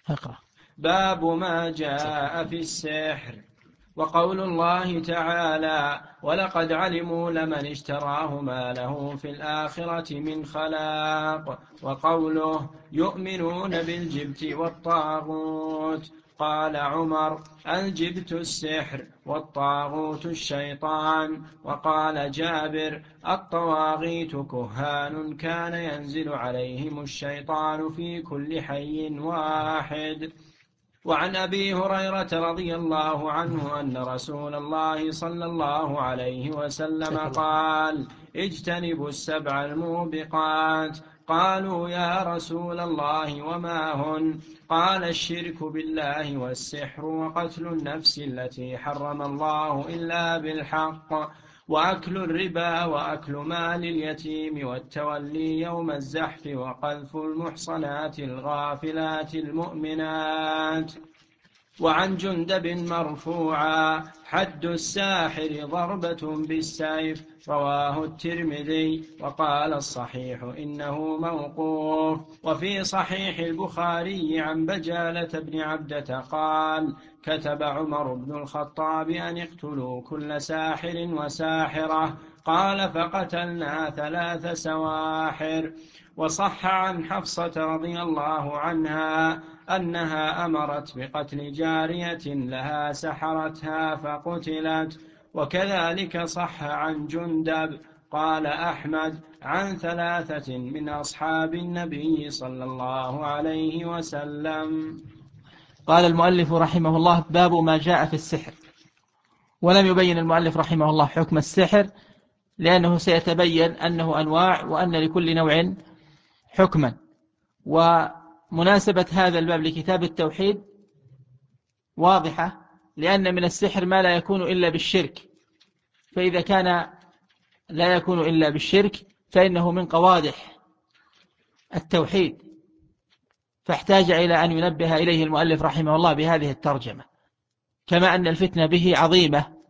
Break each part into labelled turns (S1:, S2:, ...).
S1: اقرأ.
S2: باب ما جاء في السحر. وقول الله تعالى: ولقد علموا لمن اشتراه ما له في الآخرة من خلاق. وقوله: يؤمنون بالجبت والطاغوت. قال عمر: الجبت السحر والطاغوت الشيطان. وقال جابر: الطواغيت كهان كان ينزل عليهم الشيطان في كل حي واحد. وعن أبي هريرة رضي الله عنه أن رسول الله صلى الله عليه وسلم قال: اجتنبوا السبع الموبقات. قالوا: يا رسول الله وما هن؟ قال: الشرك بالله والسحر وقتل النفس التي حرم الله إلا بالحق وأكل الربا وأكل مال اليتيم والتولي يوم الزحف وقذف المحصنات الغافلات المؤمنات. وعن جندب مرفوعا: حد الساحر ضربة بالسيف. رواه الترمذي. وقال الصحيح إنه موقوف. وفي صحيح البخاري عن بجالة بن عبدة قال: كتب عمر بن الخطاب أن اقتلوا كل ساحر وساحرة. قال: فقتلنا 3 سواحر. وصح عن حفصة رضي الله عنها أنها أمرت بقتل جارية لها سحرتها فقتلت. وكذلك صح عن جندب. قال أحمد: عن 3 من أصحاب النبي صلى الله عليه وسلم.
S1: قال المؤلف رحمه الله: باب ما جاء في السحر. ولم يبين المؤلف رحمه الله حكم السحر، لأنه سيتبين أنه أنواع وأن لكل نوع حكما. ومناسبة هذا الباب لكتاب التوحيد واضحة، لأن من السحر ما لا يكون إلا بالشرك، فإذا كان لا يكون إلا بالشرك فإنه من قوادح التوحيد، فاحتاج إلى أن ينبه إليه المؤلف رحمه الله بهذه الترجمة، كما أن الفتنة به عظيمة.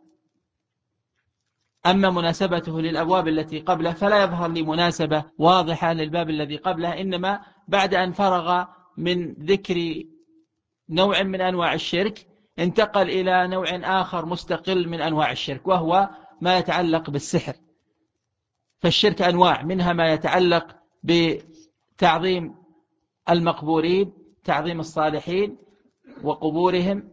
S1: أما مناسبته للأبواب التي قبله فلا يظهر لي مناسبة واضحة للباب الذي قبله، إنما بعد أن فرغ من ذكر نوع من أنواع الشرك انتقل إلى نوع آخر مستقل من أنواع الشرك، وهو ما يتعلق بالسحر. فالشرك أنواع، منها ما يتعلق بتعظيم المقبورين، تعظيم الصالحين وقبورهم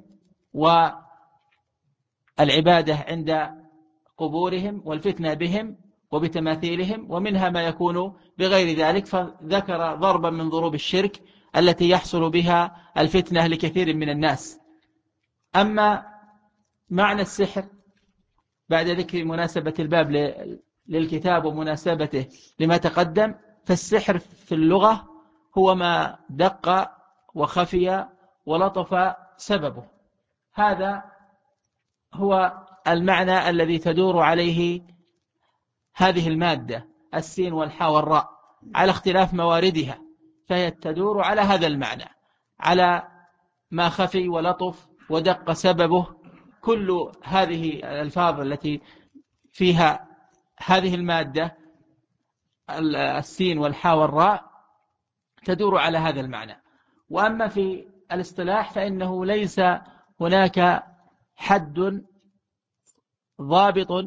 S1: والعبادة عند قبورهم والفتنة بهم وبتماثيلهم، ومنها ما يكون بغير ذلك، فذكر ضربا من ضروب الشرك التي يحصل بها الفتنة لكثير من الناس. أما معنى السحر بعد ذكر مناسبة الباب للكتاب ومناسبته لما تقدم، فالسحر في اللغة هو ما دق وخفي ولطف سببه. هذا هو المعنى الذي تدور عليه هذه المادة السين والحاء والراء على اختلاف مواردها، فهي تدور على هذا المعنى، على ما خفي ولطف ودق سببه. كل هذه الألفاظ التي فيها هذه المادة السين والحاء والراء تدور على هذا المعنى. وأما في الاصطلاح فإنه ليس هناك حد ضابط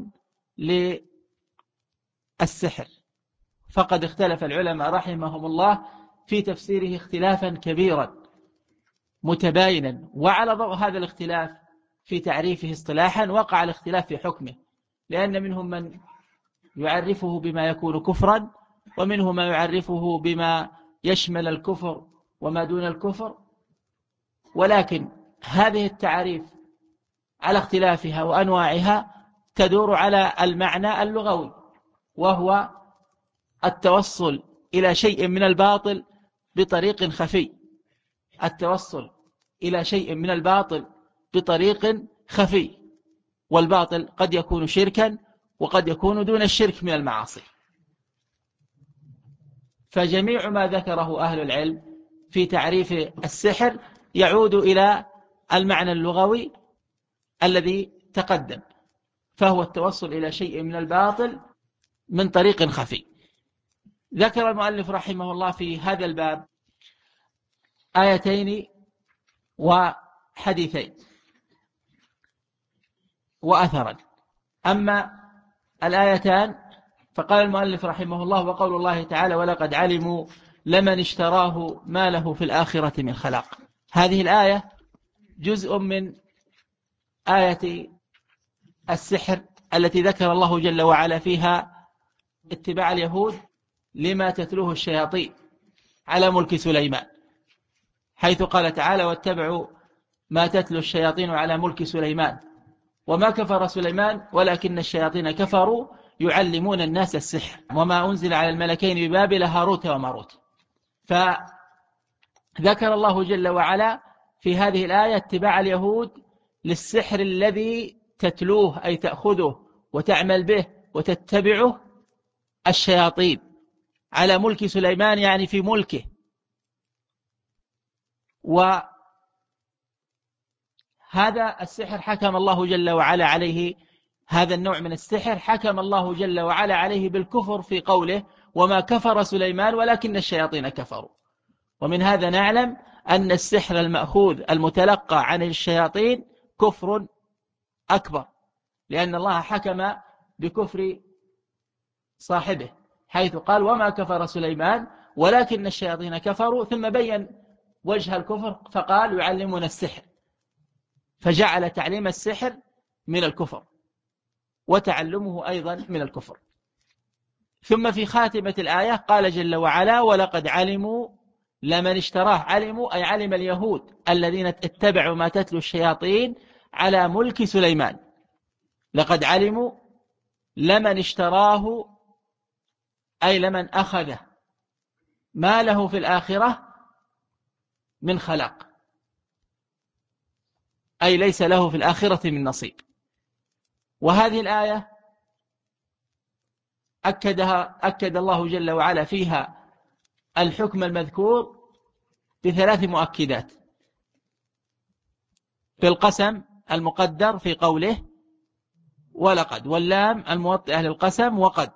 S1: للسحر، فقد اختلف العلماء رحمهم الله في تفسيره اختلافا كبيرا متباينا، وعلى ضوء هذا الاختلاف في تعريفه اصطلاحا وقع الاختلاف في حكمه، لأن منهم من يعرفه بما يكون كفرا، ومنهم ما يعرفه بما يشمل الكفر وما دون الكفر. ولكن هذه التعريف على اختلافها وأنواعها تدور على المعنى اللغوي، وهو التوصل إلى شيء من الباطل بطريق خفي. التوصل إلى شيء من الباطل بطريق خفي، والباطل قد يكون شركا وقد يكون دون الشرك من المعاصي. فجميع ما ذكره أهل العلم في تعريف السحر يعود إلى المعنى اللغوي الذي تقدم، فهو التوصل إلى شيء من الباطل من طريق خفي. ذكر المؤلف رحمه الله في هذا الباب آيتين وحديثين وأثرا. أما الآيتان فقال المؤلف رحمه الله: وقول الله تعالى: ولقد علموا لمن اشتراه ما له في الآخرة من خلاق. هذه الآية جزء من آية السحر التي ذكر الله جل وعلا فيها اتباع اليهود لما تتلوه الشياطين على ملك سليمان، حيث قال تعالى: واتبعوا ما تتلو الشياطين على ملك سليمان وما كفر سليمان ولكن الشياطين كفروا يعلمون الناس السحر وما أنزل على الملكين ببابل هاروت وماروت. فذكر الله جل وعلا في هذه الآية اتباع اليهود للسحر الذي تتلوه أي تأخذه وتعمل به وتتبعه الشياطين على ملك سليمان، يعني في ملكه. وهذا السحر حكم الله جل وعلا عليه، هذا النوع من السحر حكم الله جل وعلا عليه بالكفر في قوله: وما كفر سليمان ولكن الشياطين كفروا. ومن هذا نعلم أن السحر المأخوذ المتلقى عن الشياطين كفر أكبر، لأن الله حكم بكفر صاحبه، حيث قال: وما كفر سليمان ولكن الشياطين كفروا، ثم بين وجه الكفر فقال: يعلمون السحر، فجعل تعليم السحر من الكفر وتعلمه أيضا من الكفر. ثم في خاتمة الآية قال جل وعلا: ولقد علموا لمن اشتراه. علموا أي علم اليهود الذين اتبعوا ما تتلو الشياطين على ملك سليمان. لقد علموا لمن اشتراه أي لمن أخذه ما له في الآخرة من خلاق، أي ليس له في الآخرة من نصيب. وهذه الآية أكد الله جل وعلا فيها الحكم المذكور بثلاث مؤكدات: بالقسم المقدر في قوله ولقد، واللام الموطئة للقسم، وقد.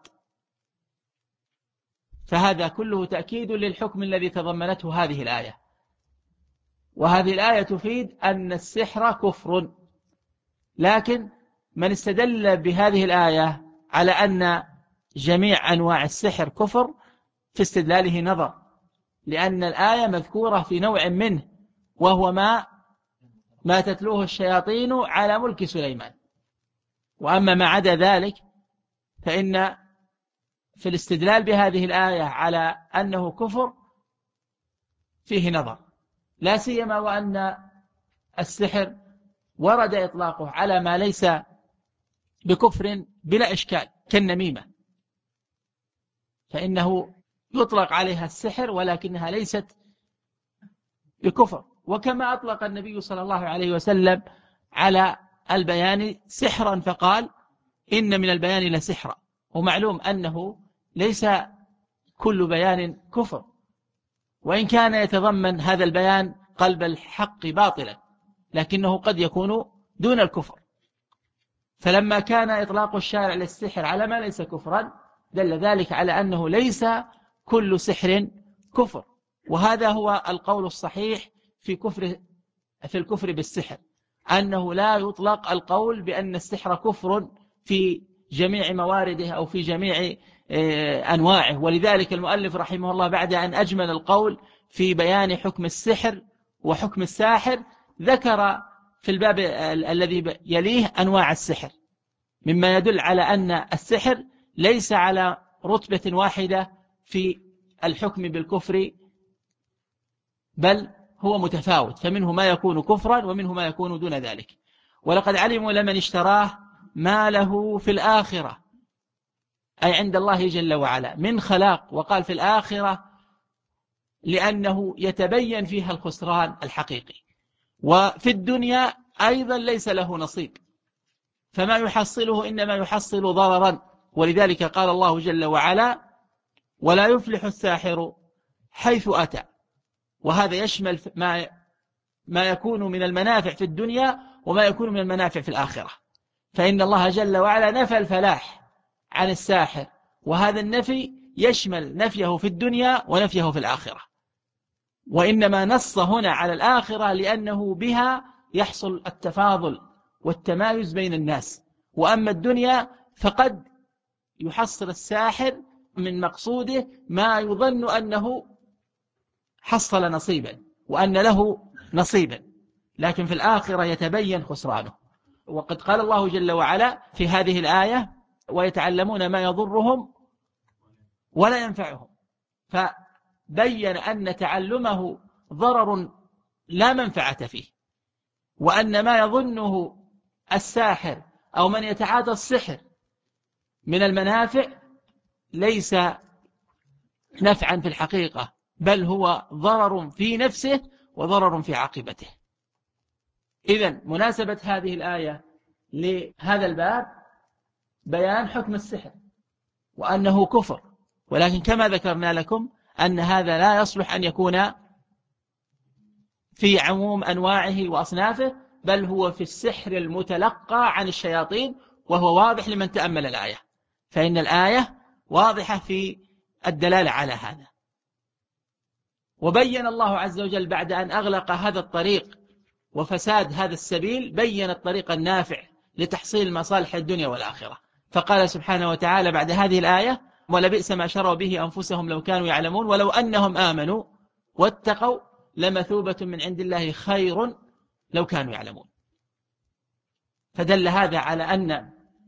S1: فهذا كله تأكيد للحكم الذي تضمنته هذه الآية. وهذه الآية تفيد أن السحر كفر، لكن من استدل بهذه الآية على أن جميع أنواع السحر كفر في استدلاله نظر، لأن الآية مذكورة في نوع منه وهو ما تتلوه الشياطين على ملك سليمان. وأما ما عدا ذلك فإن في الاستدلال بهذه الآية على أنه كفر فيه نظر، لا سيما وأن السحر ورد إطلاقه على ما ليس بكفر بلا إشكال كالنميمة، فإنه يطلق عليها السحر ولكنها ليست بكفر. وكما أطلق النبي صلى الله عليه وسلم على البيان سحرا فقال: إن من البيان لسحرا. ومعلوم أنه ليس كل بيان كفر، وإن كان يتضمن هذا البيان قلب الحق باطلا، لكنه قد يكون دون الكفر. فلما كان إطلاق الشارع للسحر على ما ليس كفرا دل ذلك على أنه ليس كل سحر كفر. وهذا هو القول الصحيح في الكفر بالسحر، أنه لا يطلق القول بأن السحر كفر في جميع موارده أو في جميع أنواعه. ولذلك المؤلف رحمه الله بعد أن أجمل القول في بيان حكم السحر وحكم الساحر ذكر في الباب الذي يليه أنواع السحر، مما يدل على أن السحر ليس على رتبة واحدة في الحكم بالكفر، بل هو متفاوت، فمنه ما يكون كفرا ومنه ما يكون دون ذلك. ولقد علموا لمن اشتراه ما له في الآخرة، أي عند الله جل وعلا، من خلاق. وقال في الآخرة لأنه يتبين فيها الخسران الحقيقي، وفي الدنيا أيضا ليس له نصيب، فما يحصله إنما يحصل ضررا. ولذلك قال الله جل وعلا: ولا يفلح الساحر حيث أتى. وهذا يشمل ما يكون من المنافع في الدنيا وما يكون من المنافع في الآخرة، فإن الله جل وعلا نفى الفلاح عن الساحر، وهذا النفي يشمل نفيه في الدنيا ونفيه في الآخرة. وإنما نص هنا على الآخرة لأنه بها يحصل التفاضل والتمايز بين الناس. وأما الدنيا فقد يحصل الساحر من مقصوده ما يظن أنه حصل نصيبا وأن له نصيبا، لكن في الآخرة يتبين خسرانه. وقد قال الله جل وعلا في هذه الآية: ويتعلمون ما يضرهم ولا ينفعهم. فبين أن تعلمه ضرر لا منفعة فيه، وأن ما يظنه الساحر أو من يتعاطى السحر من المنافع ليس نفعا في الحقيقة، بل هو ضرر في نفسه وضرر في عاقبته. إذن مناسبة هذه الآية لهذا الباب بيان حكم السحر وأنه كفر، ولكن كما ذكرنا لكم أن هذا لا يصلح أن يكون في عموم أنواعه وأصنافه، بل هو في السحر المتلقى عن الشياطين، وهو واضح لمن تأمل الآية، فإن الآية واضحة في الدلالة على هذا. وبين الله عز وجل بعد أن أغلق هذا الطريق وفساد هذا السبيل، بين الطريق النافع لتحصيل مصالح الدنيا والآخرة، فقال سبحانه وتعالى بعد هذه الآية: ولبئس ما شروا به أنفسهم لو كانوا يعلمون ولو أنهم آمنوا واتقوا لمثوبة من عند الله خير لو كانوا يعلمون. فدل هذا على أن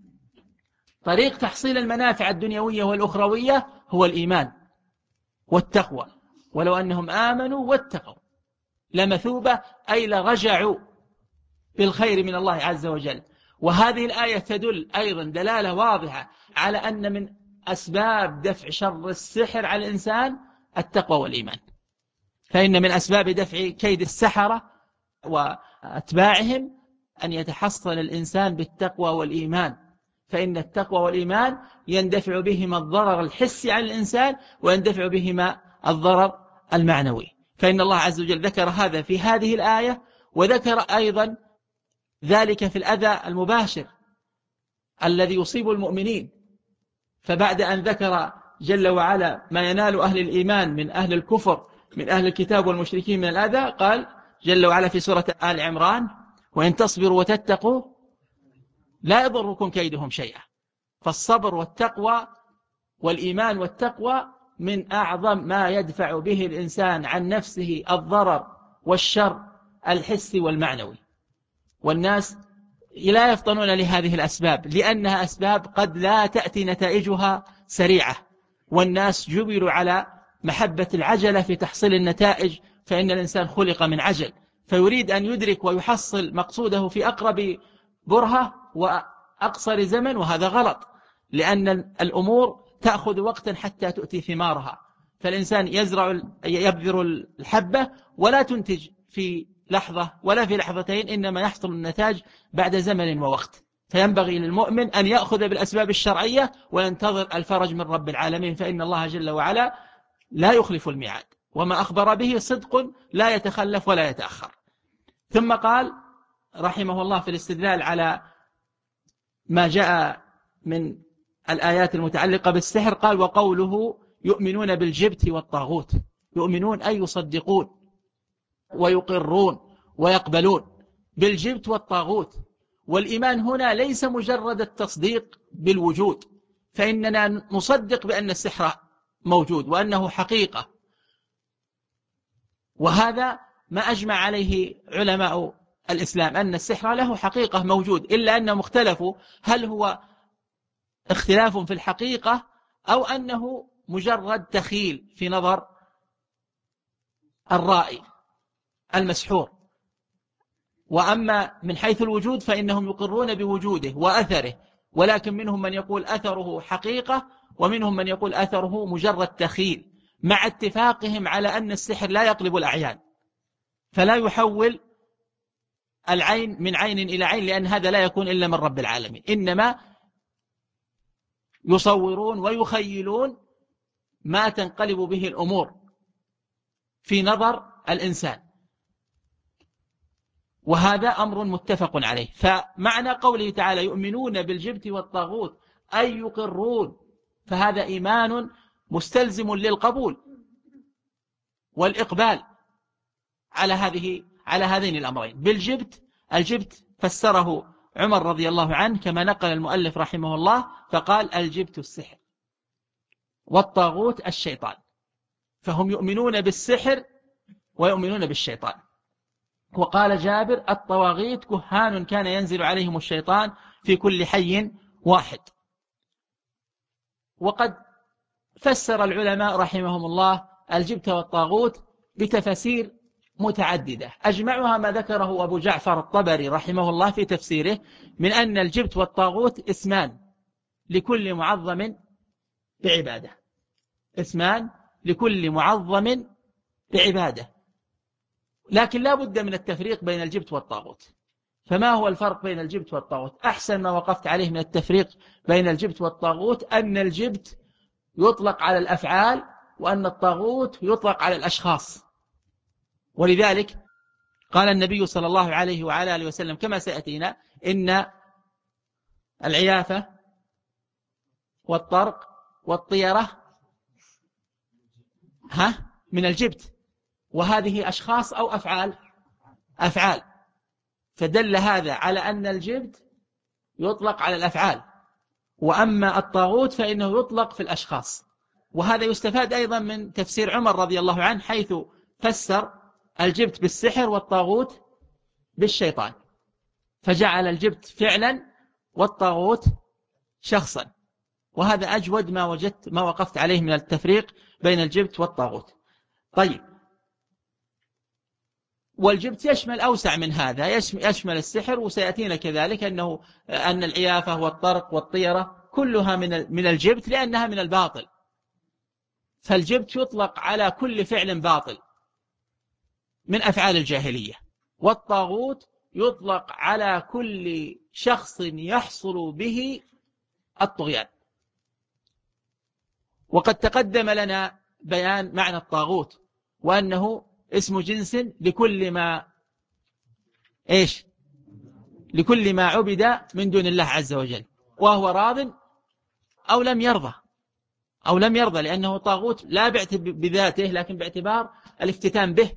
S1: طريق تحصيل المنافع الدنيوية والأخروية هو الإيمان والتقوى، ولو أنهم آمنوا واتقوا لمثوبة أي لرجعوا بالخير من الله عز وجل. وهذه الآية تدل أيضا دلالة واضحة على أن من أسباب دفع شر السحر على الإنسان التقوى والإيمان، فإن من أسباب دفع كيد السحرة وأتباعهم أن يتحصن الإنسان بالتقوى والإيمان، فإن التقوى والإيمان يندفع بهما الضرر الحسي على الإنسان ويندفع بهما الضرر المعنوي. فإن الله عز وجل ذكر هذا في هذه الآية، وذكر أيضا ذلك في الأذى المباشر الذي يصيب المؤمنين. فبعد أن ذكر جل وعلا ما ينال أهل الإيمان من أهل الكفر من أهل الكتاب والمشركين من الأذى، قال جل وعلا في سورة آل عمران: وإن تصبروا وتتقوا لا يضركم كيدهم شيئا. فالصبر والتقوى والإيمان والتقوى من أعظم ما يدفع به الإنسان عن نفسه الضرر والشر الحسي والمعنوي. والناس لا يفطنون لهذه الأسباب، لأنها أسباب قد لا تأتي نتائجها سريعة، والناس جبلوا على محبة العجلة في تحصيل النتائج، فإن الإنسان خلق من عجل، فيريد أن يدرك ويحصل مقصوده في أقرب برهة وأقصر زمن، وهذا غلط، لأن الأمور تأخذ وقتا حتى تؤتي ثمارها. فالإنسان يبذر الحبة ولا تنتج في لحظة ولا في لحظتين، إنما يحصل النتاج بعد زمن ووقت. فينبغي للمؤمن أن يأخذ بالأسباب الشرعية وينتظر الفرج من رب العالمين، فإن الله جل وعلا لا يخلف الميعاد، وما أخبر به صدق لا يتخلف ولا يتأخر. ثم قال رحمه الله في الاستدلال على ما جاء من الآيات المتعلقة بالسحر، قال: وقوله يؤمنون بالجبت والطاغوت. يؤمنون أي يصدقون ويقرون ويقبلون بالجبت والطاغوت. والإيمان هنا ليس مجرد التصديق بالوجود، فإننا نصدق بأن السحر موجود وأنه حقيقة، وهذا ما أجمع عليه علماء الإسلام أن السحر له حقيقة موجود، إلا أنهم اختلفوا هل هو اختلاف في الحقيقة أو أنه مجرد تخيل في نظر الرائي المسحور. وأما من حيث الوجود فإنهم يقرون بوجوده وأثره، ولكن منهم من يقول أثره حقيقة، ومنهم من يقول أثره مجرد تخيل، مع اتفاقهم على أن السحر لا يقلب الأعيان، فلا يحول العين من عين إلى عين، لأن هذا لا يكون إلا من رب العالمين، إنما يصورون ويخيلون ما تنقلب به الأمور في نظر الإنسان، وهذا أمر متفق عليه. فمعنى قوله تعالى يؤمنون بالجبت والطاغوت أي يقرون، فهذا إيمان مستلزم للقبول والإقبال، على هذين الأمرين بالجبت. الجبت فسره عمر رضي الله عنه كما نقل المؤلف رحمه الله، فقال الجبت السحر والطاغوت الشيطان، فهم يؤمنون بالسحر ويؤمنون بالشيطان. وقال جابر الطواغيت كهان كان ينزل عليهم الشيطان في كل حي واحد. وقد فسر العلماء رحمهم الله الجبت والطاغوت بتفاسير متعددة، أجمعها ما ذكره أبو جعفر الطبري رحمه الله في تفسيره من أن الجبت والطاغوت اسمان لكل معظم بعبادة، اسمان لكل معظم بعبادة، لكن لا بد من التفريق بين الجبت والطاغوت. فما هو الفرق بين الجبت والطاغوت؟ أحسن ما وقفت عليه من التفريق بين الجبت والطاغوت أن الجبت يطلق على الأفعال وأن الطاغوت يطلق على الأشخاص. ولذلك قال النبي صلى الله عليه وعلى آله وسلم كما سيأتينا إن العيافة والطرق والطيرة من الجبت، وهذه أشخاص أو أفعال، فدل هذا على أن الجبت يطلق على الأفعال، وأما الطاغوت فإنه يطلق في الأشخاص. وهذا يستفاد أيضا من تفسير عمر رضي الله عنه حيث فسر الجبت بالسحر والطاغوت بالشيطان، فجعل الجبت فعلا والطاغوت شخصا. وهذا أجود ما وقفت عليه من التفريق بين الجبت والطاغوت. طيب، والجبت يشمل أوسع من هذا، يشمل السحر، وسيأتينا كذلك أن العيافة والطرق والطيرة كلها من الجبت لأنها من الباطل، فالجبت يطلق على كل فعل باطل من أفعال الجاهلية، والطاغوت يطلق على كل شخص يحصل به الطغيان. وقد تقدم لنا بيان معنى الطاغوت وأنه اسم جنس لكل ما عبد من دون الله عز وجل، وهو راض أو لم يرضى لأنه طاغوت لا بذاته لكن باعتبار الافتتان به.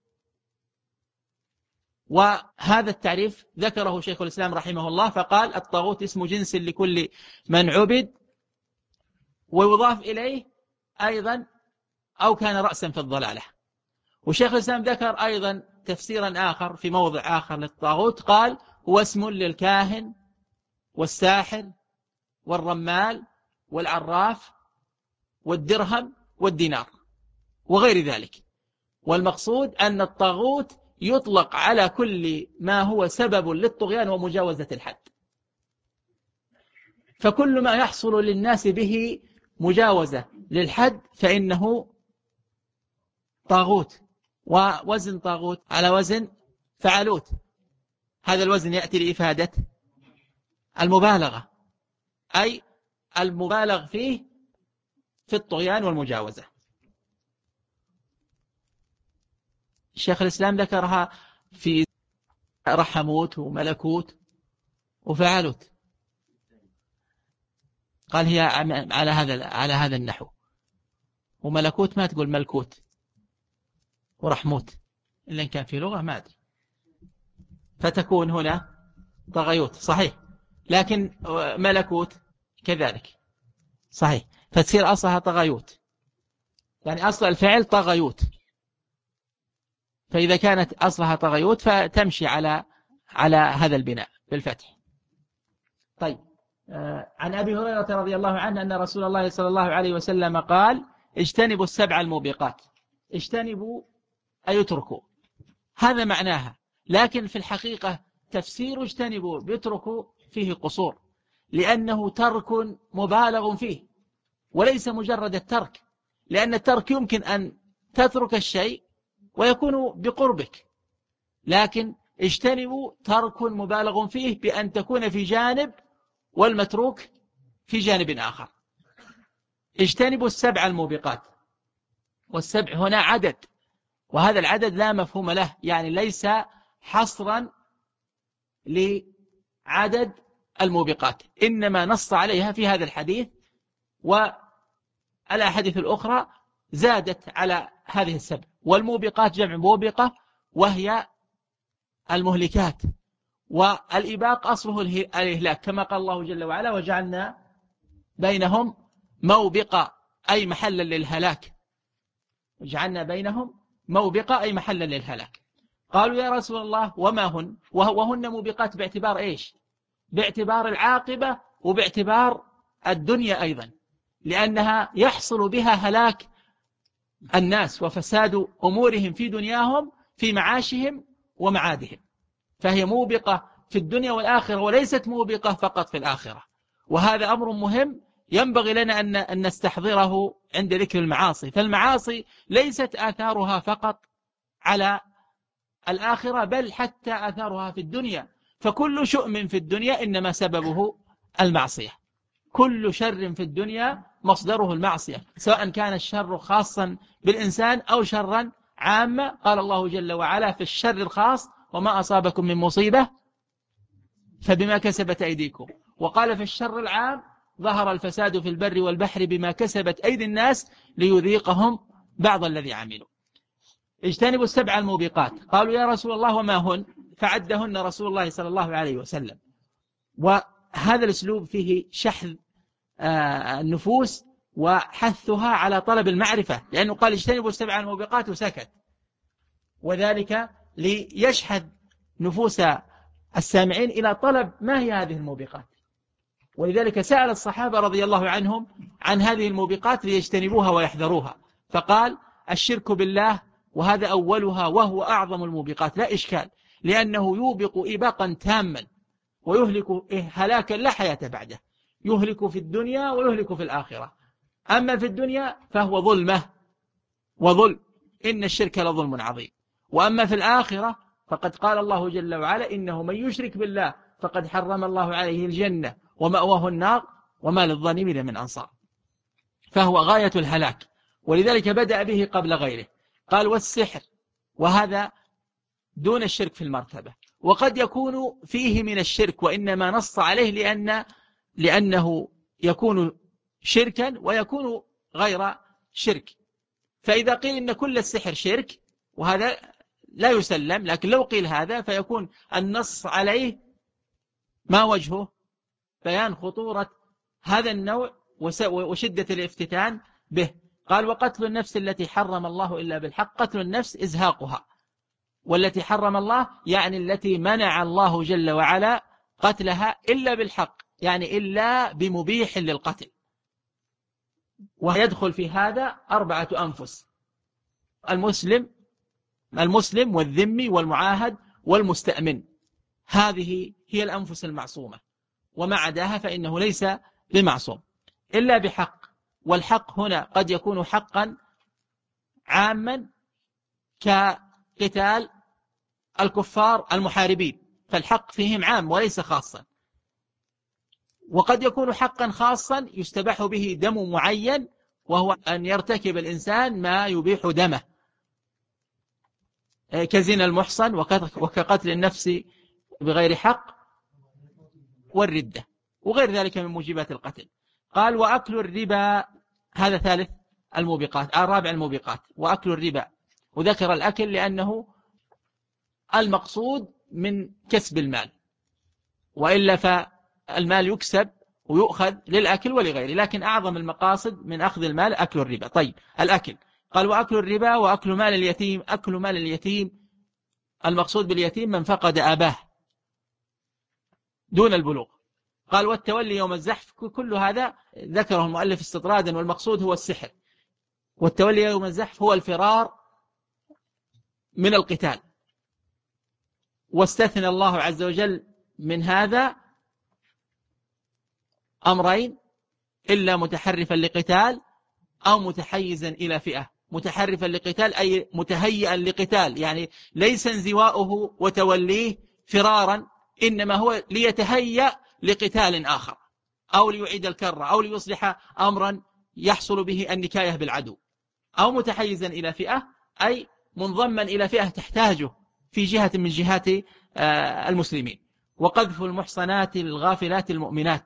S1: وهذا التعريف ذكره شيخ الإسلام رحمه الله، فقال الطاغوت اسم جنس لكل من عبد، ويضاف إليه أيضا أو كان رأسا في الضلالة. وشيخ الإسلام ذكر أيضا تفسيرا آخر في موضع آخر للطاغوت، قال هو اسم للكاهن والساحر والرمال والعراف والدرهم والدينار وغير ذلك. والمقصود أن الطاغوت يطلق على كل ما هو سبب للطغيان ومجاوزة الحد، فكل ما يحصل للناس به مجاوزة للحد فإنه طاغوت. ووزن طاغوت على وزن فعلوت، هذا الوزن يأتي لإفادة المبالغة، أي المبالغ فيه في الطغيان والمجاوزة. الشيخ الإسلام ذكرها في رحموت وملكوت وفعلوت، قال هي على هذا النحو، وملكوت ما تقول ملكوت ورحموت إلا إن كان في لغة ما أدري، فتكون هنا طغيوت صحيح، لكن ملكوت كذلك صحيح، فتصير أصلها طغيوت، يعني أصل الفعل طغيوت، فإذا كانت أصلها طغيوت فتمشي على هذا البناء بالفتح. طيب، عن أبي هريرة رضي الله عنه أن رسول الله صلى الله عليه وسلم قال اجتنبوا السبع الموبقات. اجتنبوا أي اتركوا، هذا معناها، لكن في الحقيقة تفسير اجتنبوا بيتركوا فيه قصور، لأنه ترك مبالغ فيه وليس مجرد الترك، لأن الترك يمكن أن تترك الشيء ويكون بقربك، لكن اجتنبوا ترك مبالغ فيه بأن تكون في جانب والمتروك في جانب آخر. اجتنبوا السبع الموبقات، والسبع هنا عدد، وهذا العدد لا مفهوم له، يعني ليس حصرا لعدد الموبقات، إنما نص عليها في هذا الحديث، والأحاديث الأخرى زادت على هذه السبع. والموبقات جمع موبقة، وهي المهلكات، والإباق أصله الإهلاك كما قال الله جل وعلا وجعلنا بينهم موبقا أي محلا للهلاك، وجعلنا بينهم موبقا أي محلا للهلاك. قالوا يا رسول الله وما هن؟ وهن موبقات باعتبار إيش؟ باعتبار العاقبة وباعتبار الدنيا أيضا، لأنها يحصل بها هلاك الناس وفساد أمورهم في دنياهم في معاشهم ومعادهم، فهي موبقة في الدنيا والآخرة وليست موبقة فقط في الآخرة. وهذا أمر مهم ينبغي لنا أن نستحضره عند ذكر المعاصي، فالمعاصي ليست آثارها فقط على الآخرة بل حتى آثارها في الدنيا، فكل شؤم في الدنيا إنما سببه المعصية، كل شر في الدنيا مصدره المعصية، سواء كان الشر خاصا بالإنسان أو شرا عاما. قال الله جل وعلا في الشر الخاص وما أصابكم من مصيبة فبما كسبت أيديكم، وقال في الشر العام ظهر الفساد في البر والبحر بما كسبت أيدي الناس ليذيقهم بعض الذي عملوا. اجتنبوا السبع الموبقات. قالوا يا رسول الله وما هن؟ فعدهن رسول الله صلى الله عليه وسلم. وهذا الأسلوب فيه شحذ النفوس وحثها على طلب المعرفة، لأنه قال اجتنبوا السبع الموبقات وسكت، وذلك ليشحذ نفوس السامعين إلى طلب ما هي هذه الموبقات. ولذلك سأل الصحابة رضي الله عنهم عن هذه الموبقات ليجتنبوها ويحذروها، فقال الشرك بالله، وهذا أولها وهو أعظم الموبقات لا إشكال، لأنه يوبق إباقا تاما ويهلك هلاكا لا حياة بعده، يهلك في الدنيا ويهلك في الآخرة. أما في الدنيا فهو ظلمة وظلم، إن الشرك لظلم عظيم. وأما في الآخرة فقد قال الله جل وعلا إنه من يشرك بالله فقد حرم الله عليه الجنة ومأواه النار وما للظالمين من أنصار، فهو غاية الهلاك، ولذلك بدأ به قبل غيره. قال والسحر، وهذا دون الشرك في المرتبة، وقد يكون فيه من الشرك وإنما نص عليه لأنه يكون شركا ويكون غير شرك. فإذا قيل إن كل السحر شرك وهذا لا يسلم، لكن لو قيل هذا فيكون النص عليه ما وجهه؟ بيان خطورة هذا النوع وشدة الافتتان به. قال وقتل النفس التي حرم الله إلا بالحق. قتل النفس إزهاقها، والتي حرم الله يعني التي منع الله جل وعلا قتلها إلا بالحق، يعني إلا بمبيح للقتل. ويدخل في هذا 4 أنفس: المسلم والذمي والمعاهد والمستأمن، هذه هي الأنفس المعصومة، وما عداها فإنه ليس بمعصوم إلا بحق. والحق هنا قد يكون حقا عاما كقتال الكفار المحاربين، فالحق فيهم عام وليس خاصا، وقد يكون حقا خاصا يستباح به دم معين، وهو أن يرتكب الإنسان ما يبيح دمه كزنا المحصن وكقتل النفس بغير حق والردة وغير ذلك من موجبات القتل. قال وأكل الربا، هذا ثالث الموبقات، رابع الموبقات وأكل الربا، وذكر الأكل لأنه المقصود من كسب المال، وإلا فالمال يكسب ويؤخذ للأكل ولغيره، لكن أعظم المقاصد من أخذ المال أكل الربا. طيب الأكل، قال وأكل الربا وأكل مال اليتيم. أكل مال اليتيم المقصود باليتيم من فقد أباه دون البلوغ. قال والتولي يوم الزحف، كل هذا ذكره المؤلف استطرادا، والمقصود هو السحر. والتولي يوم الزحف هو الفرار من القتال، واستثنى الله عز وجل من هذا أمرين: إلا متحرفا لقتال أو متحيزا إلى فئة. متحرفا لقتال أي متهيئا لقتال، يعني ليس انزواؤه وتوليه فرارا، إنما هو ليتهيأ لقتال آخر أو ليعيد الكرة أو ليصلح أمرا يحصل به النكاية بالعدو. أو متحيزا إلى فئة أي منضما إلى فئة تحتاجه في جهة من جهات المسلمين. وقذف المحصنات الغافلات المؤمنات،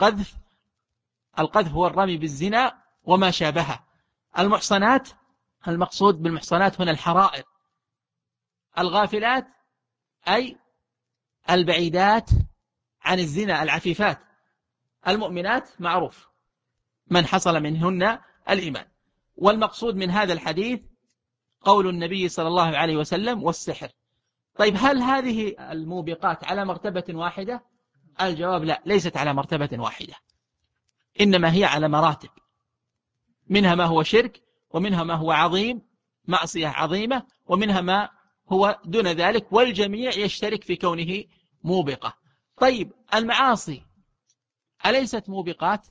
S1: القذف هو الرمي بالزنا وما شابهه. المحصنات، المقصود بالمحصنات هنا الحرائر، الغافلات أي البعيدات عن الزنا، العفيفات. المؤمنات معروف من حصل منهن الإيمان. والمقصود من هذا الحديث قول النبي صلى الله عليه وسلم والسحر. طيب هل هذه الموبقات على مرتبة واحدة؟ الجواب لا، ليست على مرتبة واحدة، إنما هي على مراتب، منها ما هو شرك، ومنها ما هو عظيم معصية عظيمة، ومنها ما هو دون ذلك، والجميع يشترك في كونه موبقة. طيب المعاصي أليست موبقات؟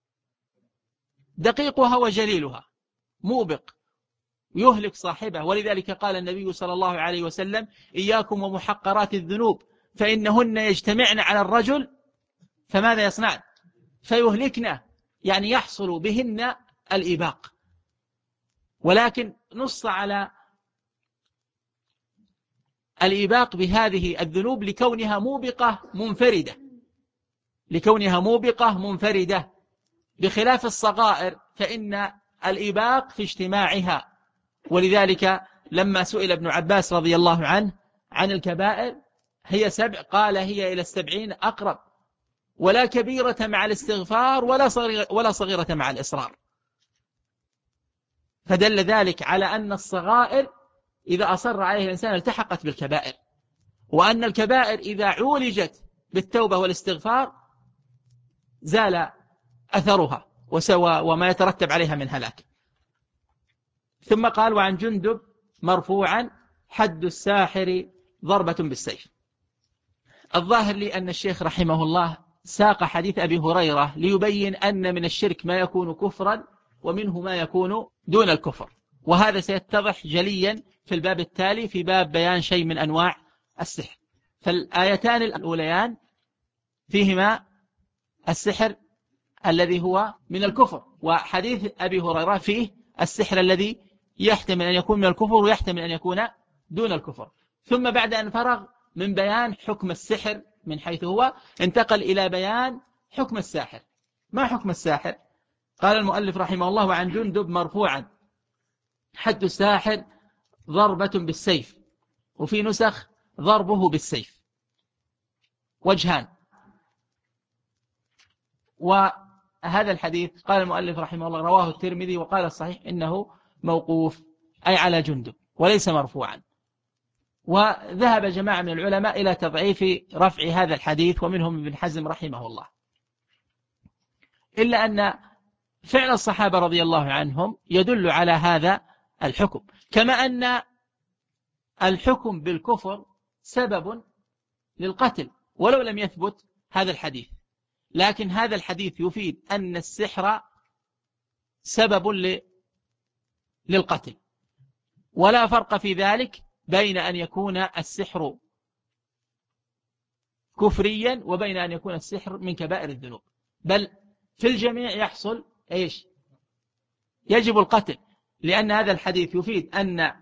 S1: دقيقها وجليلها موبق يهلك صاحبه، ولذلك قال النبي صلى الله عليه وسلم إياكم ومحقرات الذنوب فإنهن يجتمعن على الرجل فماذا يصنعن؟ فيهلكنا، يعني يحصل بهن الإباق. ولكن نص على الإباق بهذه الذنوب لكونها موبقة منفردة، لكونها موبقة منفردة، بخلاف الصغائر فإن الإباق في اجتماعها. ولذلك لما سئل ابن عباس رضي الله عنه عن الكبائر هي 7، قال هي إلى 70 أقرب، ولا كبيرة مع الاستغفار ولا صغيرة مع الإصرار. فدل ذلك على أن الصغائر إذا أصر عليه الإنسان التحقت بالكبائر، وأن الكبائر إذا عولجت بالتوبة والاستغفار زال أثرها وما يترتب عليها من هلاك. ثم قال وعن جندب مرفوعا حد الساحر ضربة بالسيف. الظاهر لي أن الشيخ رحمه الله ساق حديث أبي هريرة ليبين أن من الشرك ما يكون كفرا ومنه ما يكون دون الكفر، وهذا سيتضح جليا في الباب التالي في باب بيان شيء من أنواع السحر. فالآيتان الأوليان فيهما السحر الذي هو من الكفر، وحديث أبي هريرة فيه السحر الذي يحتمل أن يكون من الكفر ويحتمل أن يكون دون الكفر. ثم بعد أن فرغ من بيان حكم السحر من حيث هو انتقل إلى بيان حكم الساحر. ما حكم الساحر؟ قال المؤلف رحمه الله وعن جندب مرفوعا حد الساحر ضربة بالسيف، وفي نسخ ضربه بالسيف، وجهان. وهذا الحديث قال المؤلف رحمه الله رواه الترمذي وقال الصحيح إنه موقوف أي على جندب وليس مرفوعا. وذهب جماعة من العلماء إلى تضعيف رفع هذا الحديث ومنهم ابن حزم رحمه الله، إلا أن فعل الصحابة رضي الله عنهم يدل على هذا الحكم، كما أن الحكم بالكفر سبب للقتل ولو لم يثبت هذا الحديث. لكن هذا الحديث يفيد أن السحر سبب للقتل، ولا فرق في ذلك بين أن يكون السحر كفريا وبين أن يكون السحر من كبائر الذنوب، بل في الجميع يحصل إيش؟ يجب القتل، لأن هذا الحديث يفيد أن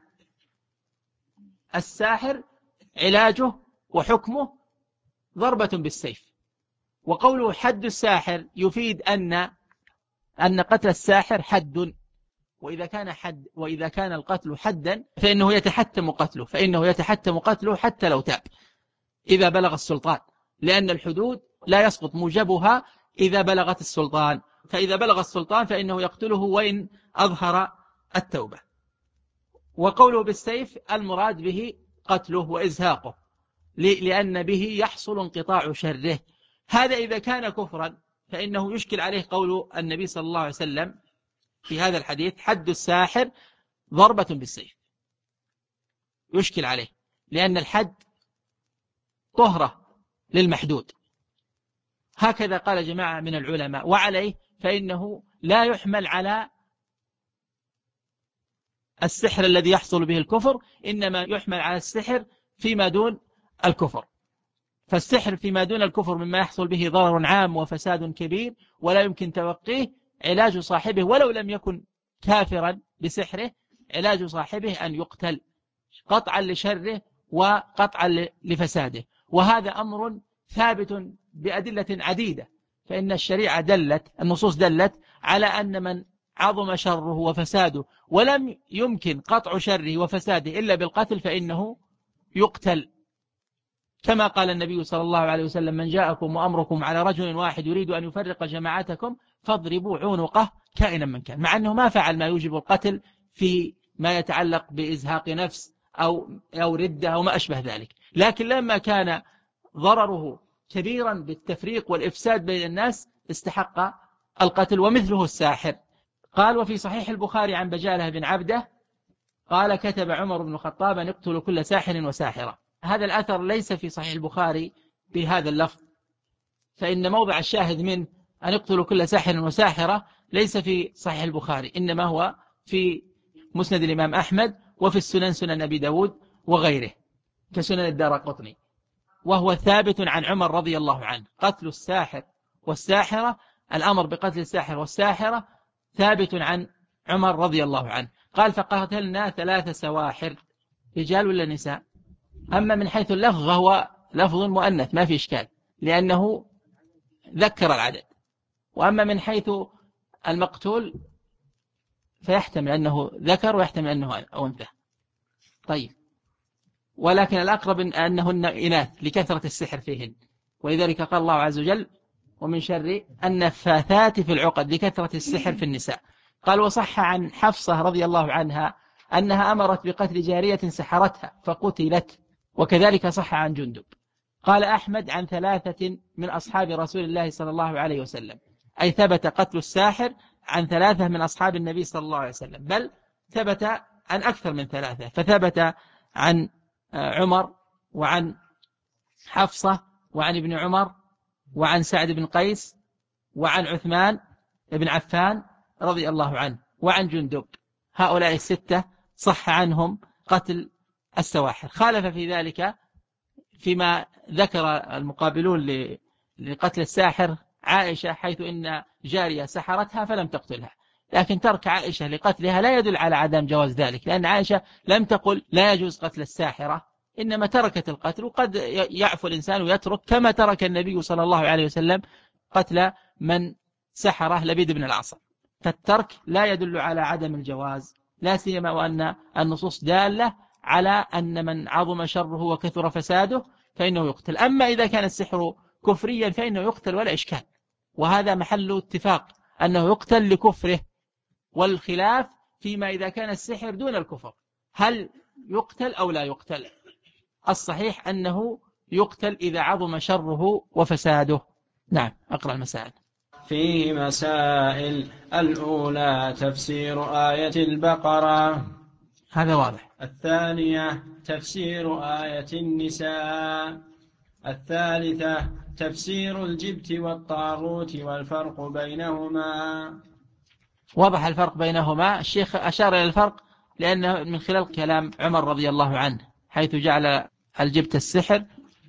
S1: الساحر علاجه وحكمه ضربة بالسيف. وقوله حد الساحر يفيد أن قتل الساحر حد، وإذا كان القتل حدا فإنه يتحتم قتله حتى لو تاب إذا بلغ السلطان، لأن الحدود لا يسقط موجبها إذا بلغت السلطان، فإذا بلغ السلطان فإنه يقتله وإن أظهر التوبة. وقوله بالسيف المراد به قتله وإزهاقه، لأن به يحصل انقطاع شره. هذا إذا كان كفرا فإنه يشكل عليه قول النبي صلى الله عليه وسلم في هذا الحديث حد الساحر ضربة بالسيف، يشكل عليه لأن الحد طهرة للمحدود، هكذا قال جماعة من العلماء. وعليه فإنه لا يحمل على السحر الذي يحصل به الكفر، إنما يحمل على السحر فيما دون الكفر. فالسحر فيما دون الكفر مما يحصل به ضرر عام وفساد كبير ولا يمكن توقيه، علاج صاحبه ولو لم يكن كافرا بسحره علاج صاحبه أن يقتل قطعا لشره وقطعا لفساده. وهذا أمر ثابت بأدلة عديدة، فإن الشريعة النصوص دلت على أن من عظم شره وفساده ولم يمكن قطع شره وفساده إلا بالقتل فإنه يقتل، كما قال النبي صلى الله عليه وسلم: من جاءكم وأمركم على رجل واحد يريد أن يفرق جماعتكم فاضربوا عنقه كائنا من كان، مع أنه ما فعل ما يوجب القتل في ما يتعلق بإزهاق نفس أو ردة أو ما أشبه ذلك، لكن لما كان ضرره كبيرا بالتفريق والإفساد بين الناس استحق القتل، ومثله الساحر. قال: وفي صحيح البخاري عن بجالة بن عبده قال: كتب عمر بن الخطاب أن يقتل كل ساحر وساحرة. هذا الأثر ليس في صحيح البخاري بهذا اللفظ، فإن موضع الشاهد من أن يقتل كل ساحر وساحرة ليس في صحيح البخاري، إنما هو في مسند الإمام أحمد وفي السنن، سنن أبي داود وغيره كسنن الدارقطني، وهو ثابت عن عمر رضي الله عنه. قتل الساحر والساحرة، الأمر بقتل الساحر والساحرة ثابت عن عمر رضي الله عنه. قال: فقتلنا 3 سواحر، رجال ولا نساء؟ أما من حيث اللفظ فهو لفظ مؤنث ما في إشكال لأنه ذكر العدد، وأما من حيث المقتول فيحتمل أنه ذكر ويحتمل أنه أنثى. طيب، ولكن الأقرب أنهن إناث لكثرة السحر فيهن، ولذلك قال الله عز وجل: ومن شر النفاثات في العقد، لكثرة السحر في النساء. قال: وصح عن حفصة رضي الله عنها أنها أمرت بقتل جارية سحرتها فقتلت، وكذلك صح عن جندب. قال أحمد: عن 3 من أصحاب رسول الله صلى الله عليه وسلم، أي ثبت قتل الساحر عن 3 من أصحاب النبي صلى الله عليه وسلم، بل ثبت عن أكثر من 3، فثبت عن عمر وعن حفصة وعن ابن عمر وعن سعد بن قيس وعن عثمان بن عفان رضي الله عنه وعن جندب. هؤلاء 6 صح عنهم قتل السواحر. خالف في ذلك فيما ذكر المقابلون لقتل الساحر عائشة، حيث إن جارية سحرتها فلم تقتلها، لكن ترك عائشة لقتلها لا يدل على عدم جواز ذلك، لأن عائشة لم تقل لا يجوز قتل الساحرة، إنما تركت القتل، وقد يعفو الإنسان ويترك، كما ترك النبي صلى الله عليه وسلم قتل من سحره لبيد بن الأعصم. فالترك لا يدل على عدم الجواز، لا سيما وأن النصوص دالة على أن من عظم شره وكثر فساده فإنه يقتل. أما إذا كان السحر كفريا فإنه يقتل ولا إشكال، وهذا محل اتفاق أنه يقتل لكفره، والخلاف فيما إذا كان السحر دون الكفر هل يقتل أو لا يقتل. الصحيح أنه يقتل إذا عظم شره وفساده. نعم، أقرأ المسائل.
S2: فيه مسائل: الأولى تفسير آية البقرة،
S1: هذا واضح.
S2: الثانية تفسير آية النساء، الثالثة تفسير الجبت والطاغوت والفرق بينهما.
S1: وضح الفرق بينهما، الشيخ أشار إلى الفرق لأنه من خلال كلام عمر رضي الله عنه، حيث جعل الجبت السحر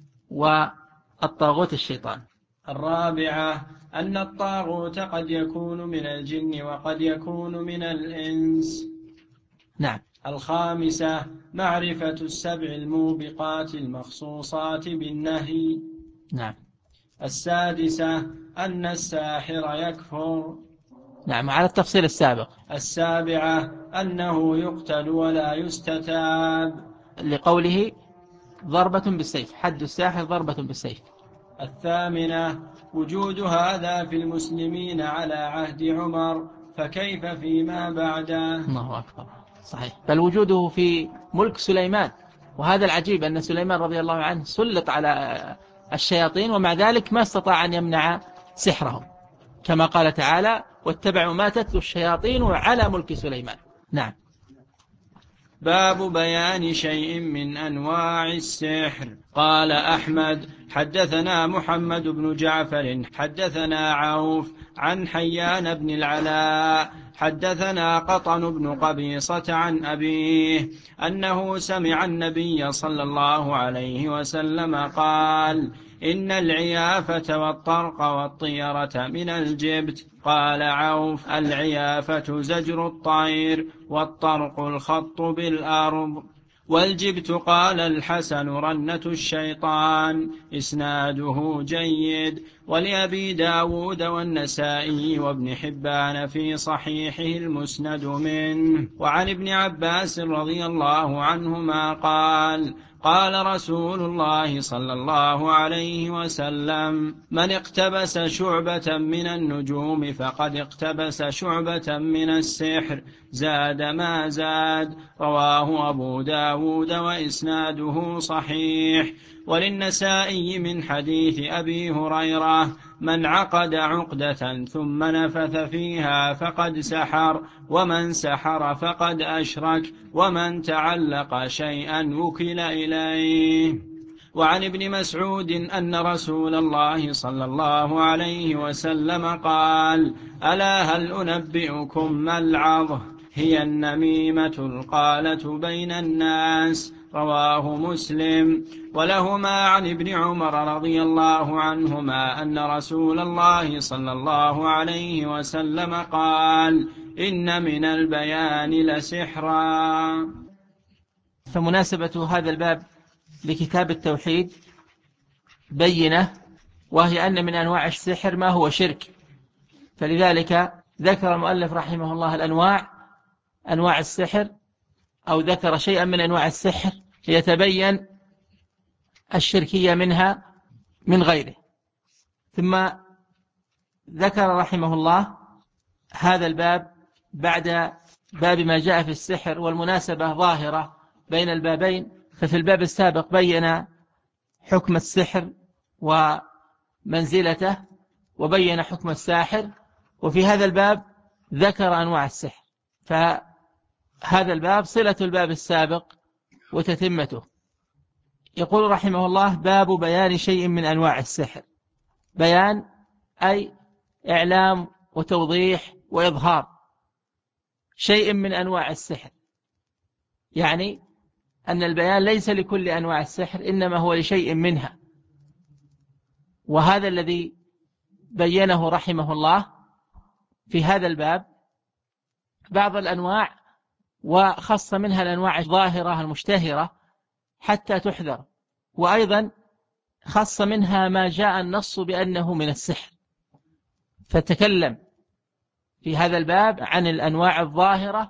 S1: والطاغوت الشيطان.
S2: الرابعة أن الطاغوت قد يكون من الجن وقد يكون من الإنس.
S1: نعم.
S2: الخامسة معرفة السبع الموبقات المخصوصات بالنهي.
S1: نعم.
S2: السادسة أن الساحر يكفر.
S1: نعم، على التفصيل السابق.
S2: السابعة أنه يقتل ولا يستتاب،
S1: لقوله ضربة بالسيف، حد الساحر ضربة بالسيف.
S2: الثامنة وجود هذا في المسلمين على عهد عمر، فكيف فيما بعده.
S1: الله أكبر، صحيح، بل وجوده في ملك سليمان، وهذا العجيب أن سليمان رضي الله عنه سلط على الشياطين ومع ذلك ما استطاع أن يمنع سحرهم، كما قال تعالى: واتبعوا ما تتلو الشياطين على ملك سليمان. نعم.
S2: باب بيان شيء من أنواع السحر. قال أحمد: حدثنا محمد بن جعفر حدثنا عوف عن حيان بن العلاء حدثنا قطن بن قبيصة عن أبيه أنه سمع النبي صلى الله عليه وسلم قال: إن العيافة والطرق والطيرة من الجبت. قال عوف: العيافة زجر الطير، والطرق الخط بالأرض، والجبت قال الحسن رنة الشيطان. إسناده جيد. ولأبي داود والنسائي وابن حبان في صحيحه المسند منه. وعن ابن عباس رضي الله عنهما قال قال رسول الله صلى الله عليه وسلم من اقتبس شعبة من النجوم فقد اقتبس شعبة من السحر زاد ما زاد. رواه أبو داود وإسناده صحيح. وللنسائي من حديث أبي هريرة من عقد عقدة ثم نفث فيها فقد سحر ومن سحر فقد أشرك ومن تعلق شيئا وكل إليه. وعن ابن مسعود أن رسول الله صلى الله عليه وسلم قال ألا هل أنبئكم ما العظة هي النميمة القالة بين الناس. رواه مسلم. ولهما عن ابن عمر رضي الله عنهما أن رسول الله صلى الله عليه وسلم قال إن من البيان لسحرا.
S1: فمناسبة هذا الباب لكتاب التوحيد بينة، وهي أن من أنواع السحر ما هو شرك، فلذلك ذكر المؤلف رحمه الله أنواع السحر، أو ذكر شيئا من أنواع السحر ليتبين الشركية منها من غيره. ثم ذكر رحمه الله هذا الباب بعد باب ما جاء في السحر، والمناسبة ظاهرة بين البابين. ففي الباب السابق بين حكم السحر ومنزلته وبين حكم الساحر، وفي هذا الباب ذكر أنواع السحر، فهذا الباب صلة الباب السابق وتتمته. يقول رحمه الله باب بيان شيء من أنواع السحر. بيان أي إعلام وتوضيح وإظهار شيء من أنواع السحر، يعني أن البيان ليس لكل أنواع السحر، إنما هو لشيء منها. وهذا الذي بينه رحمه الله في هذا الباب بعض الأنواع، وخص منها الأنواع الظاهرة المشتهرة حتى تحذر، وأيضا خص منها ما جاء النص بأنه من السحر. فتكلم في هذا الباب عن الأنواع الظاهرة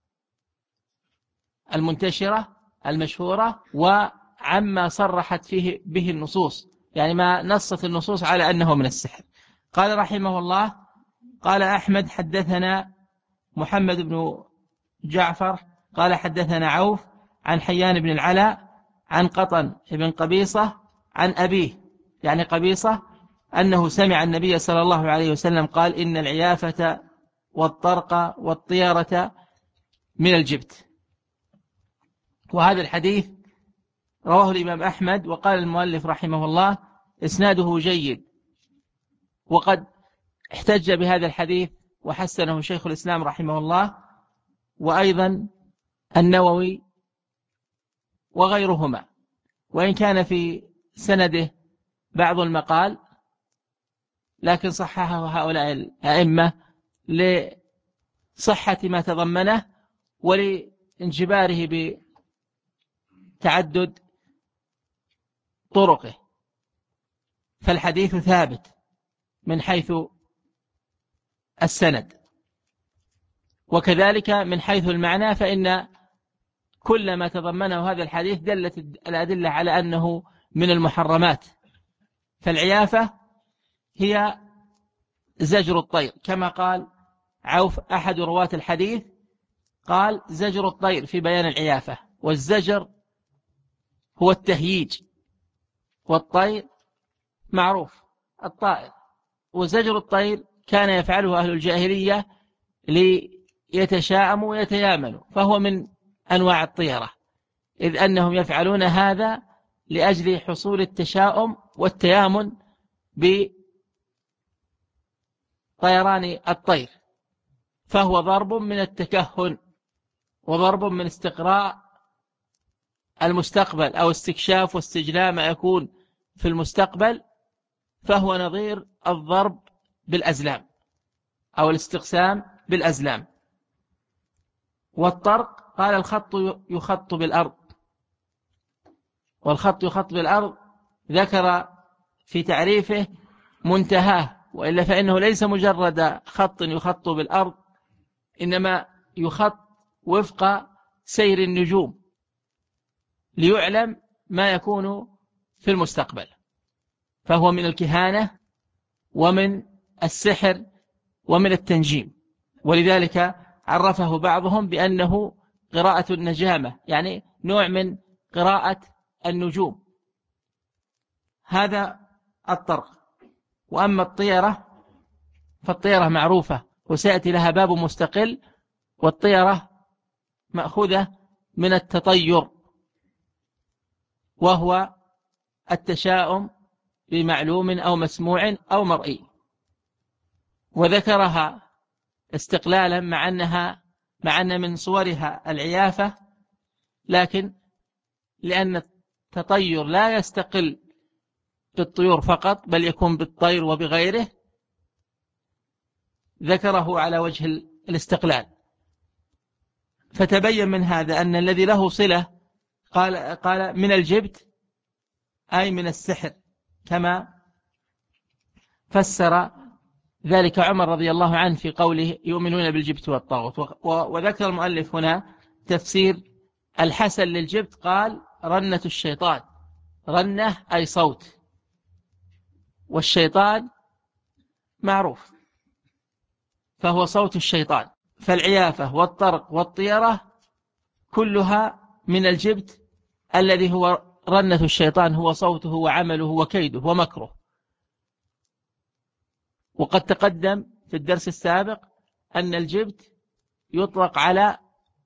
S1: المنتشرة المشهورة، وعما صرحت فيه به النصوص، يعني ما نصت النصوص على أنه من السحر. قال رحمه الله قال أحمد حدثنا محمد بن جعفر قال حدثنا عوف عن حيان بن العلاء عن قطن بن قبيصة عن أبيه يعني قبيصة أنه سمع النبي صلى الله عليه وسلم قال إن العيافة والطرق والطيرة من الجبت. وهذا الحديث رواه الإمام أحمد، وقال المؤلف رحمه الله إسناده جيد، وقد احتج بهذا الحديث وحسنه شيخ الإسلام رحمه الله، وأيضا النووي وغيرهما، وإن كان في سنده بعض المقال، لكن صححه هؤلاء الأئمة لصحة ما تضمنه ولانجباره بتعدد طرقه. فالحديث ثابت من حيث السند، وكذلك من حيث المعنى، فإن كل ما تضمنه هذا الحديث دلت الأدلة على أنه من المحرمات. فالعيافة هي زجر الطير، كما قال عوف أحد رواة الحديث قال زجر الطير في بيان العيافة، والزجر هو التهييج، والطير معروف الطائر، وزجر الطير كان يفعله أهل الجاهلية ليتشاءموا ويتيامنوا، فهو من أنواع الطيرة، إذ أنهم يفعلون هذا لأجل حصول التشاؤم والتيامن بطيران الطير، فهو ضرب من التكهن وضرب من استقراء المستقبل أو استكشاف واستجلاء ما يكون في المستقبل، فهو نظير الضرب بالأزلام أو الاستقسام بالأزلام. والطرق قال الخط يخط بالأرض، والخط يخط بالأرض ذكر في تعريفه منتهاه، وإلا فإنه ليس مجرد خط يخط بالأرض، إنما يخط وفق سير النجوم ليعلم ما يكون في المستقبل. فهو من الكهانة ومن السحر ومن التنجيم. ولذلك عرفه بعضهم بأنه قراءة النجامة، يعني نوع من قراءة النجوم. هذا الطرق. وأما الطيرة فالطيرة معروفة وسيأتي لها باب مستقل، والطيرة مأخوذة من التطير، وهو التشاؤم بمعلوم أو مسموع أو مرئي. وذكرها استقلالا مع أن من صورها العيافة، لكن لأن التطير لا يستقل بالطيور فقط بل يكون بالطير وبغيره، ذكره على وجه الاستقلال. فتبين من هذا أن الذي له صلة قال من الجبت أي من السحر، كما فسر ذلك عمر رضي الله عنه في قوله يؤمنون بالجبت والطاغوت. وذكر المؤلف هنا تفسير الحسن للجبت، قال رنة الشيطان. رنة أي صوت، والشيطان معروف فهو صوت الشيطان. فالعيافة والطرق والطيرة كلها من الجبت الذي هو رنة الشيطان، هو صوته وعمله وكيده ومكره. وقد تقدم في الدرس السابق أن الجبت يطلق على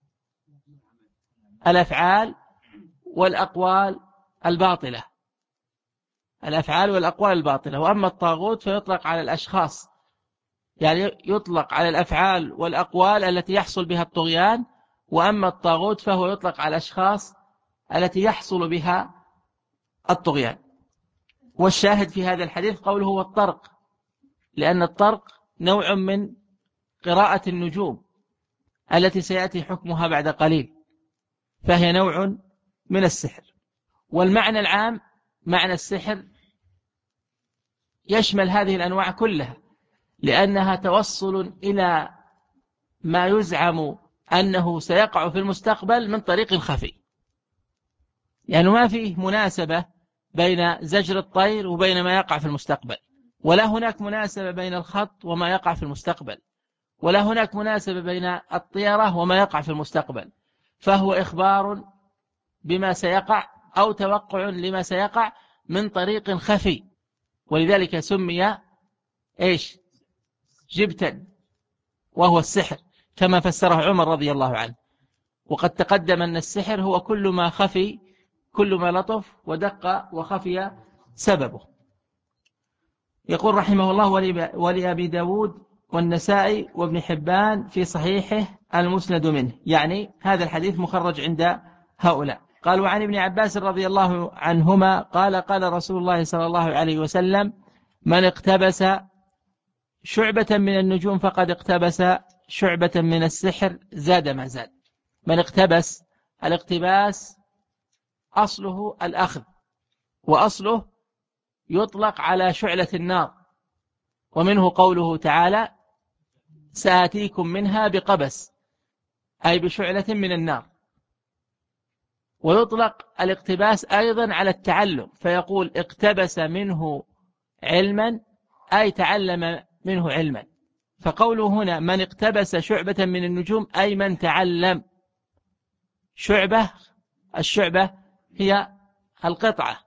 S1: الأفعال والأقوال الباطلة، الأفعال والأقوال الباطلة. وأما الطاغوت فيطلق على الأشخاص، يعني يطلق على الأفعال والأقوال التي يحصل بها الطغيان. وأما الطاغوت فهو يطلق على الأشخاص التي يحصل بها الطغيان. والشاهد في هذا الحديث قوله هو الطرق، لأن الطرق نوع من قراءة النجوم التي سيأتي حكمها بعد قليل، فهي نوع من السحر. والمعنى العام معنى السحر يشمل هذه الأنواع كلها، لأنها توصل إلى ما يزعم أنه سيقع في المستقبل من طريق خفي. يعني ما فيه مناسبة بين زجر الطير وبين ما يقع في المستقبل، ولا هناك مناسبة بين الخط وما يقع في المستقبل، ولا هناك مناسبة بين الطيرة وما يقع في المستقبل. فهو إخبار بما سيقع أو توقع لما سيقع من طريق خفي، ولذلك سمي جبتا، وهو السحر كما فسره عمر رضي الله عنه. وقد تقدم أن السحر هو كل ما خفي، كل ما لطف ودق وخفي سببه. يقول رحمه الله ولأبي داود والنسائي وابن حبان في صحيحه المسند منه، يعني هذا الحديث مخرج عند هؤلاء. قال وعن ابن عباس رضي الله عنهما قال قال رسول الله صلى الله عليه وسلم من اقتبس شعبة من النجوم فقد اقتبس شعبة من السحر زاد ما زاد. من اقتبس، الاقتباس أصله الأخذ، وأصله يطلق على شعلة النار، ومنه قوله تعالى سآتيكم منها بقبس، أي بشعلة من النار. ويطلق الاقتباس أيضا على التعلم، فيقول اقتبس منه علما أي تعلم منه علما. فقوله هنا من اقتبس شعبة من النجوم أي من تعلم شعبة. الشعبة هي القطعة،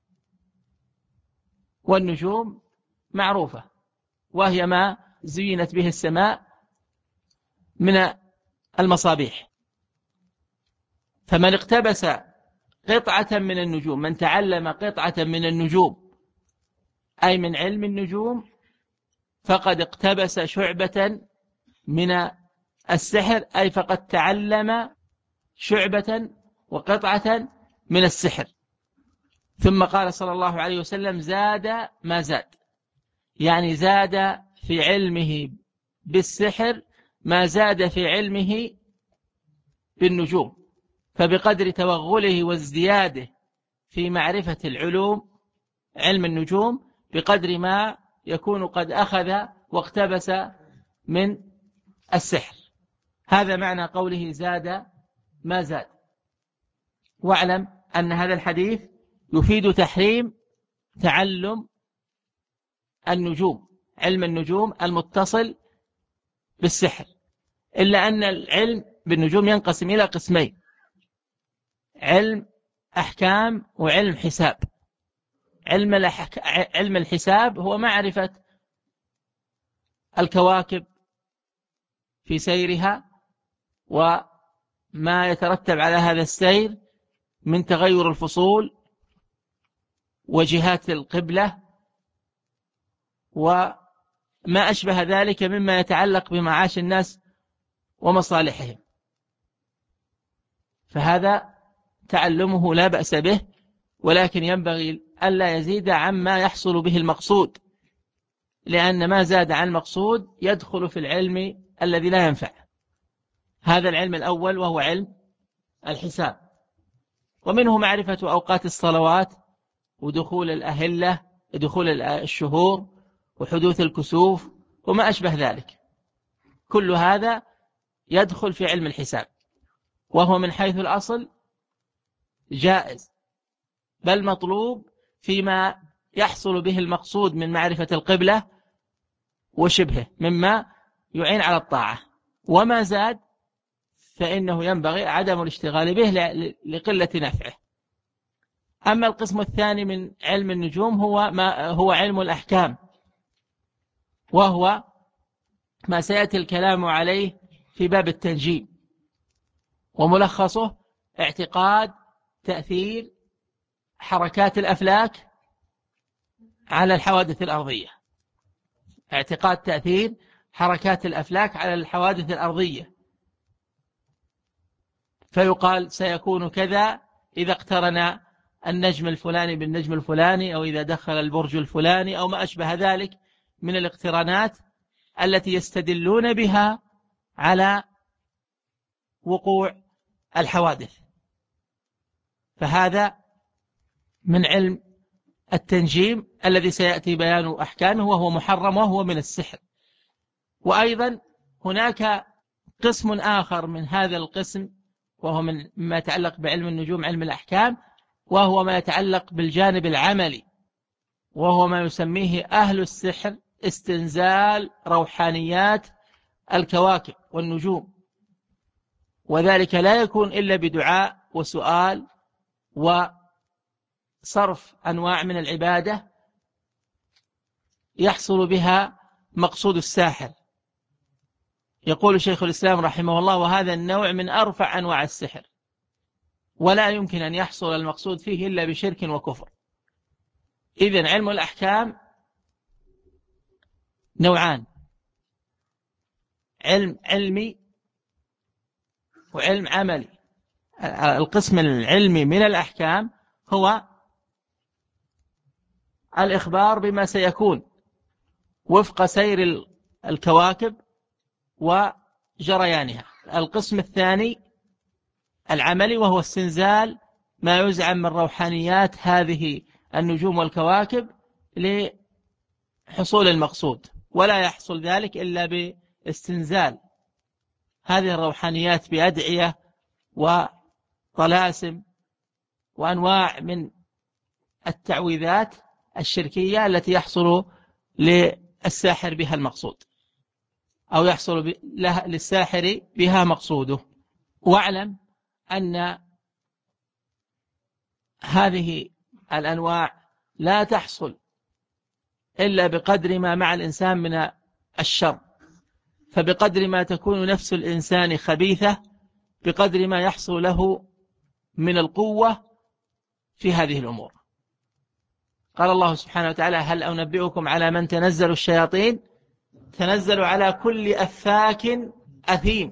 S1: والنجوم معروفة وهي ما زينت به السماء من المصابيح. فمن اقتبس قطعة من النجوم، من تعلم قطعة من النجوم أي من علم النجوم، فقد اقتبس شعبة من السحر، أي فقد تعلم شعبة وقطعة من السحر. ثم قال صلى الله عليه وسلم زاد ما زاد، يعني زاد في علمه بالسحر ما زاد في علمه بالنجوم. فبقدر توغله وازدياده في معرفة العلوم علم النجوم، بقدر ما يكون قد أخذ واقتبس من السحر. هذا معنى قوله زاد ما زاد. واعلم أن هذا الحديث يفيد تحريم تعلم النجوم، علم النجوم المتصل بالسحر، إلا أن العلم بالنجوم ينقسم إلى قسمين: علم أحكام وعلم حساب. علم الحساب هو معرفة الكواكب في سيرها وما يترتب على هذا السير من تغير الفصول وجهات القبلة وما أشبه ذلك مما يتعلق بمعاش الناس ومصالحهم، فهذا تعلمه لا بأس به، ولكن ينبغي ألا يزيد عما يحصل به المقصود، لأن ما زاد عن المقصود يدخل في العلم الذي لا ينفع. هذا العلم الأول وهو علم الحساب، ومنه معرفة أوقات الصلوات ودخول الأهلة، دخول الشهور وحدوث الكسوف وما أشبه ذلك. كل هذا يدخل في علم الحساب، وهو من حيث الأصل جائز بل مطلوب فيما يحصل به المقصود من معرفة القبلة وشبهه مما يعين على الطاعة. وما زاد فإنه ينبغي عدم الاشتغال به لقلة نفعه. أما القسم الثاني من علم النجوم هو علم الأحكام، وهو ما سيأتي الكلام عليه في باب التنجيم، وملخصه اعتقاد تأثير حركات الأفلاك على الحوادث الأرضية. اعتقاد تأثير حركات الأفلاك على الحوادث الأرضية، فيقال سيكون كذا إذا اقترن النجم الفلاني بالنجم الفلاني، أو إذا دخل البرج الفلاني، أو ما أشبه ذلك من الاقترانات التي يستدلون بها على وقوع الحوادث. فهذا من علم التنجيم الذي سيأتي بيان أحكامه، وهو محرم وهو من السحر. وأيضا هناك قسم آخر من هذا القسم، وهو ما يتعلق بعلم النجوم، علم الأحكام، وهو ما يتعلق بالجانب العملي، وهو ما يسميه أهل السحر استنزال روحانيات الكواكب والنجوم، وذلك لا يكون إلا بدعاء وسؤال وصرف أنواع من العبادة يحصل بها مقصود الساحر. يقول شيخ الإسلام رحمه الله: وهذا النوع من أرفع أنواع السحر، ولا يمكن أن يحصل المقصود فيه إلا بشرك وكفر. إذن علم الأحكام نوعان: علم علمي وعلم عملي. القسم العلمي من الأحكام هو الإخبار بما سيكون وفق سير الكواكب وجريانها. القسم الثاني العملي، وهو استنزال ما يزعم من روحانيات هذه النجوم والكواكب لحصول المقصود، ولا يحصل ذلك إلا باستنزال هذه الروحانيات بأدعية وطلاسم وأنواع من التعويذات الشركية التي يحصل للساحر بها المقصود، أو يحصل للساحر بها مقصوده. واعلم أن هذه الأنواع لا تحصل إلا بقدر ما مع الإنسان من الشر، فبقدر ما تكون نفس الإنسان خبيثة بقدر ما يحصل له من القوة في هذه الأمور. قال الله سبحانه وتعالى: هل أنبئكم على من تنزل الشياطين؟ تنزل على كل أفاك أثيم.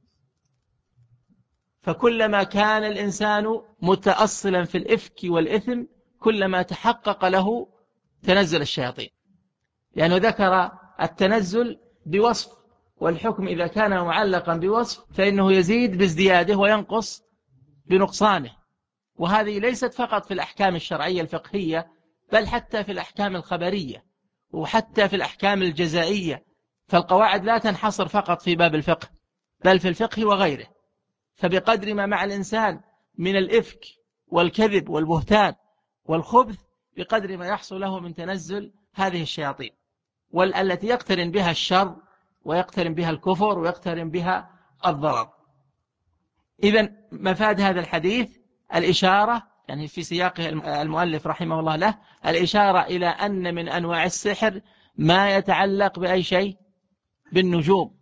S1: فكلما كان الإنسان متأصلا في الإفك والإثم كلما تحقق له تنزل الشياطين، لأنه ذكر التنزل بوصف، والحكم إذا كان معلقا بوصف فإنه يزيد بازدياده وينقص بنقصانه. وهذه ليست فقط في الأحكام الشرعية الفقهية، بل حتى في الأحكام الخبرية، وحتى في الأحكام الجزائية. فالقواعد لا تنحصر فقط في باب الفقه بل في الفقه وغيره. فبقدر ما مع الإنسان من الإفك والكذب والبهتان والخبث بقدر ما يحصل له من تنزل هذه الشياطين والتي يقترن بها الشر ويقترن بها الكفر ويقترن بها الضرر. إذن مفاد هذا الحديث الإشارة، يعني في سياقه المؤلف رحمه الله له الإشارة إلى أن من أنواع السحر ما يتعلق بأي شيء بالنجوم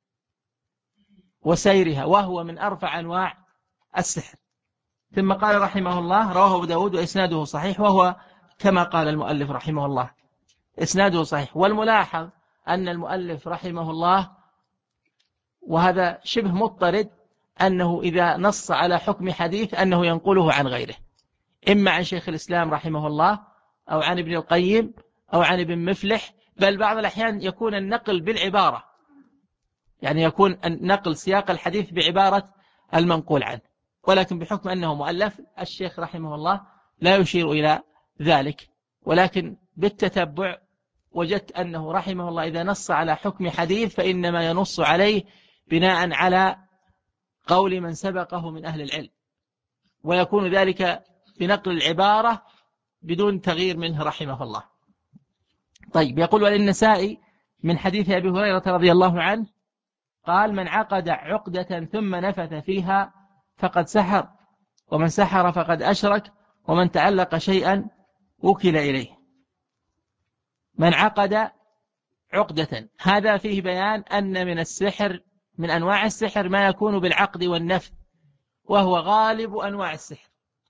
S1: وسيرها، وهو من أرفع أنواع السحر. ثم قال رحمه الله رواه أبو داود وإسناده صحيح، وهو كما قال المؤلف رحمه الله إسناده صحيح. والملاحظ أن المؤلف رحمه الله، وهذا شبه مضطرد، أنه إذا نص على حكم حديث أنه ينقله عن غيره، إما عن شيخ الإسلام رحمه الله أو عن ابن القيم أو عن ابن مفلح، بل بعض الأحيان يكون النقل بالعبارة، يعني يكون النقل سياق الحديث بعبارة المنقول عنه، ولكن بحكم أنه مؤلف الشيخ رحمه الله لا يشير إلى ذلك. ولكن بالتتبع وجدت أنه رحمه الله إذا نص على حكم حديث فإنما ينص عليه بناء على قول من سبقه من أهل العلم، ويكون ذلك بنقل العبارة بدون تغيير منه رحمه الله. طيب، يقول وللنسائي من حديث أبي هريرة رضي الله عنه قال: من عقد عقدة ثم نفث فيها فقد سحر، ومن سحر فقد أشرك، ومن تعلق شيئا وكل إليه. من عقد عقدة، هذا فيه بيان أن من السحر، من أنواع السحر ما يكون بالعقد والنفث، وهو غالب أنواع السحر،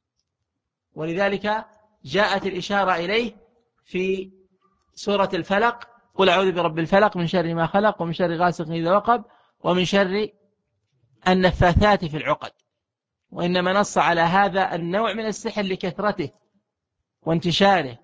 S1: ولذلك جاءت الإشارة إليه في سورة الفلق: قل أعوذ برب الفلق من شر ما خلق ومن شر غاسق إذا وقب ومن شر النفاثات في العقد. وإنما نص على هذا النوع من السحر لكثرته وانتشاره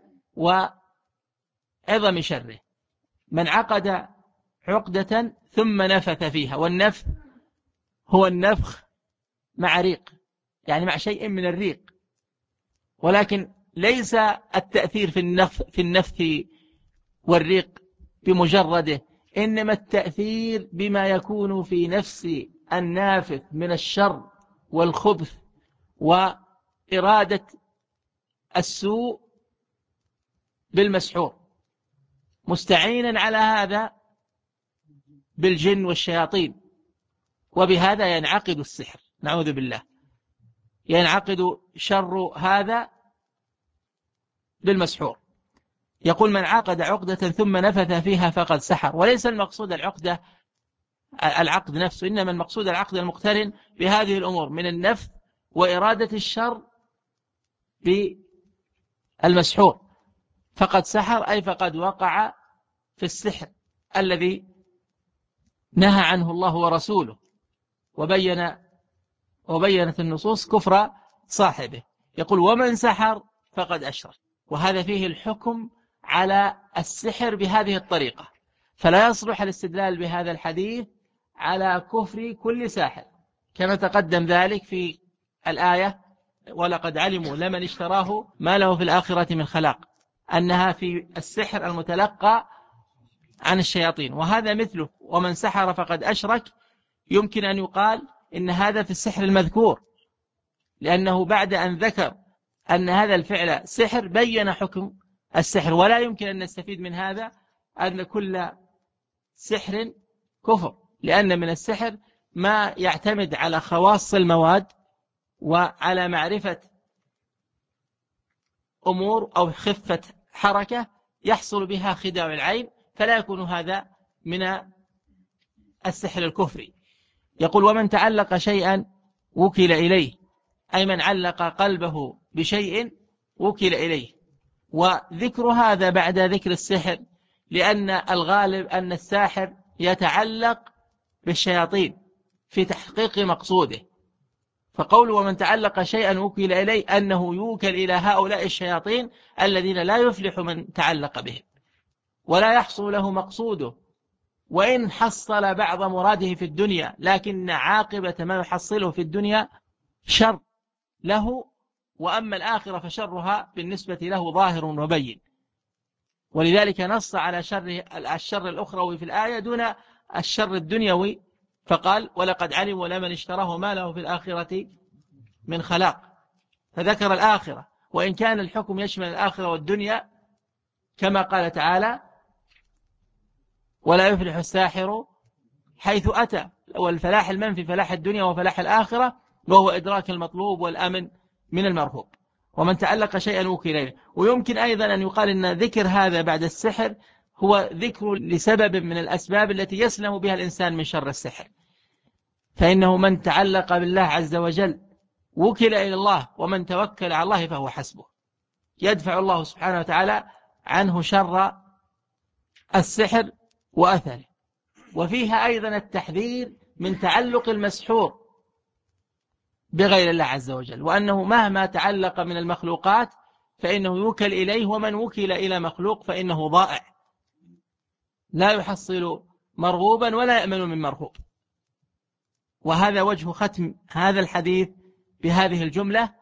S1: وعظم شره. من عقد عقدة ثم نفث فيها، والنفث هو النفخ مع ريق، يعني مع شيء من الريق، ولكن ليس التأثير في النفث والريق بمجرده، إنما التأثير بما يكون في نفس النافث من الشر والخبث وإرادة السوء بالمسحور، مستعينا على هذا بالجن والشياطين، وبهذا ينعقد السحر، نعوذ بالله، ينعقد شر هذا بالمسحور. يقول: من عقد عقدة ثم نفث فيها فقد سحر. وليس المقصود العقد نفسه، إنما المقصود العقد المقترن بهذه الأمور من النفث وإرادة الشر بالمسحور. فقد سحر أي فقد وقع في السحر الذي نهى عنه الله ورسوله، وبينت النصوص كفر صاحبه. يقول: ومن سحر فقد أشرك. وهذا فيه الحكم على السحر بهذه الطريقة، فلا يصلح الاستدلال بهذا الحديث على كفر كل ساحر، كما تقدم ذلك في الآية: ولقد علموا لمن اشتراه ما له في الآخرة من خلاق، أنها في السحر المتلقى عن الشياطين. وهذا مثله: ومن سحر فقد أشرك. يمكن أن يقال إن هذا في السحر المذكور، لأنه بعد أن ذكر أن هذا الفعل سحر بين حكم السحر، ولا يمكن أن نستفيد من هذا أن كل سحر كفر، لأن من السحر ما يعتمد على خواص المواد وعلى معرفة أمور أو خفة حركة يحصل بها خداع العين، فلا يكون هذا من السحر الكفري. يقول: ومن تعلق شيئا وكل إليه، أي من علق قلبه بشيء وكل إليه. وذكر هذا بعد ذكر السحر لأن الغالب أن الساحر يتعلق بالشياطين في تحقيق مقصوده، فقول ومن تعلق شيئا وكل إليه أنه يوكل إلى هؤلاء الشياطين الذين لا يفلح من تعلق بهم ولا يحصل له مقصوده، وإن حصل بعض مراده في الدنيا، لكن عاقبة ما يحصله في الدنيا شر له، وأما الآخرة فشرها بالنسبة له ظاهر وبين. ولذلك نص على الشر الأخروي في الآية دون الشر الدنيوي، فقال ولقد علموا لمن اشتراه ما له في الآخرة من خلاق، فذكر الآخرة، وإن كان الحكم يشمل الآخرة والدنيا كما قال تعالى ولا يفلح الساحر حيث أتى، والفلاح المنفي فلاح الدنيا وفلاح الآخرة، وهو إدراك المطلوب والأمن من المرهوب، ومن تعلق شيئا وكل إليه. ويمكن أيضا أن يقال أن ذكر هذا بعد السحر هو ذكر لسبب من الأسباب التي يسلم بها الإنسان من شر السحر، فإنه من تعلق بالله عز وجل وكل إلى الله، ومن توكل على الله فهو حسبه، يدفع الله سبحانه وتعالى عنه شر السحر وأثره. وفيها أيضا التحذير من تعلق المسحور بغير الله عز وجل، وأنه مهما تعلق من المخلوقات فإنه يوكل إليه، ومن وكل إلى مخلوق فإنه ضائع لا يحصل مرغوبا ولا يأمن من مرهوب. وهذا وجه ختم هذا الحديث بهذه الجملة،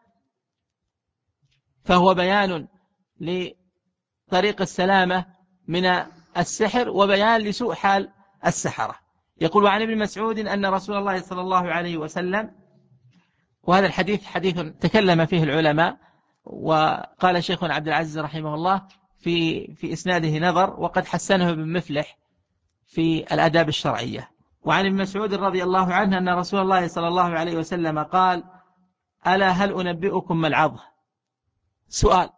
S1: فهو بيان لطريق السلامة من السحر وبيان لسوء حال السحرة. يقول عن ابن مسعود أن رسول الله صلى الله عليه وسلم، وهذا الحديث حديث تكلم فيه العلماء، وقال شيخنا عبد العزيز رحمه الله في إسناده نظر، وقد حسنه ابن مفلح في الآداب الشرعية. وعن ابن مسعود رضي الله عنه أن رسول الله صلى الله عليه وسلم قال ألا هل أنبئكم ما العظة؟ سؤال،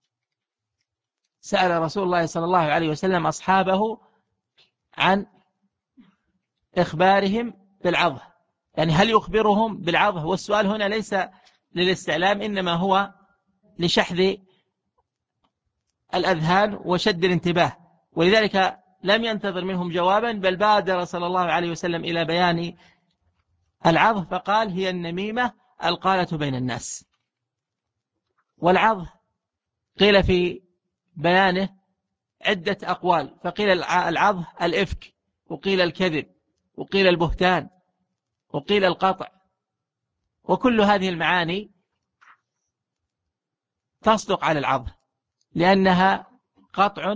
S1: سأل رسول الله صلى الله عليه وسلم أصحابه عن إخبارهم بالعظة، يعني هل يخبرهم بالعظة؟ والسؤال هنا ليس للاستعلام، إنما هو لشحذ الأذهان وشد الانتباه، ولذلك لم ينتظر منهم جوابا، بل بادر صلى الله عليه وسلم إلى بيان العظة، فقال هي النميمة القالة بين الناس. والعظة قيل في بيانه عدة أقوال، فقيل العظة الإفك، وقيل الكذب، وقيل البهتان، وقيل القطع، وكل هذه المعاني تصدق على العظة، لأنها قطع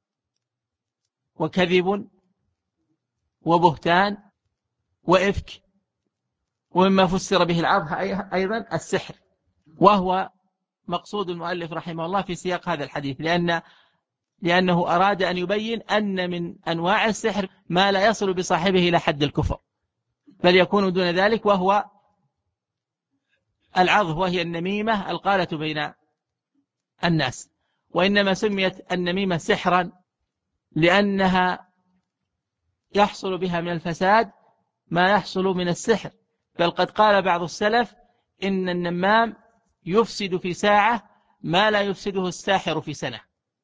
S1: وكذب وبهتان وإفك، ومما فسر به العظة أيضا السحر، وهو مقصود المؤلف رحمه الله في سياق هذا الحديث، لأنه أراد أن يبين أن من أنواع السحر ما لا يصل بصاحبه إلى حد الكفر، بل يكون دون ذلك، وهو العظة، وهي النميمة القالة بين الناس. وإنما سميت النميمة سحرا لأنها يحصل بها من الفساد ما يحصل من السحر، بل قد قال بعض السلف إن النمام يفسد في ساعة ما لا يفسده الساحر في سنة،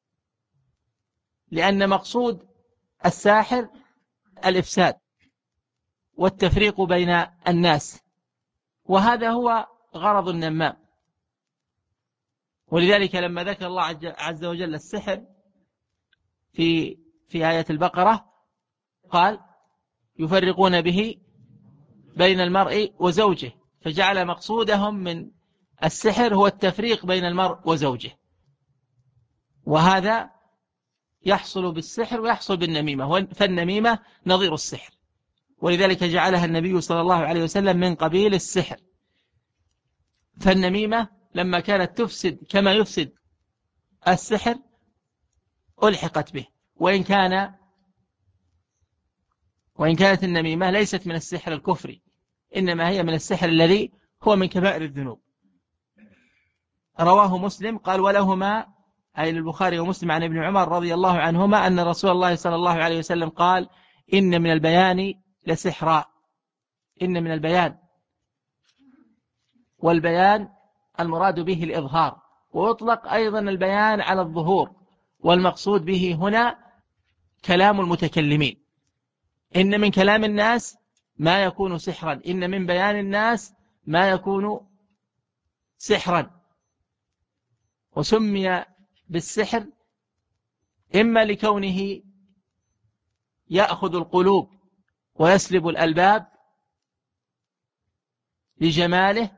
S1: لأن مقصود الساحر الإفساد والتفريق بين الناس، وهذا هو غرض النمام. ولذلك لما ذكر الله عز وجل السحر في آية البقرة قال يفرقون به بين المرء وزوجه، فجعل مقصودهم من السحر هو التفريق بين المرء وزوجه، وهذا يحصل بالسحر ويحصل بالنميمة، فالنميمة نظير السحر، ولذلك جعلها النبي صلى الله عليه وسلم من قبيل السحر. فالنميمة لما كانت تفسد كما يفسد السحر ألحقت به، وإن كانت النميمة ليست من السحر الكفري، إنما هي من السحر الذي هو من كبائر الذنوب. رواه مسلم قال ولهما، أي البخاري ومسلم، عن ابن عمر رضي الله عنهما أن رسول الله صلى الله عليه وسلم قال إن من البيان لسحرا. إن من البيان، والبيان المراد به الإظهار، ويطلق أيضا البيان على الظهور، والمقصود به هنا كلام المتكلمين. إن من كلام الناس ما يكون سحرا، إن من بيان الناس ما يكون سحرا. وسمي بالسحر إما لكونه يأخذ القلوب ويسلب الألباب لجماله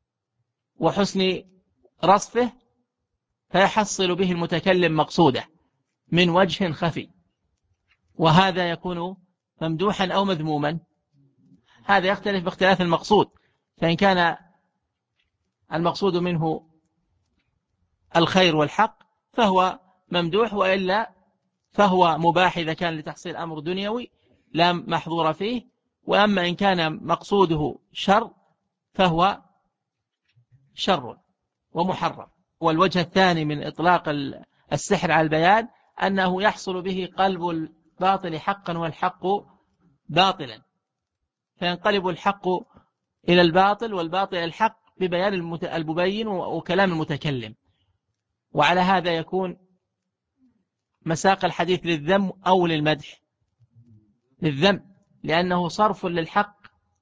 S1: وحسن رصفه، فيحصل به المتكلم مقصوده، من وجه خفي، وهذا يكون ممدوحا أو مذموما. هذا يختلف باختلاف المقصود، فإن كان المقصود منه الخير والحق فهو ممدوح، وإلا فهو مباح إذا كان لتحصيل أمر دنيوي لا محظور فيه. وأما إن كان مقصوده شر فهو شر ومحرم. والوجه الثاني من إطلاق السحر على البيان أنه يحصل به قلب الباطل حقا والحق باطلا، فينقلب الحق إلى الباطل والباطل إلى الحق ببيان المبين وكلام المتكلم. وعلى هذا يكون مساق الحديث للذم أو للمدح. للذم لأنه صرف للحق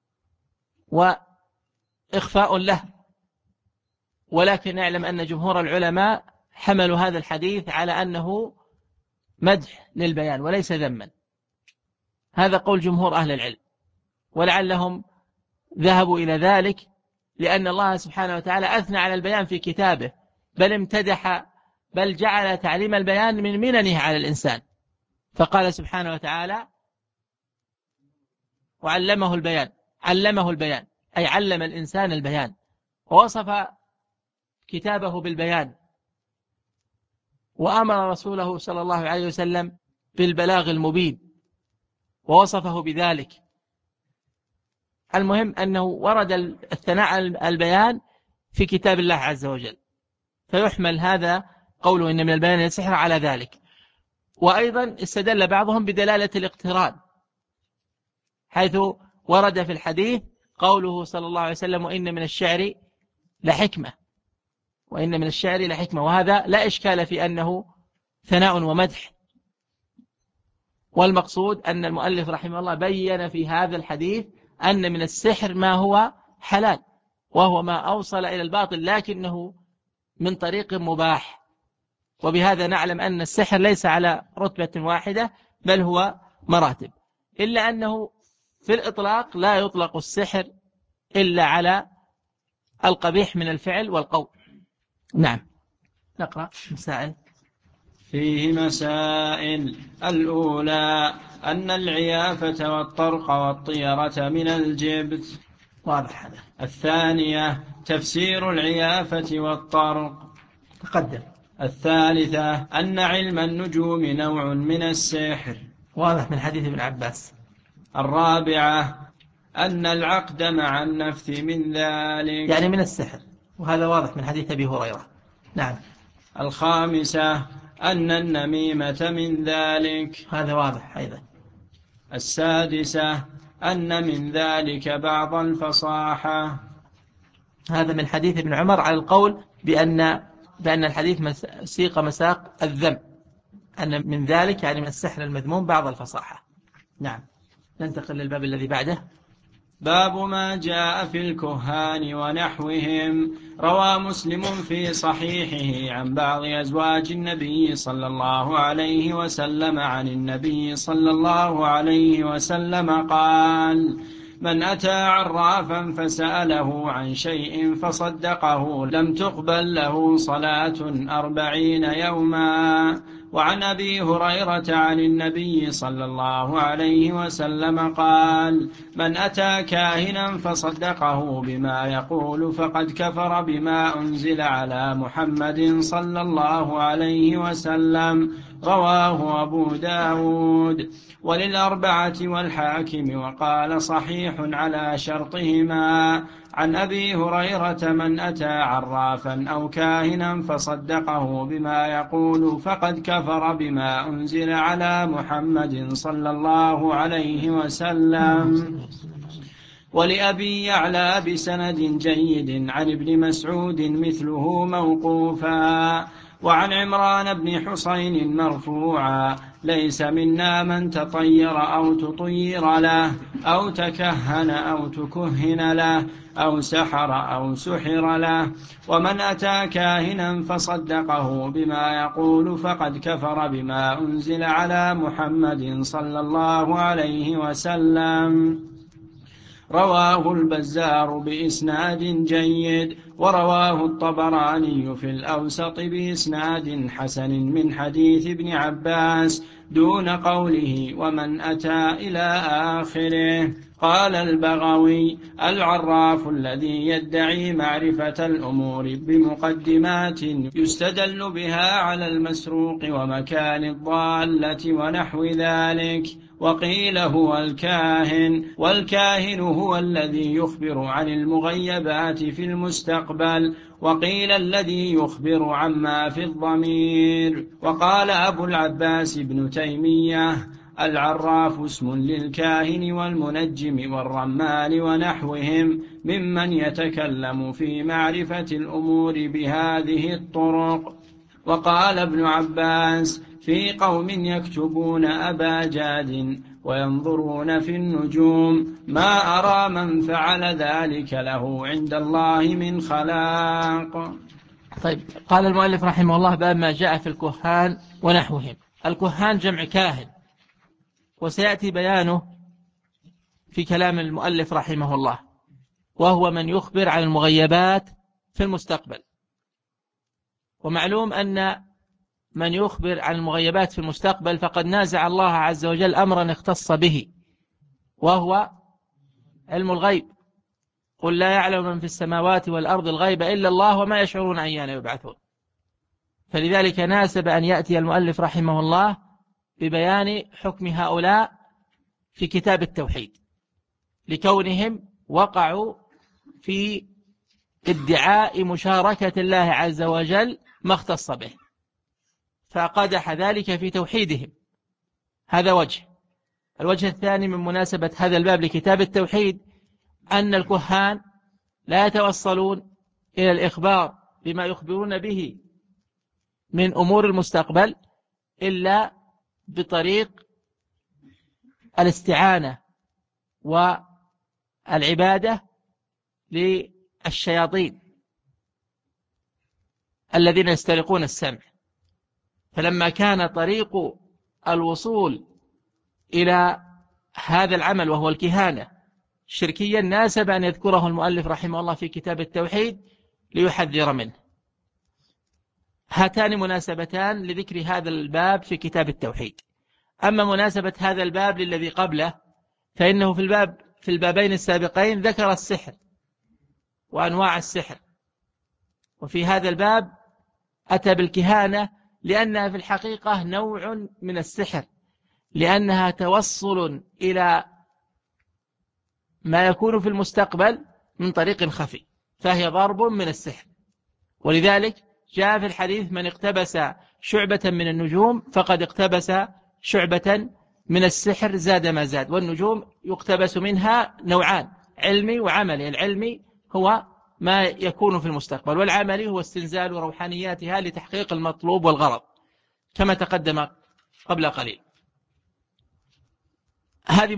S1: وإخفاء له. ولكن نعلم أن جمهور العلماء حملوا هذا الحديث على أنه مدح للبيان وليس ذما. هذا قول جمهور أهل العلم، ولعلهم ذهبوا إلى ذلك لأن الله سبحانه وتعالى أثنى على البيان في كتابه، بل امتدح، بل جعل تعليم البيان من مننه على الإنسان، فقال سبحانه وتعالى: وعلمه البيان. علمه البيان أي علم الإنسان البيان، ووصف كتابه بالبيان، وأمر رسوله صلى الله عليه وسلم بالبلاغ المبين ووصفه بذلك. المهم أنه ورد الثناء على البيان في كتاب الله عز وجل، فيحمل هذا قوله إن من البيان السحر على ذلك. وأيضا استدل بعضهم بدلالة الاقتران، حيث ورد في الحديث قوله صلى الله عليه وسلم: وإن من الشعر لحكمة، وإن من الشعر لحكمة، وهذا لا إشكال في أنه ثناء ومدح. والمقصود أن المؤلف رحمه الله بين في هذا الحديث أن من السحر ما هو حلال، وهو ما أوصل إلى الباطل لكنه من طريق مباح. وبهذا نعلم أن السحر ليس على رتبة واحدة، بل هو مراتب، إلا أنه في الإطلاق لا يطلق السحر إلا على القبيح من الفعل والقول. نعم، نقرأ مسائل.
S2: فيه مسائل. الأولى أن العيافة والطرق والطيرة من الجبت.
S1: واضح هذا.
S2: الثانية تفسير العيافة والطرق.
S1: تقدم.
S2: الثالثة أن علم النجوم نوع من السحر.
S1: واضح من حديث ابن عباس.
S2: الرابعة أن العقد مع النفث من ذلك،
S1: يعني من السحر، وهذا واضح من حديث أبي هريرة. نعم.
S2: الخامسة أن النميمة من ذلك،
S1: هذا واضح أيضا.
S2: السادسة أن من ذلك بعض الفصاحة.
S1: هذا من حديث ابن عمر على القول بأن الحديث سيق مساق الذم، أن من ذلك يعني من السحر المذموم بعض الفصاحة. نعم. ننتقل للباب الذي بعده.
S2: باب ما جاء في الكهان ونحوهم. روى مسلم في صحيحه عن بعض أزواج النبي صلى الله عليه وسلم عن النبي صلى الله عليه وسلم قال: من أتى عرافا فسأله عن شيء فصدقه لم تقبل له صلاة 40 يوما. وعن أبي هريرة عن النبي صلى الله عليه وسلم قال: من أتى كاهنا فصدقه بما يقول فقد كفر بما أنزل على محمد صلى الله عليه وسلم. رواه أبو داود وللأربعة والحاكم وقال صحيح على شرطهما. عن أبي هريرة: من أتى عرافا أو كاهنا فصدقه بما يقول فقد كفر بما أنزل على محمد صلى الله عليه وسلم. ولأبي يعلى بسند جيد عن ابن مسعود مثله موقوفا. وعن عمران بن حسين مرفوعا: ليس منا من تطير أو تطير له أو تكهن أو تكهن له أو سحر أو سحر له. ومن أتى كاهنا فصدقه بما يقول فقد كفر بما أنزل على محمد صلى الله عليه وسلم. رواه البزار بإسناد جيد، ورواه الطبراني في الأوسط بإسناد حسن من حديث ابن عباس دون قوله ومن أتى إلى آخره. قال البغوي: العراف الذي يدعي معرفة الأمور بمقدمات يستدل بها على المسروق ومكان الضالة ونحو ذلك. وقيل هو الكاهن، والكاهن هو الذي يخبر عن المغيبات في المستقبل، وقيل الذي يخبر عما في الضمير. وقال أبو العباس ابن تيمية: العراف اسم للكاهن والمنجم والرمال ونحوهم ممن يتكلم في معرفة الأمور بهذه الطرق. وقال ابن عباس: في قوم يكتبون أباجاد وينظرون في النجوم ما أرى من فعل ذلك له عند الله من خلاق.
S1: طيب، قال المؤلف رحمه الله: باب ما جاء في الكهان ونحوهم. الكهان جمع كاهن، وسيأتي بيانه في كلام المؤلف رحمه الله، وهو من يخبر عن المغيبات في المستقبل. ومعلوم أن من يخبر عن المغيبات في المستقبل فقد نازع الله عز وجل أمرا اختص به، وهو علم الغيب. قل لا يعلم من في السماوات والأرض الغيب إلا الله وما يشعرون أيان يبعثون. فلذلك ناسب أن يأتي المؤلف رحمه الله ببيان حكم هؤلاء في كتاب التوحيد، لكونهم وقعوا في ادعاء مشاركة الله عز وجل ما اختص به، فقدح ذلك في توحيدهم. هذا وجه. الوجه الثاني من مناسبة هذا الباب لكتاب التوحيد أن الكهان لا يتوصلون إلى الإخبار بما يخبرون به من أمور المستقبل إلا بطريق الاستعانة والعبادة للشياطين الذين يسترقون السمع. فلما كان طريق الوصول إلى هذا العمل وهو الكهانة شركيا، ناسب أن يذكره المؤلف رحمه الله في كتاب التوحيد ليحذر منه. هاتان مناسبتان لذكر هذا الباب في كتاب التوحيد. أما مناسبة هذا الباب للذي قبله فإنه في البابين السابقين ذكر السحر وأنواع السحر، وفي هذا الباب أتى بالكهانة لأنها في الحقيقة نوع من السحر، لأنها توصل إلى ما يكون في المستقبل من طريق خفي، فهي ضرب من السحر. ولذلك جاء في الحديث: من اقتبس شعبة من النجوم فقد اقتبس شعبة من السحر زاد ما زاد. والنجوم يقتبس منها نوعان: علمي وعملي. العلمي هو ما يكون في المستقبل، والعملي هو استنزال روحانياتها لتحقيق المطلوب والغرض، كما تقدم قبل قليل. هذه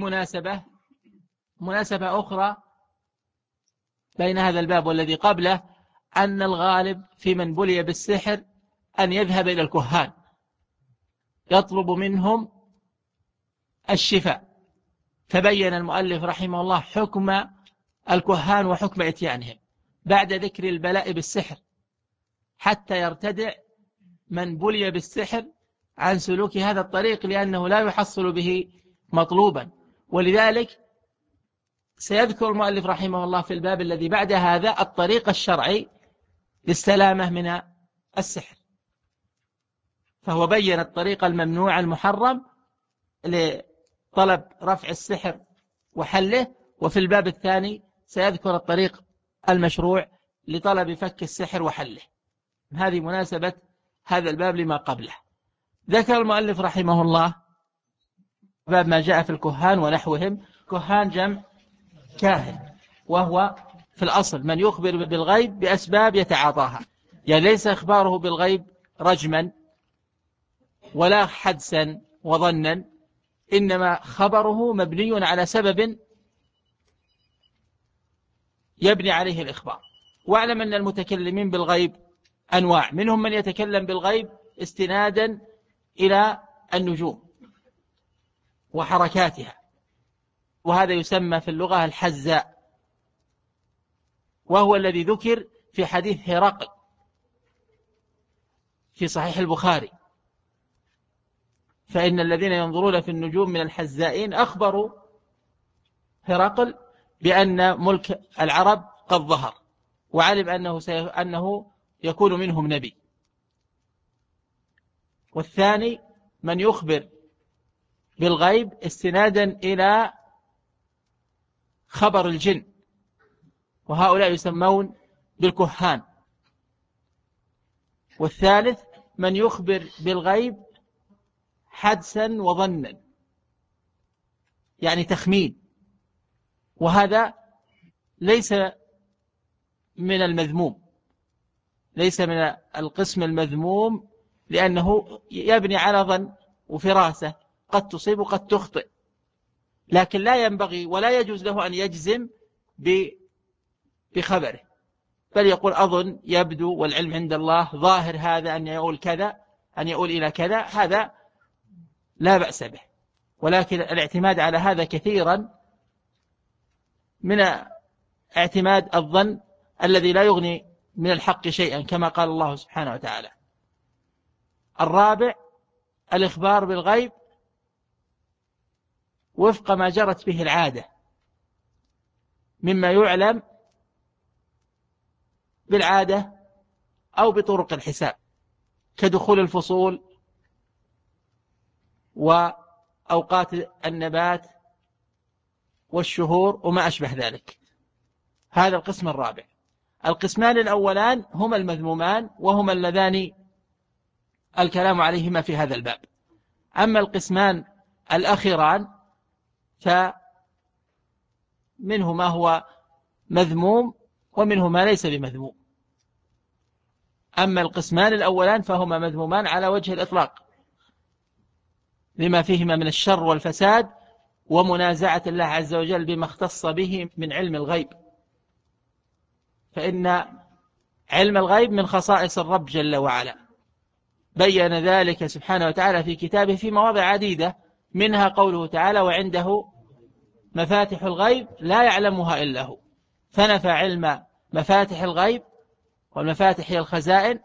S1: مناسبة أخرى بين هذا الباب والذي قبله، أن الغالب في من بلي بالسحر أن يذهب إلى الكهان يطلب منهم الشفاء. فبين المؤلف رحمه الله حكم الكهان وحكم اتيانهم بعد ذكر البلاء بالسحر، حتى يرتدع من بلي بالسحر عن سلوك هذا الطريق، لأنه لا يحصل به مطلوبا. ولذلك سيذكر المؤلف رحمه الله في الباب الذي بعد هذا الطريق الشرعي للسلامة من السحر، فهو بين الطريق الممنوع المحرم لطلب رفع السحر وحله، وفي الباب الثاني سيذكر الطريق المشروع لطلب فك السحر وحله. هذه مناسبة هذا الباب لما قبله. ذكر المؤلف رحمه الله باب ما جاء في الكهان ونحوهم. كهان جمع كاهن، وهو في الأصل من يخبر بالغيب بأسباب يتعاطاها، يعني ليس إخباره بالغيب رجما ولا حدسا وظنا، إنما خبره مبني على سبب يبني عليه الإخبار. واعلم أن المتكلمين بالغيب أنواع، منهم من يتكلم بالغيب استنادا إلى النجوم وحركاتها، وهذا يسمى في اللغة الحزاء، وهو الذي ذكر في حديث هرقل في صحيح البخاري، فإن الذين ينظرون في النجوم من الحزائين أخبروا هرقل بأن ملك العرب قد ظهر، وعلم أنه يكون منهم نبي. والثاني من يخبر بالغيب استنادا إلى خبر الجن، وهؤلاء يسمون بالكهان. والثالث من يخبر بالغيب حدسا وظنا، يعني تخمين، وهذا ليس من المذموم، ليس من القسم المذموم، لأنه يبني على ظن وفراسة قد تصيب وقد تخطئ، لكن لا ينبغي ولا يجوز له أن يجزم بخبره، بل يقول أظن، يبدو، والعلم عند الله، ظاهر هذا أن يقول كذا، أن يقول إلى كذا، هذا لا بأس به. ولكن الاعتماد على هذا كثيرا من اعتماد الظن الذي لا يغني من الحق شيئا، كما قال الله سبحانه وتعالى. الرابع الإخبار بالغيب وفق ما جرت به العادة مما يعلم بالعادة أو بطرق الحساب، كدخول الفصول وأوقات النبات والشهور وما أشبه ذلك. هذا القسم الرابع. القسمان الأولان هما المذمومان، وهما اللذان الكلام عليهما في هذا الباب. أما القسمان الأخيران فمنه ما هو مذموم ومنه ما ليس بمذموم. أما القسمان الأولان فهما مذمومان على وجه الإطلاق لما فيهما من الشر والفساد ومنازعة الله عز وجل بما اختص به من علم الغيب، فإن علم الغيب من خصائص الرب جل وعلا، بين ذلك سبحانه وتعالى في كتابه في مواضع عديدة، منها قوله تعالى وعنده مفاتح الغيب لا يعلمها إلا هو، فنفى علم مفاتح الغيب، والمفاتح هي الخزائن،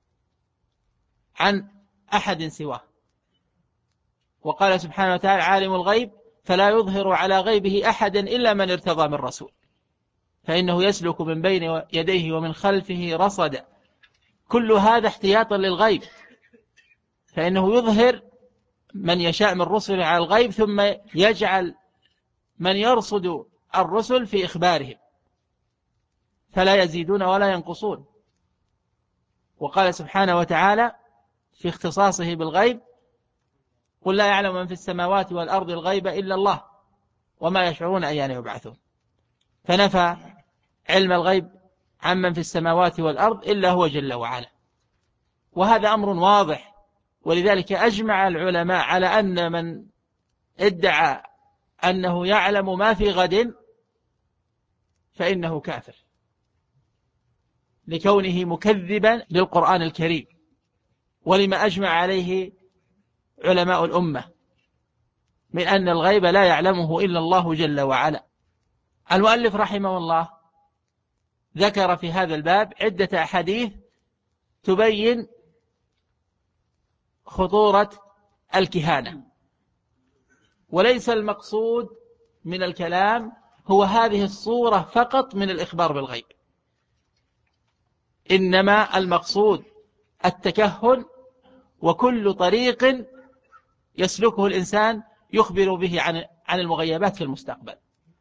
S1: عن أحد سواه. وقال سبحانه وتعالى عالم الغيب فلا يظهر على غيبه أحدا إلا من ارتضى من رسول، فإنه يسلك من بين يديه ومن خلفه رصدا. كل هذا احتياطا للغيب، فإنه يظهر من يشاء من رسله على الغيب، ثم يجعل من يرصد الرسل في إخبارهم فلا يزيدون ولا ينقصون. وقال سبحانه وتعالى في اختصاصه بالغيب قل لا يعلم من في السماوات والأرض الغيب إلا الله وما يشعرون أيان يبعثون، فنفى علم الغيب عمن في السماوات والأرض إلا هو جل وعلا. وهذا أمر واضح، ولذلك أجمع العلماء على أن من ادعى أنه يعلم ما في غد فإنه كافر، لكونه مكذبا للقرآن الكريم، ولما أجمع عليه علماء الأمة من أن الغيب لا يعلمه إلا الله جل وعلا. المؤلف رحمه الله ذكر في هذا الباب عدة أحاديث تبين خطورة الكهانة، وليس المقصود من الكلام هو هذه الصورة فقط من الإخبار بالغيب، إنما المقصود التكهن وكل طريق يسلكه الإنسان يخبر به عن المغيبات في المستقبل،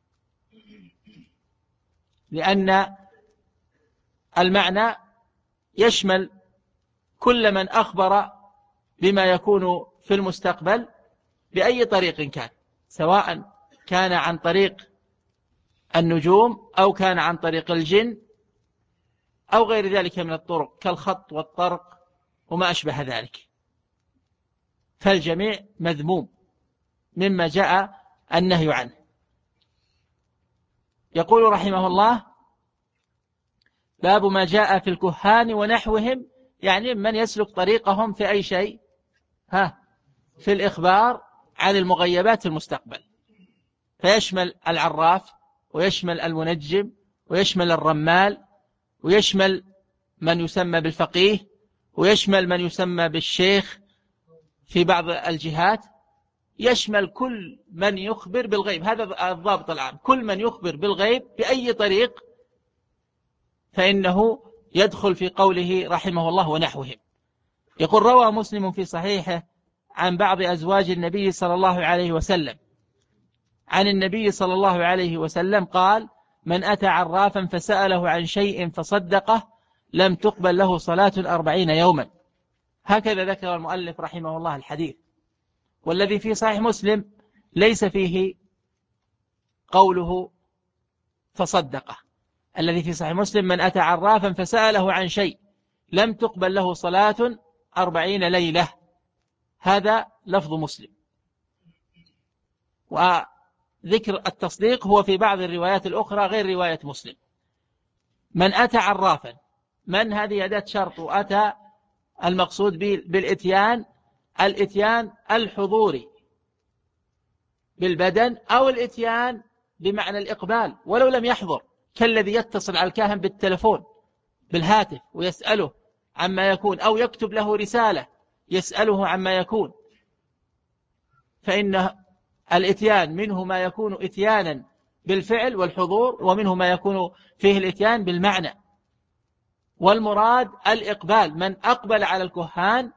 S1: لأن المعنى يشمل كل من أخبر بما يكون في المستقبل بأي طريق كان، سواء كان عن طريق النجوم أو كان عن طريق الجن أو غير ذلك من الطرق كالخط والطرق وما أشبه ذلك، فالجميع مذموم مما جاء النهي عنه. يقول رحمه الله باب ما جاء في الكهان ونحوهم، يعني من يسلك طريقهم في أي شيء، في الإخبار عن المغيبات في المستقبل. فيشمل العراف ويشمل المنجم ويشمل الرمال ويشمل من يسمى بالفقيه ويشمل من يسمى بالشيخ في بعض الجهات، يشمل كل من يخبر بالغيب. هذا الضابط العام، كل من يخبر بالغيب بأي طريق فإنه يدخل في قوله رحمه الله ونحوهم. يقول: روى مسلم في صحيحه عن بعض أزواج النبي صلى الله عليه وسلم عن النبي صلى الله عليه وسلم قال: من أتى عرافا فسأله عن شيء فصدقه لم تقبل له صلاة 40 يوما. هكذا ذكر المؤلف رحمه الله الحديث. والذي في صحيح مسلم ليس فيه قوله فصدقه. الذي في صحيح مسلم: من أتى عرافا فسأله عن شيء لم تقبل له صلاة 40 ليلة. هذا لفظ مسلم. وذكر التصديق هو في بعض الروايات الأخرى غير رواية مسلم. من أتى عرافا، من هذه أداة شرط، وأتى المقصود بالإتيان الإتيان الحضوري بالبدن أو الإتيان بمعنى الإقبال ولو لم يحضر، كالذي يتصل على الكاهن بالتلفون بالهاتف ويسأله عما يكون، أو يكتب له رسالة يسأله عما يكون. فإن الإتيان منه ما يكون إتيانا بالفعل والحضور، ومنه ما يكون فيه الإتيان بالمعنى. والمراد الإقبال، من أقبل على الكهان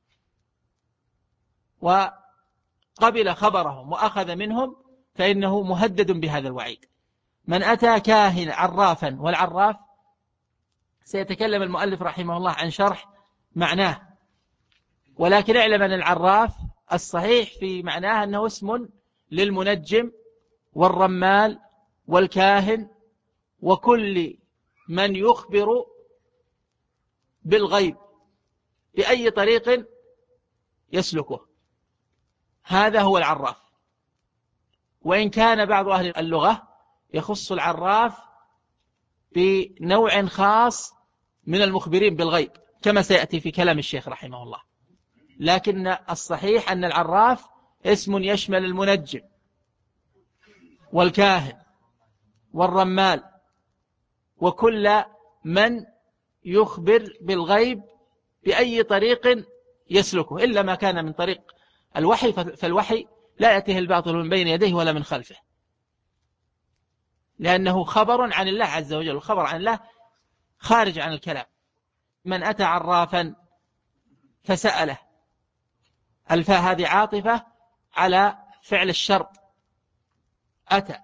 S1: وقبل خبرهم وأخذ منهم فإنه مهدد بهذا الوعيد. من أتى كاهن عرافا، والعراف سيتكلم المؤلف رحمه الله عن شرح معناه، ولكن اعلم أن العراف الصحيح في معناه أنه اسم للمنجم والرمال والكاهن وكل من يخبر بالغيب بأي طريق يسلكه. هذا هو العراف. وإن كان بعض أهل اللغة يخص العراف بنوع خاص من المخبرين بالغيب كما سيأتي في كلام الشيخ رحمه الله، لكن الصحيح أن العراف اسم يشمل المنجم والكاهن والرمال وكل من يخبر بالغيب بأي طريق يسلكه، إلا ما كان من طريق الوحي، فالوحي لا يأتيه الباطل من بين يديه ولا من خلفه، لأنه خبر عن الله عز وجل، الخبر عن الله خارج عن الكلام. من أتى عرافا فسأله، الفاء هذه عاطفة على فعل الشرط أتى،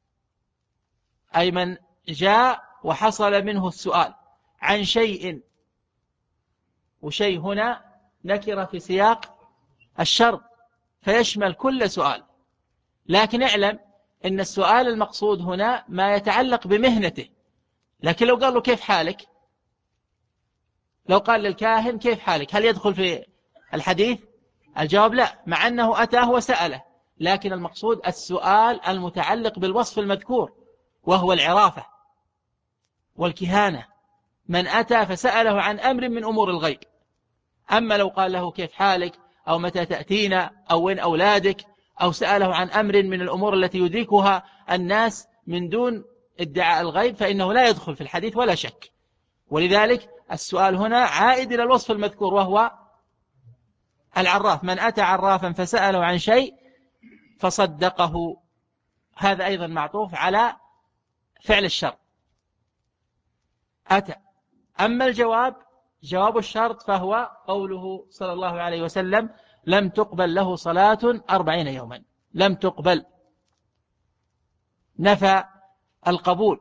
S1: أي من جاء وحصل منه السؤال عن شيء، وشيء هنا نكرة في سياق الشرط فيشمل كل سؤال. لكن اعلم أن السؤال المقصود هنا ما يتعلق بمهنته. لكن لو قال له كيف حالك، لو قال للكاهن كيف حالك، هل يدخل في الحديث؟ الجواب لا، مع أنه أتاه وسأله، لكن المقصود السؤال المتعلق بالوصف المذكور وهو العرافة والكهانة. من أتى فسأله عن أمر من أمور الغيب. أما لو قال له كيف حالك أو متى تأتينا أو وين أولادك، أو سأله عن أمر من الأمور التي يدركها الناس من دون ادعاء الغيب، فإنه لا يدخل في الحديث ولا شك. ولذلك السؤال هنا عائد إلى الوصف المذكور وهو العراف. من أتى عرافا فسأله عن شيء فصدقه، هذا أيضا معطوف على فعل الشرط أتى. أما الجواب، جواب الشرط، فهو قوله صلى الله عليه وسلم: لم تقبل له صلاة 40 يوما. لم تقبل، نفى القبول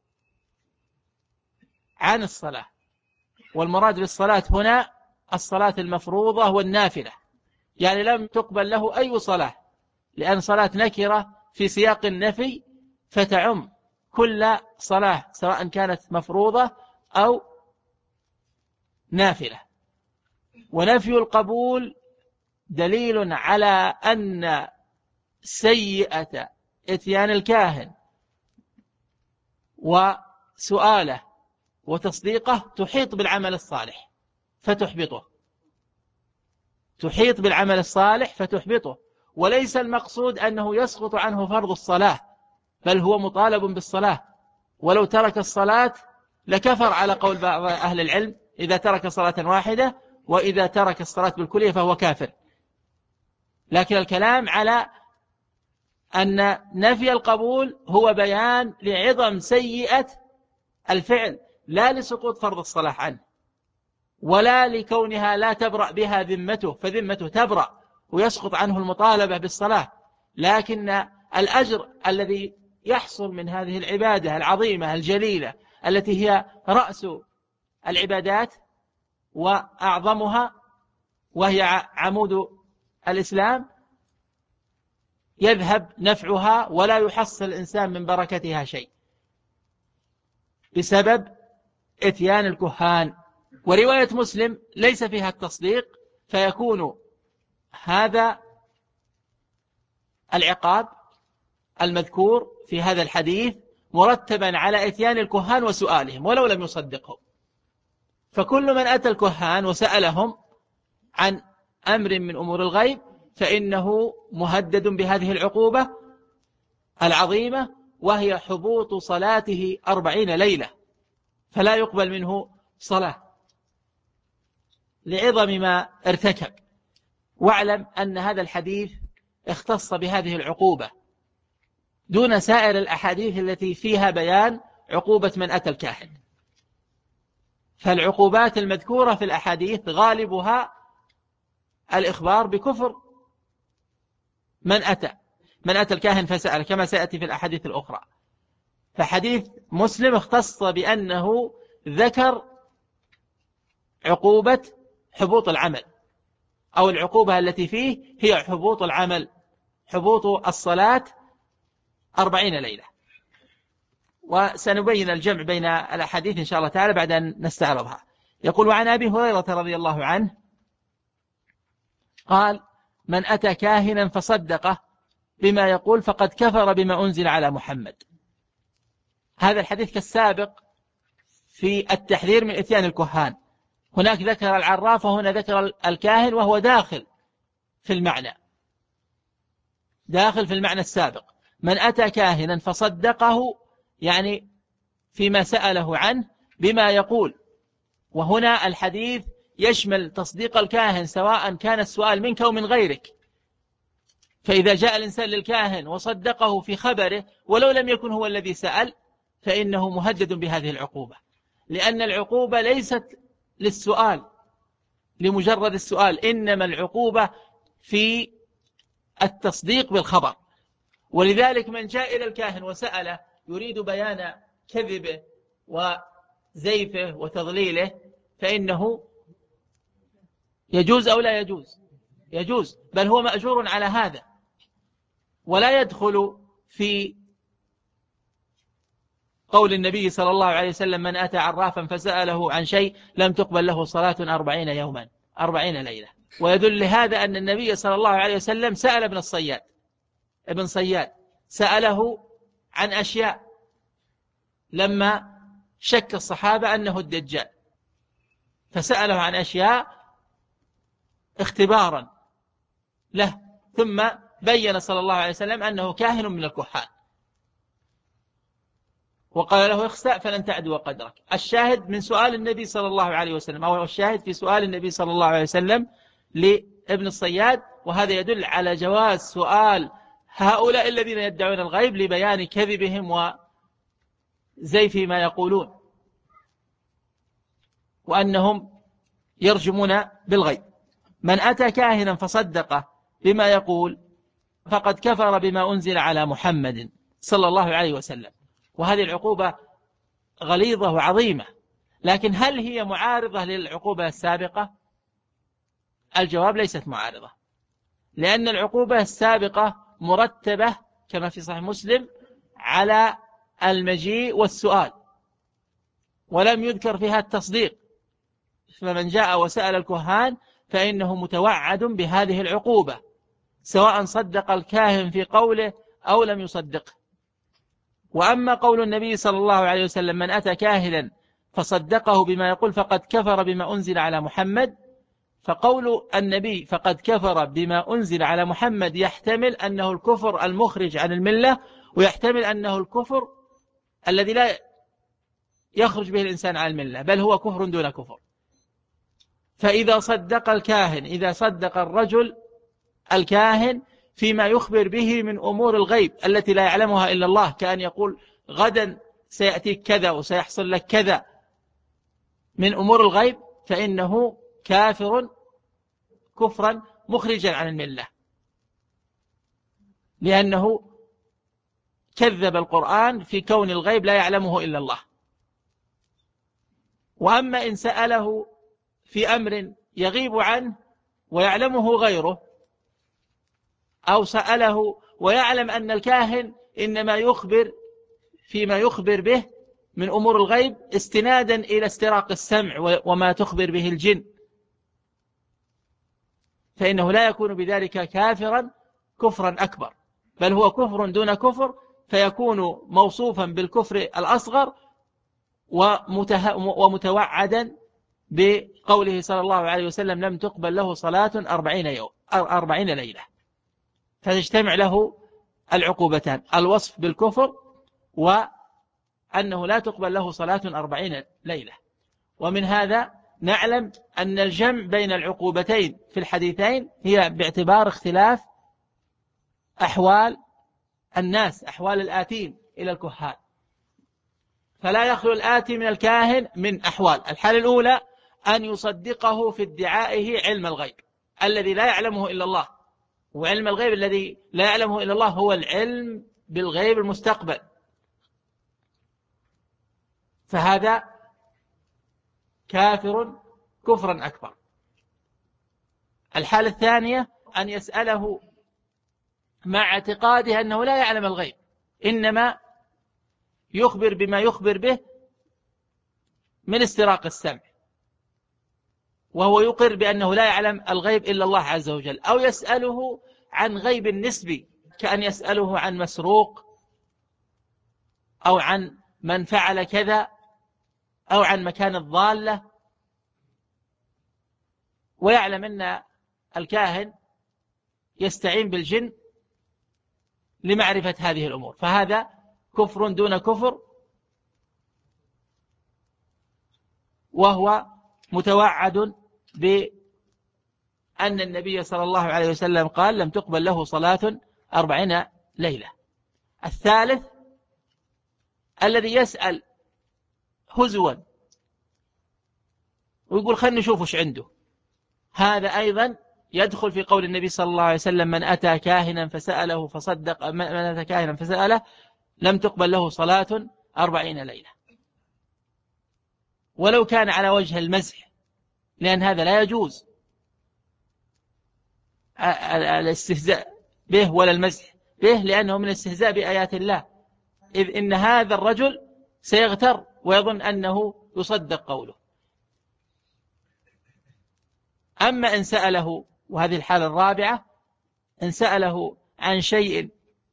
S1: عن الصلاة، والمراد بالصلاة هنا الصلاة المفروضة والنافلة، يعني لم تقبل له أي صلاة، لأن صلاة نكرة في سياق النفي فتعم كل صلاة سواء كانت مفروضة أو نافلة. ونفي القبول دليل على أن سيئة إتيان الكاهن وسؤاله وتصديقه تحيط بالعمل الصالح فتحبطه، تحيط بالعمل الصالح فتحبطه. وليس المقصود أنه يسقط عنه فرض الصلاة، بل هو مطالب بالصلاة، ولو ترك الصلاة لكفر على قول بعض أهل العلم إذا ترك صلاة واحدة، وإذا ترك الصلاة بالكلية فهو كافر. لكن الكلام على أن نفي القبول هو بيان لعظم سيئة الفعل، لا لسقوط فرض الصلاة عنه، ولا لكونها لا تبرأ بها ذمته، فذمته تبرأ ويسقط عنه المطالبة بالصلاة، لكن الأجر الذي يحصل من هذه العبادة العظيمة الجليلة التي هي رأس العبادات وأعظمها وهي عمود الإسلام يذهب نفعها ولا يحصل الإنسان من بركتها شيء بسبب إتيان الكهان. ورواية مسلم ليس فيها التصديق، فيكون هذا العقاب المذكور في هذا الحديث مرتبا على إتيان الكهان وسؤالهم ولو لم يصدقهم. فكل من أتى الكهان وسألهم عن أمر من أمور الغيب فإنه مهدد بهذه العقوبة العظيمة، وهي حبوط صلاته 40 ليلة، فلا يقبل منه صلاة لعظم ما ارتكب. واعلم أن هذا الحديث اختص بهذه العقوبة دون سائر الأحاديث التي فيها بيان عقوبة من أتى الكاهن. فالعقوبات المذكورة في الأحاديث غالبها الإخبار بكفر من أتى الكاهن فسأل، كما سيأتي في الأحاديث الأخرى. فحديث مسلم اختص بأنه ذكر عقوبة حبوط العمل، أو العقوبة التي فيه هي حبوط العمل، حبوط الصلاة 40 ليلة. وسنبين الجمع بين الأحاديث إن شاء الله تعالى بعد أن نستعرضها. يقول: وعن أبي هريرة رضي الله عنه قال: من أتى كاهنا فصدقه بما يقول فقد كفر بما أنزل على محمد. هذا الحديث كالسابق في التحذير من إتيان الكهان. هناك ذكر العراف وهنا ذكر الكاهن، وهو داخل في المعنى السابق. من أتى كاهنا فصدقه يعني فيما سأله عنه بما يقول، وهنا الحديث يشمل تصديق الكاهن سواء كان السؤال منك أو من غيرك. فإذا جاء الإنسان للكاهن وصدقه في خبره ولو لم يكن هو الذي سأل فإنه مهدد بهذه العقوبة، لأن العقوبة ليست للسؤال لمجرد السؤال، إنما العقوبة في التصديق بالخبر. ولذلك من جاء إلى الكاهن وسأله يريد بيان كذبه وزيفه وتضليله فإنه يجوز أو لا يجوز؟ يجوز، بل هو مأجور على هذا، ولا يدخل في قول النبي صلى الله عليه وسلم: من أتى عرافا فسأله عن شيء لم تقبل له صلاة 40 يوما 40 ليلة. ويدل لهذا أن النبي صلى الله عليه وسلم سأل ابن صياد سأله عن أشياء لما شك الصحابة أنه الدجال، فسأله عن أشياء اختبارا له، ثم بين صلى الله عليه وسلم أنه كاهن من الكهان، وقال له: اخسأ فلن تعدو قدرك. الشاهد من سؤال النبي صلى الله عليه وسلم، أو الشاهد في سؤال النبي صلى الله عليه وسلم لابن الصياد، وهذا يدل على جواز سؤال هؤلاء الذين يدعون الغيب لبيان كذبهم وزيف ما يقولون، وأنهم يرجمون بالغيب. من أتى كاهنا فصدقه بما يقول فقد كفر بما أنزل على محمد صلى الله عليه وسلم. وهذه العقوبة غليظة وعظيمة، لكن هل هي معارضة للعقوبة السابقة؟ الجواب: ليست معارضة، لأن العقوبة السابقة مرتبة كما في صحيح مسلم على المجيء والسؤال، ولم يذكر فيها التصديق. فمن جاء وسأل الكهان فإنه متوعد بهذه العقوبة، سواء صدق الكاهن في قوله أو لم يصدقه. وأما قول النبي صلى الله عليه وسلم: من أتى كاهنا فصدقه بما يقول فقد كفر بما أنزل على محمد، فقول النبي فقد كفر بما أنزل على محمد يحتمل أنه الكفر المخرج عن الملة، ويحتمل أنه الكفر الذي لا يخرج به الإنسان عن الملة، بل هو كفر دون كفر. فإذا صدق الكاهن، إذا صدق الرجل الكاهن فيما يخبر به من أمور الغيب التي لا يعلمها إلا الله، كأن يقول غدا سيأتيك كذا وسيحصل لك كذا من أمور الغيب، فإنه كافر كفرا مخرجا عن الملة، لأنه كذب القرآن في كون الغيب لا يعلمه إلا الله. وأما إن سأله في أمر يغيب عنه ويعلمه غيره، أو سأله ويعلم أن الكاهن إنما يخبر فيما يخبر به من أمور الغيب استنادا إلى استراق السمع وما تخبر به الجن، فإنه لا يكون بذلك كافرا كفرا أكبر، بل هو كفر دون كفر، فيكون موصوفا بالكفر الأصغر ومتوعدا بقوله صلى الله عليه وسلم لم تقبل له صلاة 40 ليلة. فتجتمع له العقوبتان، الوصف بالكفر وأنه لا تقبل له صلاة 40 ليلة. ومن هذا نعلم أن الجمع بين العقوبتين في الحديثين هي باعتبار اختلاف أحوال الناس، أحوال الآتين إلى الكهان. فلا يخلو الآتي من الكاهن من أحوال: الحالة الأولى أن يصدقه في ادعائه علم الغيب الذي لا يعلمه إلا الله، وعلم الغيب الذي لا يعلمه إلا الله هو العلم بالغيب المستقبل، فهذا كافر كفرا أكبر. الحالة الثانية أن يسأله مع اعتقاده أنه لا يعلم الغيب، إنما يخبر بما يخبر به من استراق السمع، وهو يقر بأنه لا يعلم الغيب إلا الله عز وجل. أو يسأله عن غيب نسبي، كأن يسأله عن مسروق، أو عن من فعل كذا، أو عن مكان الضالة، ويعلم أن الكاهن يستعين بالجن لمعرفة هذه الأمور، فهذا كفر دون كفر، وهو متوعد بأن النبي صلى الله عليه وسلم قال لم تقبل له صلاة 40 ليلة. الثالث الذي يسأل هزوا ويقول خلنا نشوف وش عنده، هذا أيضا يدخل في قول النبي صلى الله عليه وسلم من أتى كاهنا فسأله فصدق، من أتى كاهنا فسأله لم تقبل له صلاة 40 ليلة، ولو كان على وجه المزح، لأن هذا لا يجوز الاستهزاء به ولا المزح به، لأنه من الاستهزاء بآيات الله، إذ إن هذا الرجل سيغتر ويظن أنه يصدق قوله. أما إن سأله، وهذه الحالة الرابعة، إن سأله عن شيء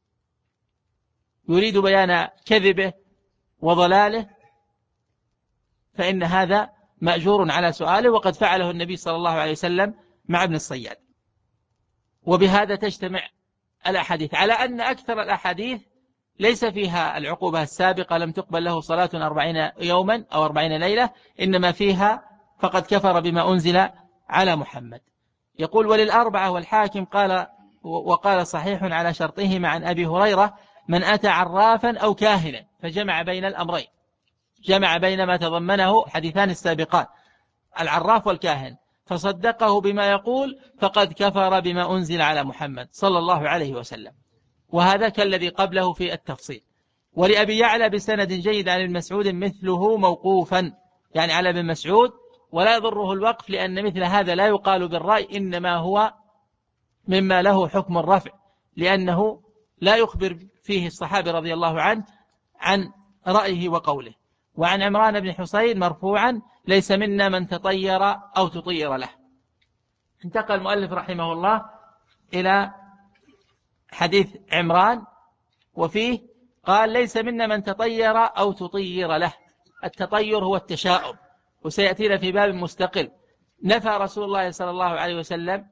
S1: يريد بيان كذبه وضلاله، فإن هذا مأجور على سؤاله، وقد فعله النبي صلى الله عليه وسلم مع ابن الصياد. وبهذا تجتمع الأحاديث على أن أكثر الأحاديث ليس فيها العقوبة السابقة لم تقبل له صلاة 40 يوما أو 40 ليلة، إنما فيها فقد كفر بما أنزل على محمد. يقول وللأربعة والحاكم قال وقال صحيح على شرطهما عن أبي هريرة من أتى عرافا أو كاهنا، فجمع بين الأمرين، جمع بين ما تضمنه حديثان السابقان العراف والكاهن، فصدقه بما يقول فقد كفر بما أنزل على محمد صلى الله عليه وسلم. وهذا كالذي قبله في التفصيل. ولأبي يعلى بسند جيد عن ابن مسعود مثله موقوفا، يعني على ابن مسعود، ولا يضره الوقف، لأن مثل هذا لا يقال بالرأي، إنما هو مما له حكم الرفع، لأنه لا يخبر فيه الصحابي رضي الله عنه عن رأيه وقوله. وعن عمران بن حسين مرفوعا ليس منا من تطير أو تطير له. انتقل المؤلف رحمه الله إلى حديث عمران، وفيه قال ليس منا من تطير أو تطير له. التطير هو التشاؤم، وسيأتينا في باب مستقل نفى رسول الله صلى الله عليه وسلم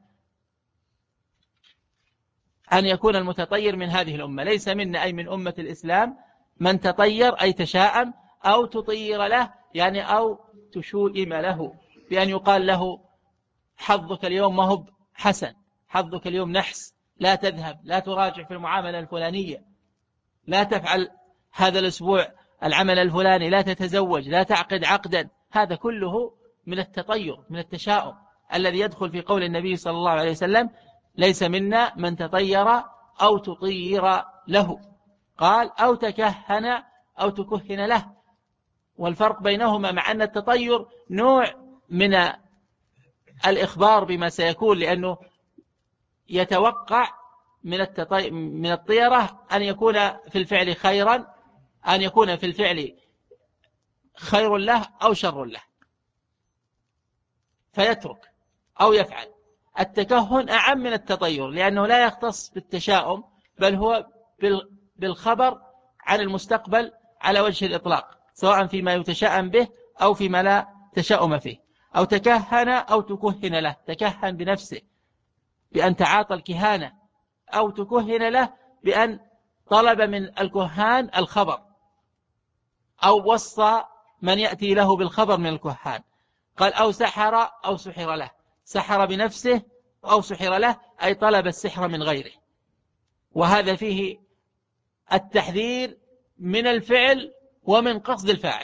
S1: أن يكون المتطير من هذه الأمة. ليس منا أي من أمة الإسلام من تطير أي تشاءم أو تطير له، يعني أو تشوئم له، بأن يقال له حظك اليوم ما هو حسن، حظك اليوم نحس، لا تذهب، لا تراجع في المعاملة الفلانية، لا تفعل هذا الأسبوع العمل الفلاني، لا تتزوج، لا تعقد عقدا. هذا كله من التطير، من التشاؤم الذي يدخل في قول النبي صلى الله عليه وسلم: ليس منا من تطير أو تطير له. قال: أو تكهن أو تكهن له. والفرق بينهما مع أن التطير نوع من الإخبار بما سيكون، لأنه يتوقع من الطيرة أن يكون في الفعل خيرا، أن يكون في الفعل خير له أو شر له فيترك أو يفعل. التكهن أعم من التطير، لأنه لا يختص بالتشاؤم، بل هو بالخبر عن المستقبل على وجه الإطلاق، سواء فيما يتشاءم به أو فيما لا تشاؤم فيه. أو تكهن أو تكهن له، تكهن بنفسه بأن تعاطى الكهانة، أو تكهن له بأن طلب من الكهان الخبر، أو وصى من يأتي له بالخبر من الكهان. قال: أو سحر أو سحر له، سحر بنفسه أو سحر له، أي طلب السحر من غيره. وهذا فيه التحذير من الفعل ومن قصد الفاعل،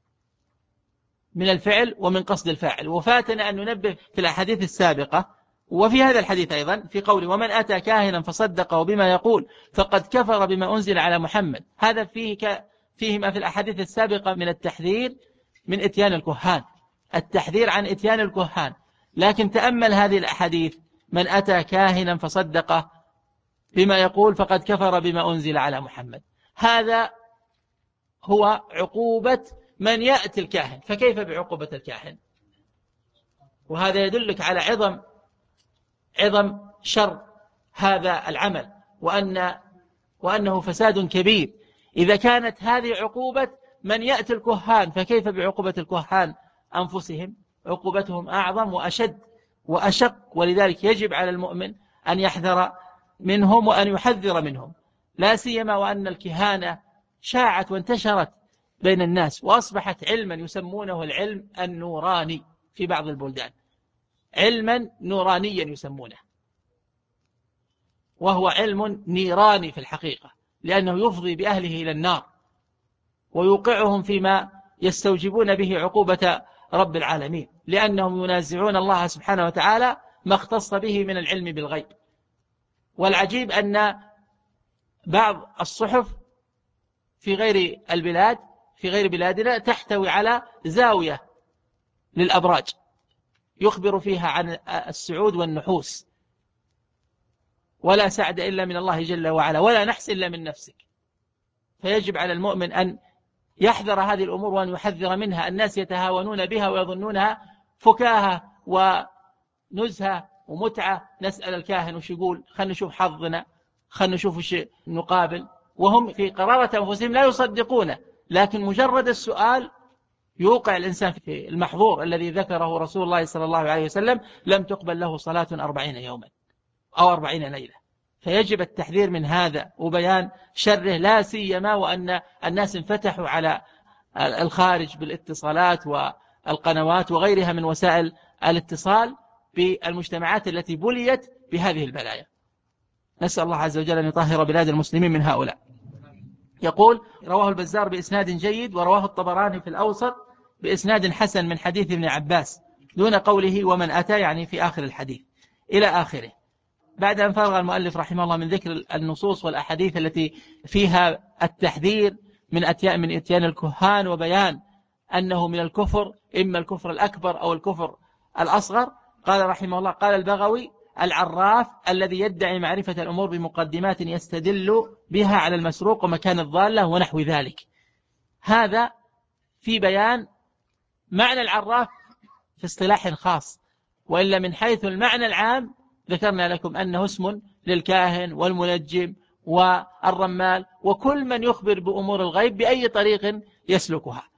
S1: من الفعل ومن قصد الفاعل. وفاتنا أن ننبه في الأحاديث السابقة وفي هذا الحديث أيضا في قول: ومن أتى كاهنا فصدقه بما يقول فقد كفر بما أنزل على محمد. هذا فيه ما في الأحاديث السابقة من التحذير من إتيان الكهان، التحذير عن إتيان الكهان. لكن تأمل هذه الأحاديث: من أتى كاهنا فصدقه بما يقول فقد كفر بما أنزل على محمد. هذا هو عقوبة من يأتي الكاهن، فكيف بعقوبة الكاهن؟ وهذا يدلك على عظم شر هذا العمل، وأنه فساد كبير. إذا كانت هذه عقوبة من يأتي الكهان، فكيف بعقوبة الكهان أنفسهم؟ عقوبتهم أعظم وأشد وأشق. ولذلك يجب على المؤمن أن يحذر منهم وأن يحذر منهم، لا سيما وأن الكهانة شاعت وانتشرت بين الناس، وأصبحت علما يسمونه العلم النوراني في بعض البلدان، علما نورانيا يسمونه، وهو علم نيراني في الحقيقة، لأنه يفضي بأهله إلى النار ويوقعهم فيما يستوجبون به عقوبة رب العالمين، لأنهم ينازعون الله سبحانه وتعالى ما اختص به من العلم بالغيب. والعجيب أن بعض الصحف في غير البلاد، في غير بلادنا، تحتوي على زاوية للأبراج يخبر فيها عن السعود والنحوس: ولا سعد إلا من الله جل وعلا، ولا نحس إلا من نفسك. فيجب على المؤمن أن يحذر هذه الأمور وأن يحذر منها. الناس يتهاونون بها ويظنونها فكاهة ونزهة ومتعة. نسأل الكاهن وش يقول، خلنا نشوف حظنا، خلنا نشوف وش نقابل، وهم في قرارة أنفسهم لا يصدقونه، لكن مجرد السؤال يوقع الإنسان في المحظور الذي ذكره رسول الله صلى الله عليه وسلم: لم تقبل له صلاة 40 يوما أو 40 ليلة. فيجب التحذير من هذا وبيان شره، لا سيما وأن الناس انفتحوا على الخارج بالاتصالات والقنوات وغيرها من وسائل الاتصال بالمجتمعات التي بليت بهذه البلايا. نسأل الله عز وجل أن يطهر بلاد المسلمين من هؤلاء. يقول: رواه البزار بإسناد جيد، ورواه الطبراني في الأوسط بإسناد حسن من حديث ابن عباس دون قوله ومن أتى، يعني في آخر الحديث إلى آخره. بعد أن فرغ المؤلف رحمه الله من ذكر النصوص والأحاديث التي فيها التحذير من إتيان الكهان وبيان أنه من الكفر، إما الكفر الأكبر أو الكفر الأصغر، قال رحمه الله: قال البغوي: العراف الذي يدعي معرفة الأمور بمقدمات يستدل بها على المسروق ومكان الضالة ونحو ذلك. هذا في بيان معنى العراف في اصطلاح خاص، وإلا من حيث المعنى العام ذكرنا لكم أنه اسم للكاهن والمنجم والرمال وكل من يخبر بأمور الغيب بأي طريق يسلكها.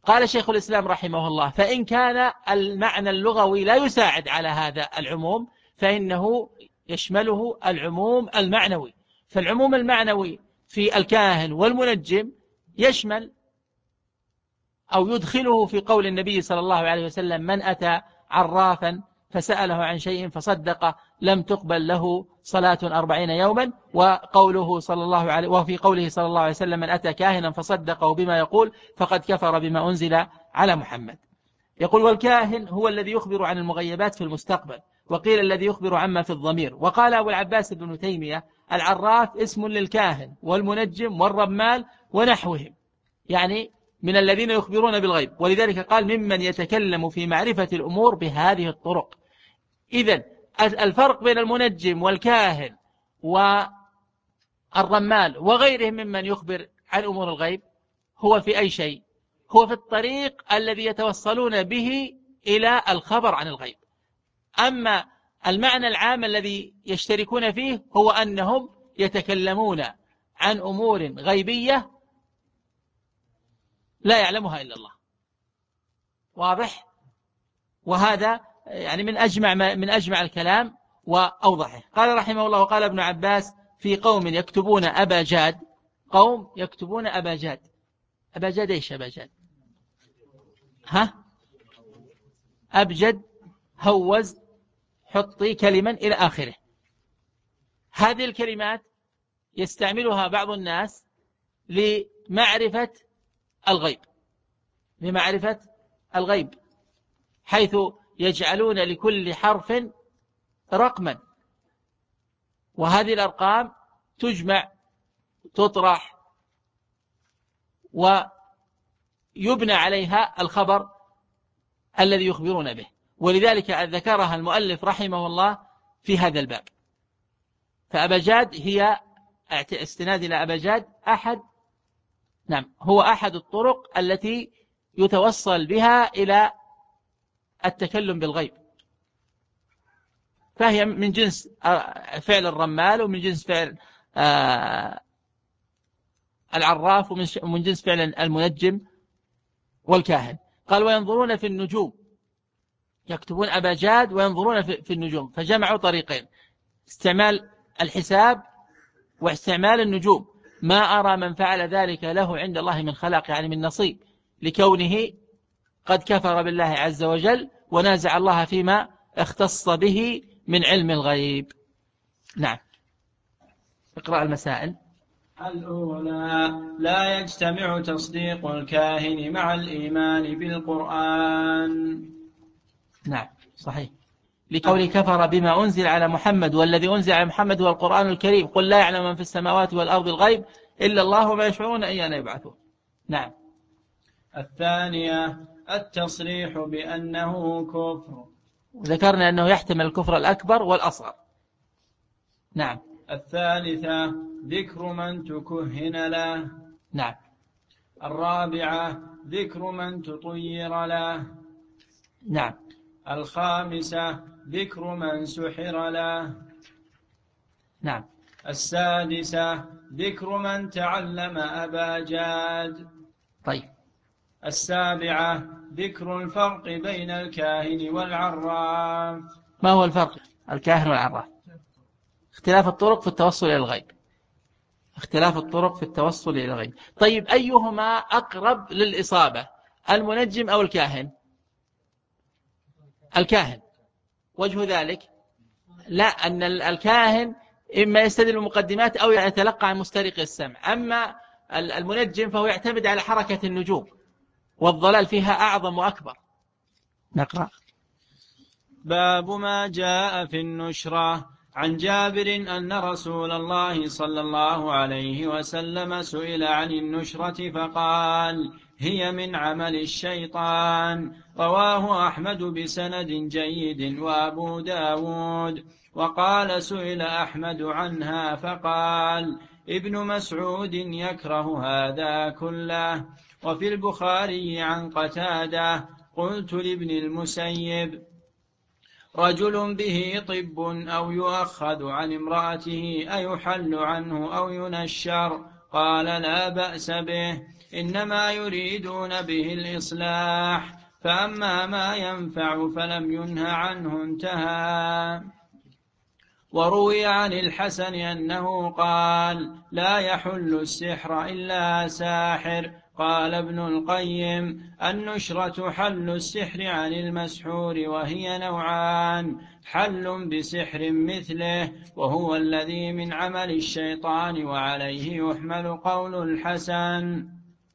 S1: قال شيخ الإسلام رحمه الله: فإن كان المعنى اللغوي لا يساعد على هذا العموم فإنه يشمله العموم المعنوي. فالعموم المعنوي في الكاهن والمنجم يشمل أو يدخله في قول النبي صلى الله عليه وسلم: من أتى عرافا فسأله عن شيء فصدق لم تقبل له صلاة 40 يوما. وفي قوله صلى الله عليه وسلم: من أتى كاهنا فصدقه بما يقول فقد كفر بما أنزل على محمد. يقول: والكاهن هو الذي يخبر عن المغيبات في المستقبل، وقيل الذي يخبر عما في الضمير. وقال أبو العباس بن تيمية: العراف اسم للكاهن والمنجم والرمال ونحوهم، يعني من الذين يخبرون بالغيب، ولذلك قال: ممن يتكلم في معرفة الأمور بهذه الطرق. إذن الفرق بين المنجم والكاهن والرمال وغيرهم ممن يخبر عن أمور الغيب هو في أي شيء؟ هو في الطريق الذي يتوصلون به إلى الخبر عن الغيب. أما المعنى العام الذي يشتركون فيه هو أنهم يتكلمون عن أمور غيبية لا يعلمها إلا الله. واضح؟ وهذا يعني من أجمع الكلام وأوضحه. قال رحمه الله: وقال ابن عباس في قوم يكتبون أبا جاد. قوم يكتبون أبا جاد. أبا جاد إيش أبا جاد؟ أبجد، هوز، حطي كلمة إلى آخره. هذه الكلمات يستعملها بعض الناس لمعرفة الغيب، حيث يجعلون لكل حرف رقما، وهذه الأرقام تجمع تطرح ويبنى عليها الخبر الذي يخبرون به، ولذلك ذكرها المؤلف رحمه الله في هذا الباب. فأبا جاد هي استناد إلى أبا جاد هو أحد الطرق التي يتوصل بها إلى التكلم بالغيب، فهي من جنس فعل الرمال، ومن جنس فعل العراف، ومن جنس فعل المنجم والكاهن. قال: وينظرون في النجوم. يكتبون أبا جاد وينظرون في النجوم، فجمعوا طريقين: استعمال الحساب واستعمال النجوم. ما أرى من فعل ذلك له عند الله من خلاق، يعني من نصيب، لكونه قد كفر بالله عز وجل ونازع الله فيما اختص به من علم الغيب. نعم. اقرأ المسائل.
S2: الأولى: لا يجتمع تصديق الكاهن مع الإيمان بالقرآن.
S1: نعم صحيح، لقول كفر بما أنزل على محمد، والذي أنزل على محمد هو القرآن الكريم، قل لا يعلم من في السماوات والأرض الغيب إلا الله وما يشعرون أيان يبعثون. نعم.
S2: الثانية: التصريح بأنه كفر،
S1: ذكرنا أنه يحتمل الكفر الأكبر والأصغر. نعم.
S2: الثالثة: ذكر من تكهن له.
S1: نعم.
S2: الرابعة: ذكر من تطير له.
S1: نعم.
S2: الخامسة: ذكر من سحر له.
S1: نعم.
S2: السادسة: ذكر من تعلم أبا جاد.
S1: طيب.
S2: السابعة: ذكر الفرق بين الكاهن والعراف.
S1: ما هو الفرق الكاهن والعراف؟ اختلاف الطرق في التوصل إلى الغيب. طيب، أيهما أقرب للإصابة، المنجم أو الكاهن؟ الكاهن. وجه ذلك لا، أن الكاهن إما يستدل بمقدمات أو يتلقى عن مسترق السمع، أما المنجم فهو يعتمد على حركة النجوم، والضلال فيها أعظم وأكبر. نقرأ.
S2: باب ما جاء في النشرة. عن جابر أن رسول الله صلى الله عليه وسلم سئل عن النشرة فقال: هي من عمل الشيطان. رواه أحمد بسند جيد وأبو داود. وقال: سئل أحمد عنها فقال: ابن مسعود يكره هذا كله. وفي البخاري عن قتادة: قلت لابن المسيب: رجل به طب أو يؤخذ عن امرأته أيحل عنه أو ينشر؟ قال لا بأس به، إنما يريدون به الإصلاح، فأما ما ينفع فلم ينه عنه انتهى. وروي عن الحسن أنه قال لا يحل السحر إلا ساحر. قال ابن القيم النشرة حل السحر عن المسحور، وهي نوعان: حل بسحر مثله وهو الذي من عمل الشيطان، وعليه يحمل قول الحسن،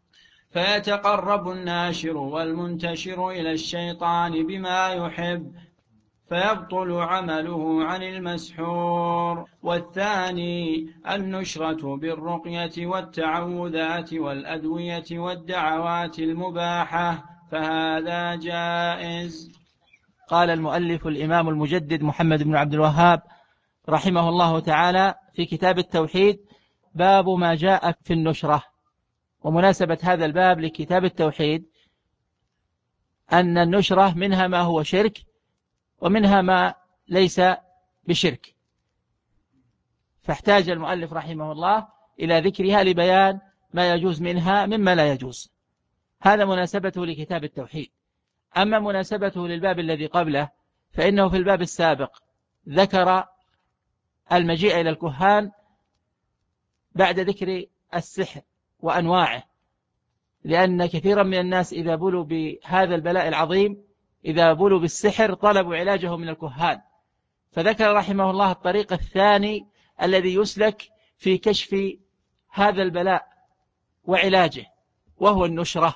S2: فيتقرب الناشر والمنتشر إلى الشيطان بما يحب فيبطل عمله عن المسحور. والثاني النشرة بالرقية والتعوذات والأدوية والدعوات المباحة، فهذا جائز.
S1: قال المؤلف الإمام المجدد محمد بن عبد الوهاب رحمه الله تعالى في كتاب التوحيد: باب ما جاء في النشرة. ومناسبة هذا الباب لكتاب التوحيد أن النشرة منها ما هو شرك ومنها ما ليس بشرك، فاحتاج المؤلف رحمه الله إلى ذكرها لبيان ما يجوز منها مما لا يجوز. هذا مناسبته لكتاب التوحيد. أما مناسبته للباب الذي قبله فإنه في الباب السابق ذكر المجيء إلى الكهان بعد ذكر السحر وأنواعه، لأن كثيرا من الناس إذا بلوا بهذا البلاء العظيم، إذا بلوا بالسحر طلبوا علاجه من الكهان، فذكر رحمه الله الطريق الثاني الذي يسلك في كشف هذا البلاء وعلاجه، وهو النشرة.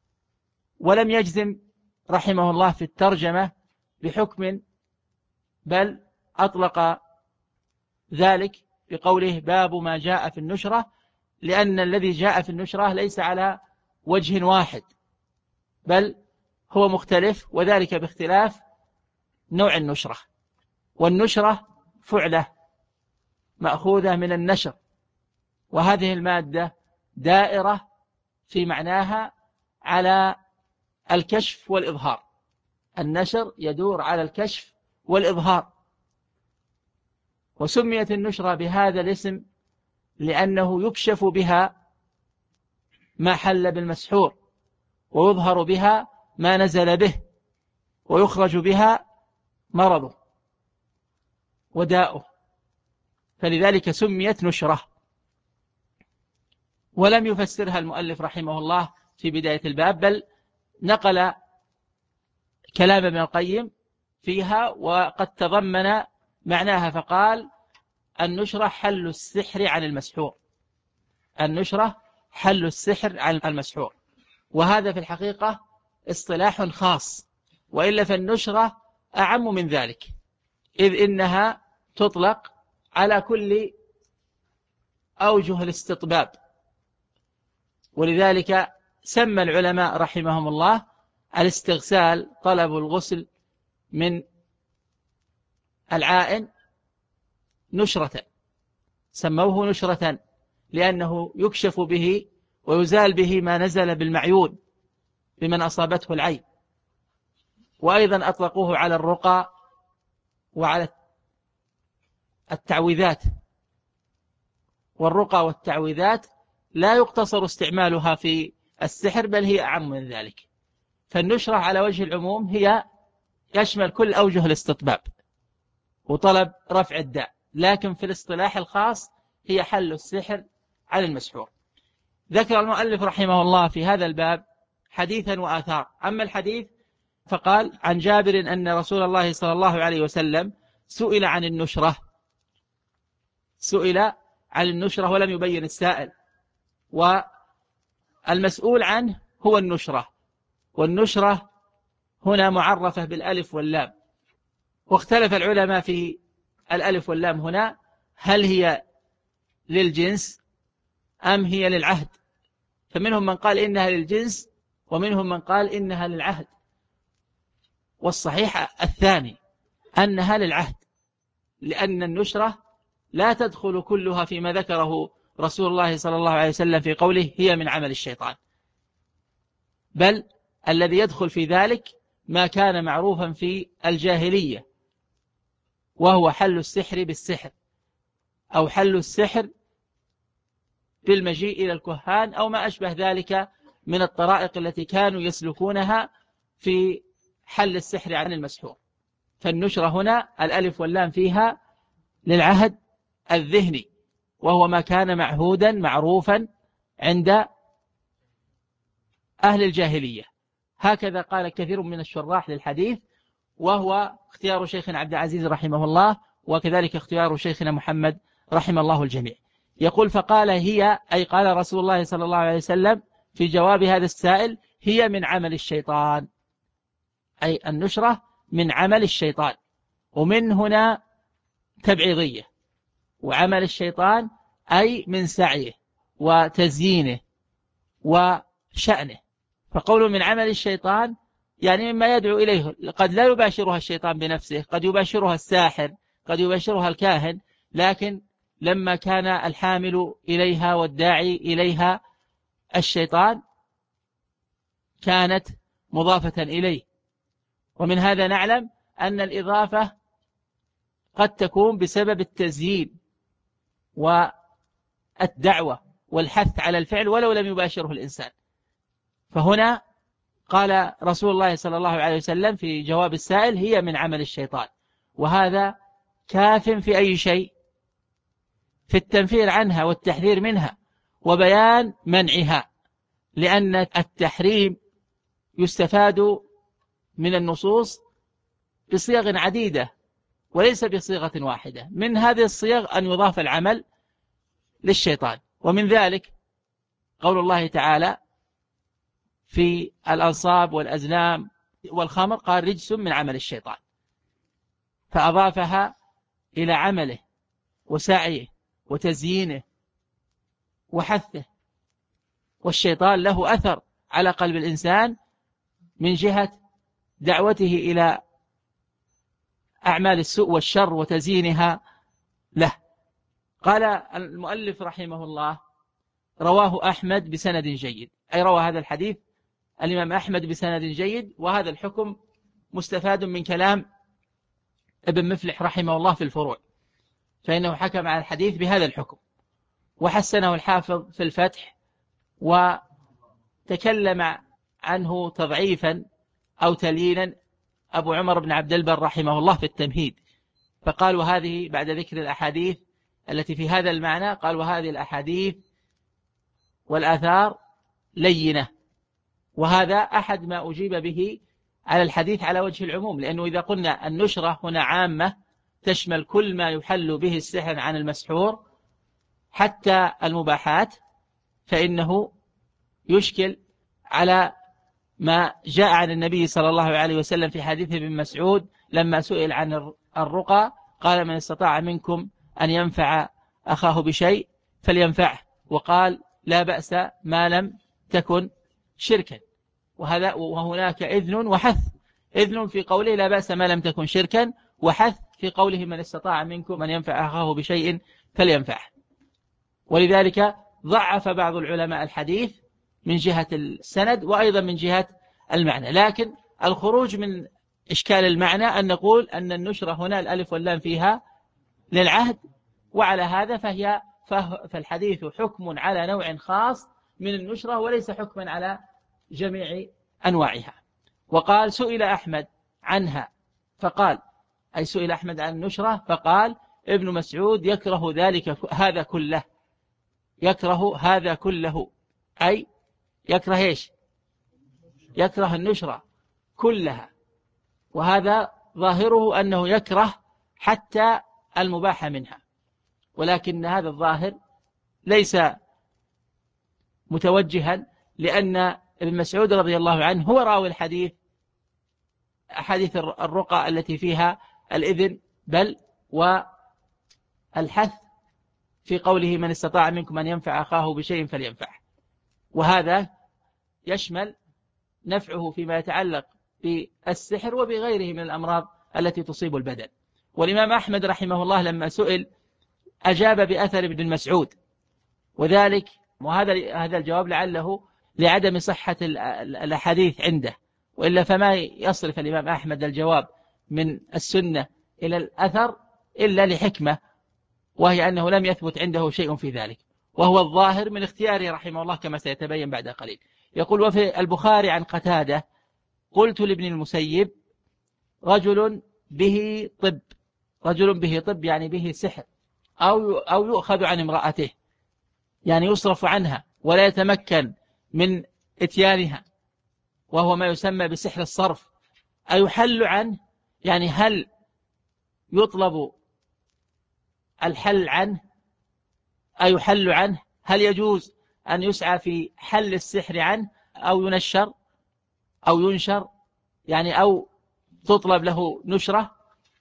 S1: ولم يجزم رحمه الله في الترجمة بحكم، بل أطلق ذلك بقوله باب ما جاء في النشرة، لأن الذي جاء في النشرة ليس على وجه واحد، بل هو مختلف، وذلك باختلاف نوع النشرة. والنشرة فعلة مأخوذة من النشر، وهذه المادة دائرة في معناها على الكشف والإظهار. النشر يدور على الكشف والإظهار. وسميت النشرة بهذا الاسم لأنه يكشف بها ما حل بالمسحور، ويظهر بها ما نزل به، ويخرج بها مرضه وداؤه، فلذلك سميت نشرة. ولم يفسرها المؤلف رحمه الله في بداية الباب، بل نقل كلام ابن القيم فيها وقد تضمن معناها، فقال النشرة حل السحر عن المسحور. النشرة حل السحر عن المسحور، وهذا في الحقيقة اصطلاح خاص، وإلا فالنشرة أعم من ذلك، إذ إنها تطلق على كل أوجه الاستطباب. ولذلك سمى العلماء رحمهم الله الاستغسال طلب الغسل من العائن نشرة، سموه نشرة لأنه يكشف به ويزال به ما نزل بالمعيون بمن أصابته العين. وأيضا أطلقوه على الرقى وعلى التعويذات، والرقى والتعويذات لا يقتصر استعمالها في السحر، بل هي أعم من ذلك. فالنشرة على وجه العموم هي يشمل كل أوجه الاستطباب وطلب رفع الداء، لكن في الاصطلاح الخاص هي حل السحر على المسحور. ذكر المؤلف رحمه الله في هذا الباب حديثا وآثار. أما الحديث فقال عن جابر أن رسول الله صلى الله عليه وسلم سئل عن النشرة، سئل عن النشرة ولم يبين السائل، والمسؤول عنه هو النشرة، والنشرة هنا معرفة بالألف واللام. واختلف العلماء في الألف واللام هنا، هل هي للجنس أم هي للعهد؟ فمنهم من قال إنها للجنس، ومنهم من قال إنها للعهد، والصحيح الثاني أنها للعهد، لأن النشرة لا تدخل كلها فيما ذكره رسول الله صلى الله عليه وسلم في قوله هي من عمل الشيطان، بل الذي يدخل في ذلك ما كان معروفا في الجاهلية، وهو حل السحر بالسحر، أو حل السحر بالمجيء إلى الكهان أو ما أشبه ذلك من الطرائق التي كانوا يسلكونها في حل السحر عن المسحور. فالنشرة هنا الألف واللام فيها للعهد الذهني، وهو ما كان معهودا معروفا عند أهل الجاهلية. هكذا قال كثير من الشراح للحديث، وهو اختيار شيخنا عبد العزيز رحمه الله، وكذلك اختيار شيخنا محمد رحمه الله الجميع. يقول فقال هي، أي قال رسول الله صلى الله عليه وسلم في جواب هذا السائل، هي من عمل الشيطان، أي النشرة من عمل الشيطان. ومن هنا تبعيضية، وعمل الشيطان أي من سعيه وتزيينه وشأنه. فقوله من عمل الشيطان يعني مما يدعو إليه، قد لا يباشرها الشيطان بنفسه، قد يباشرها الساحر، قد يباشرها الكاهن، لكن لما كان الحامل إليها والداعي إليها الشيطان كانت مضافة إليه. ومن هذا نعلم أن الإضافة قد تكون بسبب التزيين والدعوة والحث على الفعل ولو لم يباشره الإنسان. فهنا قال رسول الله صلى الله عليه وسلم في جواب السائل هي من عمل الشيطان، وهذا كاف في أي شيء؟ في التنفير عنها والتحذير منها وبيان منعها، لأن التحريم يستفاد من النصوص بصيغ عديدة وليس بصيغة واحدة. من هذه الصيغ أن يضاف العمل للشيطان، ومن ذلك قول الله تعالى في الأنصاب والأزلام والخمر قال رجس من عمل الشيطان، فأضافها إلى عمله وسعيه وتزيينه وحثه. والشيطان له أثر على قلب الإنسان من جهة دعوته إلى أعمال السوء والشر وتزيينها له. قال المؤلف رحمه الله رواه أحمد بسند جيد، أي روى هذا الحديث الإمام أحمد بسند جيد، وهذا الحكم مستفاد من كلام ابن مفلح رحمه الله في الفروع، فإنه حكم على الحديث بهذا الحكم، وحسنه الحافظ في الفتح، وتكلم عنه تضعيفا أو تلينا أبو عمر بن عبد البر رحمه الله في التمهيد، فقال وهذه بعد ذكر الأحاديث التي في هذا المعنى، قال وهذه الأحاديث والآثار لينة. وهذا أحد ما أجيب به على الحديث على وجه العموم، لأنه إذا قلنا النشرة هنا عامة تشمل كل ما يحل به السحر عن المسحور حتى المباحات، فإنه يشكل على ما جاء عن النبي صلى الله عليه وسلم في حديث ابن مسعود لما سئل عن الرقى قال من استطاع منكم أن ينفع أخاه بشيء فلينفعه، وقال لا بأس ما لم تكن شركا. وهناك إذن وحث، إذن في قوله لا بأس ما لم تكن شركا، وحث في قوله من استطاع منكم أن ينفع أخاه بشيء فلينفعه. ولذلك ضعف بعض العلماء الحديث من جهة السند وأيضا من جهة المعنى، لكن الخروج من إشكال المعنى أن نقول أن النشرة هنا الألف واللام فيها للعهد، وعلى هذا فالحديث حكم على نوع خاص من النشرة وليس حكما على جميع أنواعها. وقال سئل أحمد عنها فقال، أي سئل أحمد عن النشرة فقال ابن مسعود يكره هذا كله، يكره هذا كله، أي يكره إيش؟ يكره النشرة كلها، وهذا ظاهره أنه يكره حتى المباح منها، ولكن هذا الظاهر ليس متوجها، لأن ابن مسعود رضي الله عنه هو راوي الحديث، أحاديث الرقى التي فيها الإذن بل والحث في قوله من استطاع منكم أن ينفع أخاه بشيء فلينفعه، وهذا يشمل نفعه فيما يتعلق بالسحر وبغيره من الأمراض التي تصيب البدن. والإمام أحمد رحمه الله لما سئل أجاب بأثر ابن مسعود، وذلك وهذا الجواب لعله لعدم صحة الأحاديث عنده، وإلا فما يصرف الإمام أحمد الجواب من السنة إلى الأثر إلا لحكمة، وهي أنه لم يثبت عنده شيء في ذلك. وهو الظاهر من اختياره رحمه الله كما سيتبين بعد قليل. يقول: وفي البخاري عن قتادة: قلت لابن المسيب: رجل به طب. رجل به طب يعني به سحر، أو يؤخذ عن امرأته، يعني يصرف عنها ولا يتمكن من إتيانها، وهو ما يسمى بسحر الصرف. أيحل عنه، يعني هل يطلب الحل عنه؟ أيحل عنه، هل يجوز أن يسعى في حل السحر عنه، أو ينشر أو ينشر، يعني أو تطلب له نشرة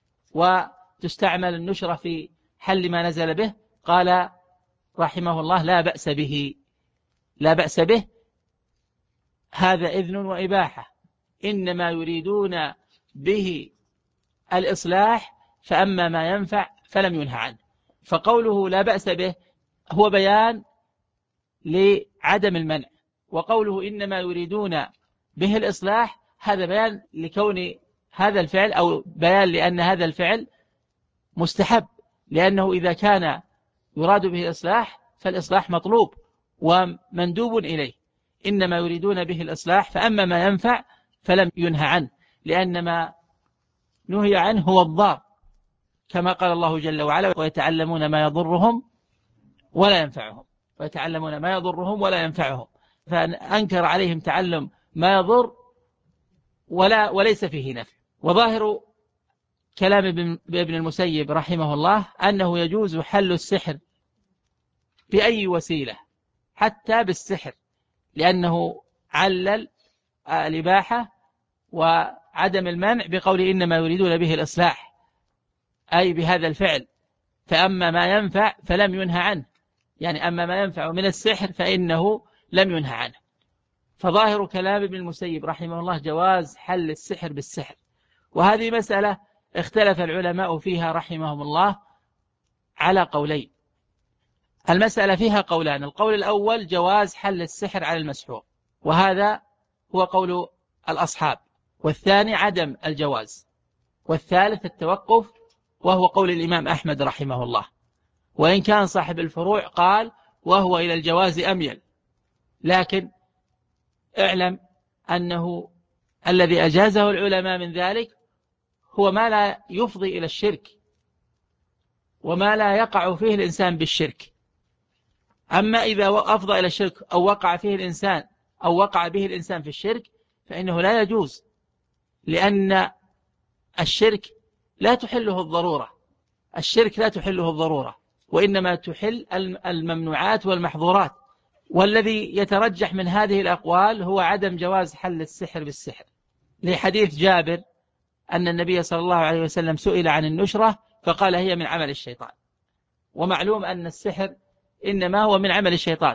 S1: وتستعمل النشرة في حل ما نزل به؟ قال رحمه الله: لا بأس به، لا بأس به، هذا إذن وإباحة، إنما يريدون به الإصلاح، فأما ما ينفع فلم ينهى عنه. فقوله لا بأس به هو بيان لعدم المنع، وقوله إنما يريدون به الإصلاح هذا بيان لكون هذا الفعل، أو بيان لأن هذا الفعل مستحب، لأنه إذا كان يراد به الإصلاح فالإصلاح مطلوب ومندوب إليه. إنما يريدون به الإصلاح، فأما ما ينفع فلم ينهى عنه، لأن ما نهي عنه هو الضار، كما قال الله جل وعلا: ويتعلمون ما يضرهم ولا ينفعهم. ويتعلمون ما يضرهم ولا ينفعهم، فأنكر عليهم تعلم ما يضر وليس فيه نفع. وظاهر كلام ابن المسيب رحمه الله أنه يجوز حل السحر بأي وسيلة، حتى بالسحر، لأنه علل الإباحة وعدم المنع بقوله إنما يريدون به الإصلاح، أي بهذا الفعل. فأما ما ينفع فلم ينهى عنه، يعني أما ما ينفع من السحر فإنه لم ينهى عنه. فظاهر كلام ابن المسيب رحمه الله جواز حل السحر بالسحر. وهذه مسألة اختلف العلماء فيها رحمهم الله على قولين. المسألة فيها قولان: القول الأول جواز حل السحر على المسحور، وهذا هو قول الأصحاب، والثاني عدم الجواز، والثالث التوقف، وهو قول الإمام أحمد رحمه الله. وإن كان صاحب الفروع قال وهو إلى الجواز أميل، لكن اعلم أنه الذي أجازه العلماء من ذلك هو ما لا يفضي إلى الشرك، وما لا يقع فيه الإنسان بالشرك. أما إذا أفضى إلى الشرك أو وقع فيه الإنسان أو وقع به الإنسان في الشرك فإنه لا يجوز، لأن الشرك لا تحله الضرورة. الشرك لا تحله الضرورة، وإنما تحل الممنوعات والمحظورات. والذي يترجح من هذه الأقوال هو عدم جواز حل السحر بالسحر، لحديث جابر أن النبي صلى الله عليه وسلم سئل عن النشرة فقال هي من عمل الشيطان. ومعلوم أن السحر إنما هو من عمل الشيطان،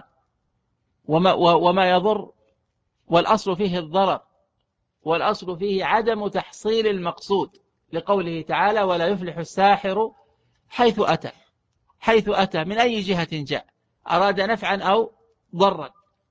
S1: وما يضر، والأصل فيه الضرر، والأصل فيه عدم تحصيل المقصود، لقوله تعالى: ولا يفلح الساحر حيث أتى. حيث أتى من أي جهة جاء، أراد نفعا أو ضرا،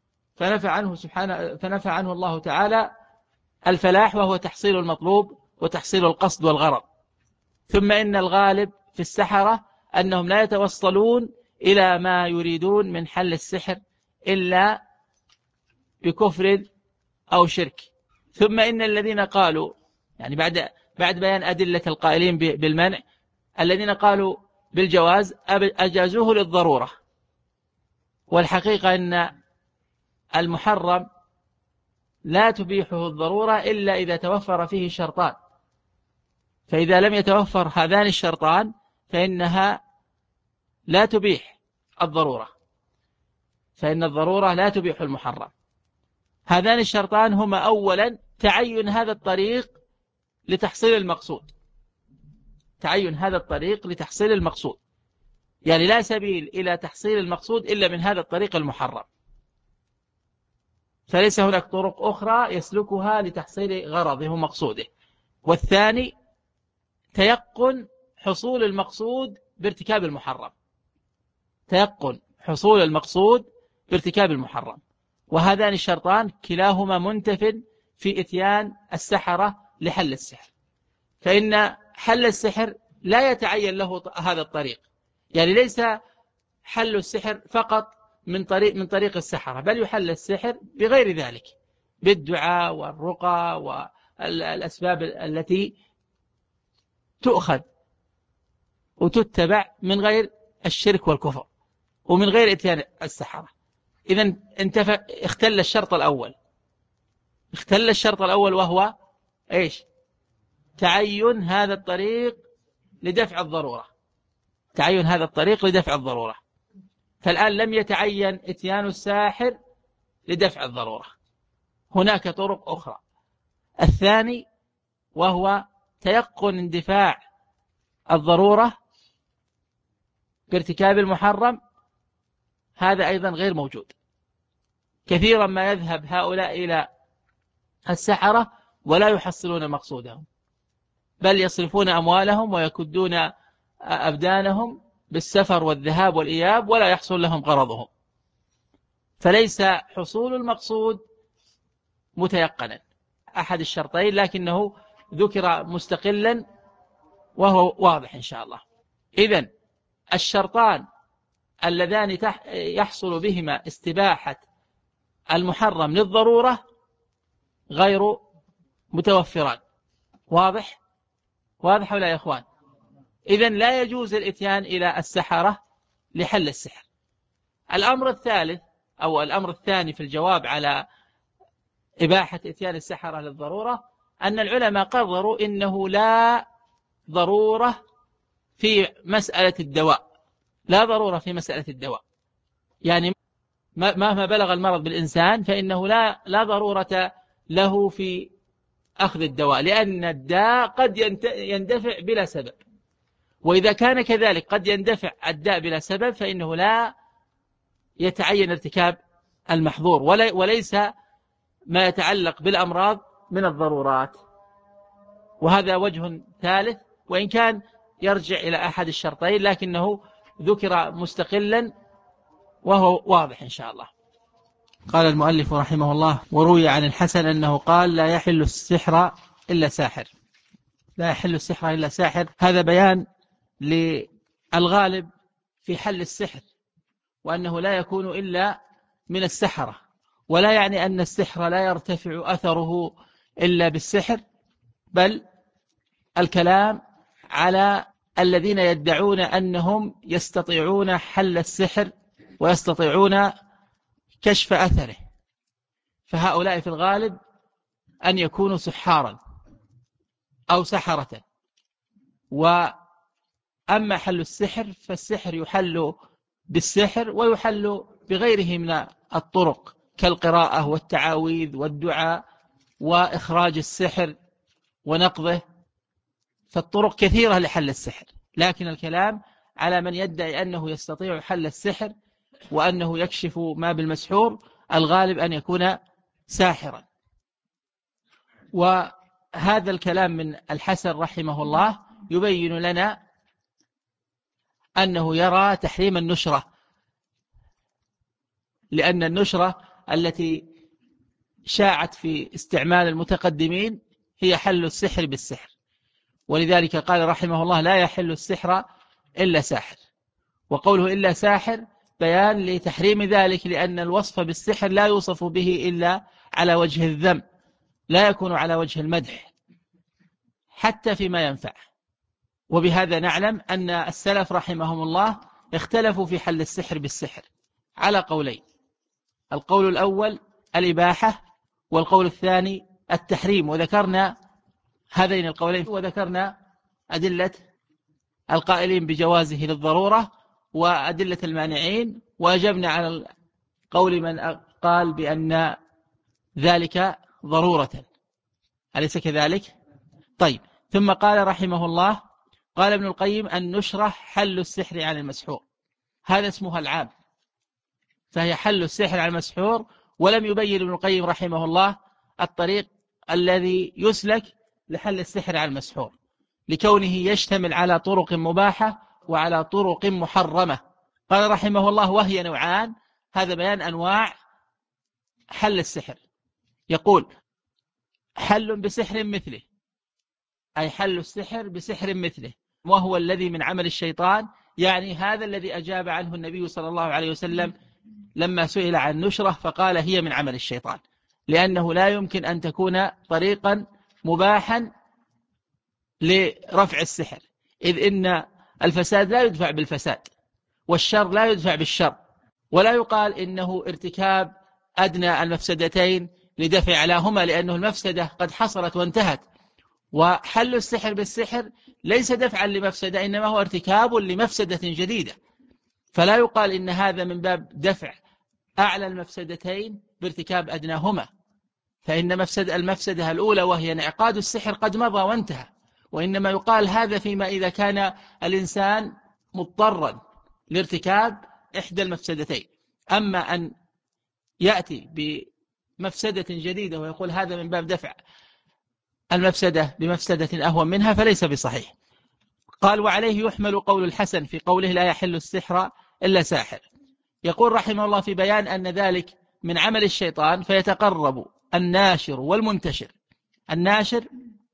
S1: فنفع عنه الله تعالى الفلاح، وهو تحصيل المطلوب وتحصيل القصد والغرض. ثم إن الغالب في السحرة أنهم لا يتوصلون إلى ما يريدون من حل السحر إلا بكفر أو شرك. ثم إن الذين قالوا، يعني بعد بيان أدلة القائلين بالمنع، الذين قالوا بالجواز أجازوه للضرورة. والحقيقة أن المحرم لا تبيحه الضرورة إلا إذا توفر فيه شرطان، فإذا لم يتوفر هذان الشرطان فإنها لا تبيح الضرورة، فإن الضرورة لا تبيح المحرم. هذان الشرطان هما: أولا تعين هذا الطريق لتحصيل المقصود، تعين هذا الطريق لتحصيل المقصود، يعني لا سبيل إلى تحصيل المقصود إلا من هذا الطريق المحرم، فليس هناك طرق أخرى يسلكها لتحصيل غرضه ومقصوده. والثاني تيقن حصول المقصود بارتكاب المحرم، تيقن حصول المقصود بارتكاب المحرم. وهذان الشرطان كلاهما منتف في إتيان السحرة لحل السحر، فإن حل السحر لا يتعين له هذا الطريق، يعني ليس حل السحر فقط من طريق السحرة، بل يحل السحر بغير ذلك، بالدعاء والرقى والأسباب التي تؤخذ وتتبع من غير الشرك والكفر ومن غير اتيان السحرة. إذن اختل الشرط الأول وهو إيش؟ تعين هذا الطريق لدفع الضرورة. فالآن لم يتعين اتيان الساحر لدفع الضرورة، هناك طرق أخرى. الثاني وهو تيقن اندفاع الضرورة بارتكاب المحرم، هذا أيضا غير موجود. كثيرا ما يذهب هؤلاء إلى السحرة ولا يحصلون مقصودهم، بل يصرفون أموالهم ويكدون أبدانهم بالسفر والذهاب والإياب ولا يحصل لهم غرضهم. فليس حصول المقصود متيقنا، أحد الشرطين، لكنه ذكر مستقلا وهو واضح إن شاء الله. إذن الشرطان اللذان يحصل بهما استباحة المحرم للضرورة غير متوفران. واضح ولا يا إخوان؟ إذن لا يجوز الإتيان إلى السحرة لحل السحر. الأمر الثالث أو الأمر الثاني في الجواب على إباحة إتيان السحرة للضرورة، أن العلماء قرروا إنه لا ضرورة في مسألة الدواء، يعني مهما بلغ المرض بالإنسان فإنه لا ضرورة له في أخذ الدواء، لأن الداء قد يندفع بلا سبب، وإذا كان كذلك قد يندفع الداء بلا سبب فإنه لا يتعين ارتكاب المحظور، وليس ما يتعلق بالأمراض من الضرورات. وهذا وجه ثالث، وإن كان يرجع إلى أحد الشرطين لكنه ذكر مستقلا وهو واضح إن شاء الله. قال المؤلف رحمه الله: وروي عن الحسن أنه قال: لا يحل السحر إلا ساحر. هذا بيان للغالب في حل السحر، وأنه لا يكون إلا من السحرة، ولا يعني أن السحر لا يرتفع أثره إلا بالسحر، بل الكلام على الذين يدعون أنهم يستطيعون حل السحر ويستطيعون كشف أثره، فهؤلاء في الغالب أن يكونوا سحارا أو سحرة. وأما حل السحر فالسحر يحل بالسحر ويحل بغيره من الطرق كالقراءة والتعاويذ والدعاء وإخراج السحر ونقضه، فالطرق كثيرة لحل السحر، لكن الكلام على من يدعي أنه يستطيع حل السحر وأنه يكشف ما بالمسحور، الغالب أن يكون ساحرا. وهذا الكلام من الحسن رحمه الله يبين لنا أنه يرى تحريم النشرة، لأن النشرة التي شاعت في استعمال المتقدمين هي حل السحر بالسحر، ولذلك قال رحمه الله: لا يحل السحر إلا ساحر. وقوله إلا ساحر بيان لتحريم ذلك، لأن الوصف بالسحر لا يوصف به إلا على وجه الذم، لا يكون على وجه المدح حتى فيما ينفع. وبهذا نعلم أن السلف رحمهم الله اختلفوا في حل السحر بالسحر على قولين: القول الأول الإباحة، والقول الثاني التحريم. وذكرنا هذين القولين، وذكرنا أدلة القائلين بجوازه للضرورة وأدلة المانعين، وأجبنا على قول من قال بأن ذلك ضرورة. أليس كذلك؟ طيب، ثم قال رحمه الله: قال ابن القيم: النشرة حل السحر عن المسحور. هذا اسمها العام، فهي حل السحر عن المسحور، ولم يبين ابن القيم رحمه الله الطريق الذي يسلك لحل السحر عن المسحور، لكونه يشتمل على طرق مباحة وعلى طرق محرمة. قال رحمه الله: وهي نوعان. هذا بيان أنواع حل السحر. يقول: حل بسحر مثله، أي حل السحر بسحر مثله، وهو الذي من عمل الشيطان، يعني هذا الذي أجاب عنه النبي صلى الله عليه وسلم لما سئل عن نشرة فقال هي من عمل الشيطان، لأنه لا يمكن أن تكون طريقا مباحا لرفع السحر، إذ إن الفساد لا يدفع بالفساد، والشر لا يدفع بالشر، ولا يقال إنه ارتكاب أدنى المفسدتين لدفع علاهما، لأنه المفسدة قد حصلت وانتهت. وحل السحر بالسحر ليس دفعا لمفسدة، إنما هو ارتكاب لمفسدة جديدة، فلا يقال إن هذا من باب دفع أعلى المفسدتين بارتكاب أدناهما، فإن المفسدة الأولى وهي انعقاد السحر قد مضى وانتهى، وإنما يقال هذا فيما إذا كان الإنسان مضطرا لارتكاب إحدى المفسدتين. أما أن يأتي بمفسدة جديدة ويقول هذا من باب دفع المفسدة بمفسدة أهون منها فليس بصحيح. قال وعليه يحمل قول الحسن في قوله لا يحل السحر إلا ساحر. يقول رحمه الله في بيان أن ذلك من عمل الشيطان، فيتقرب الناشر والمنتشر. الناشر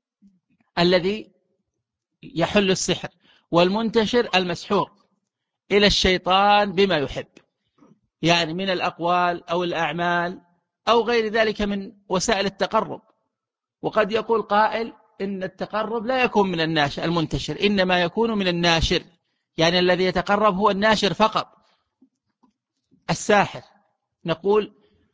S1: الذي يحل السحر، والمنتشر المسحور، إلى الشيطان بما يحب، يعني من الأقوال أو الأعمال أو غير ذلك من وسائل التقرب. وقد يقول قائل إن التقرب لا يكون من الناشر المنتشر، إنما يكون من الناشر، يعني الذي يتقرب هو الناشر فقط. الساحر نقول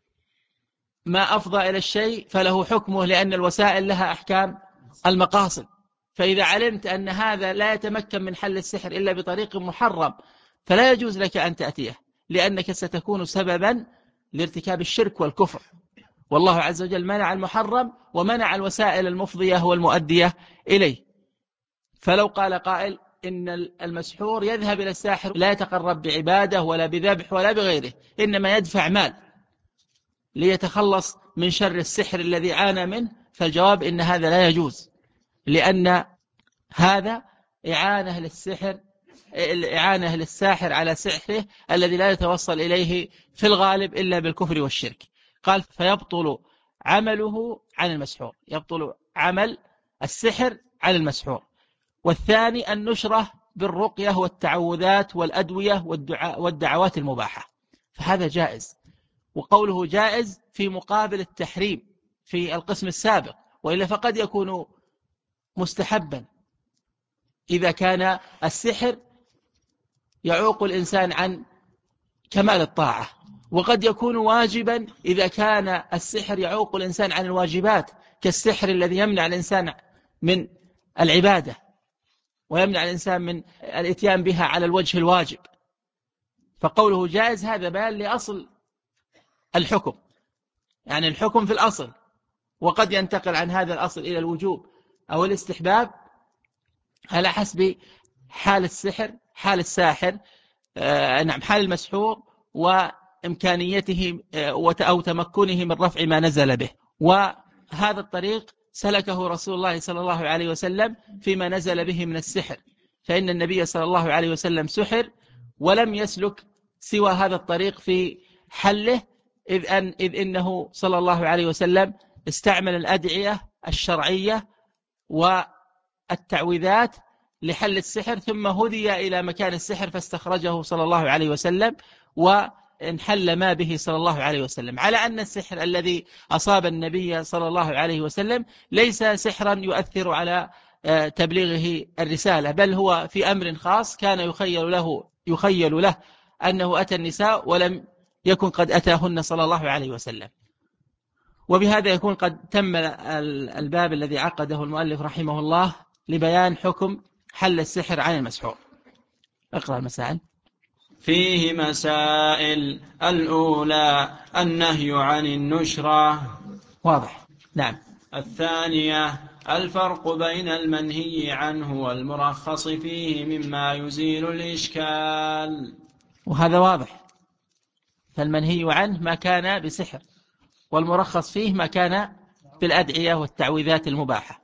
S1: ما أفضى إلى الشيء فله حكمه، لأن الوسائل لها أحكام المقاصد. فإذا علمت أن هذا لا يتمكن من حل السحر إلا بطريق محرم فلا يجوز لك أن تأتيه، لأنك ستكون سببا لارتكاب الشرك والكفر، والله عز وجل منع المحرم ومنع الوسائل المفضية والمؤدية إليه. فلو قال قائل إن المسحور يذهب إلى الساحر لا يتقرب بعبادة ولا بذبح ولا بغيره، إنما يدفع مال ليتخلص من شر السحر الذي عانى منه، فالجواب إن هذا لا يجوز، لأن هذا إعانة للساحر على سحره الذي لا يتوصل إليه في الغالب إلا بالكفر والشرك. قال فيبطل عمله عن المسحور، يبطل عمل السحر عن المسحور. والثاني النشرة بالرقية والتعوذات والأدوية والدعوات المباحة، فهذا جائز، وقوله جائز في مقابل التحريم في القسم السابق، وإلا فقد يكون مستحبا إذا كان السحر يعوق الإنسان عن كمال الطاعة، وقد يكون واجبا إذا كان السحر يعوق الإنسان عن الواجبات، كالسحر الذي يمنع الإنسان من العبادة ويمنع الإنسان من الاتيان بها على الوجه الواجب. فقوله جائز هذا بيان لأصل الحكم، يعني الحكم في الأصل، وقد ينتقل عن هذا الأصل إلى الوجوب أو الاستحباب على حسب حال الساحر، حال المسحور وإمكانيته أو تمكنه من رفع ما نزل به. وهذا الطريق سلكه رسول الله صلى الله عليه وسلم فيما نزل به من السحر، فإن النبي صلى الله عليه وسلم سحر ولم يسلك سوى هذا الطريق في حله، إذ إنه صلى الله عليه وسلم استعمل الأدعية الشرعية والتعويذات لحل السحر، ثم هدي إلى مكان السحر فاستخرجه صلى الله عليه وسلم وانحل ما به صلى الله عليه وسلم، على أن السحر الذي أصاب النبي صلى الله عليه وسلم ليس سحرا يؤثر على تبليغه الرسالة، بل هو في أمر خاص كان يخيل له أنه أتى النساء ولم يكن قد أتاهن صلى الله عليه وسلم. وبهذا يكون قد تم الباب الذي عقده المؤلف رحمه الله لبيان حكم حل السحر عن المسحور. اقرأ المسائل.
S2: فيه مسائل. الأولى النهي عن النشرة.
S1: واضح. نعم.
S2: الثانية الفرق بين المنهي عنه والمرخص فيه مما يزيل الإشكال.
S1: وهذا واضح، فالمنهي عنه ما كان بسحر، والمرخص فيه ما كان بالأدعية والتعويذات المباحة.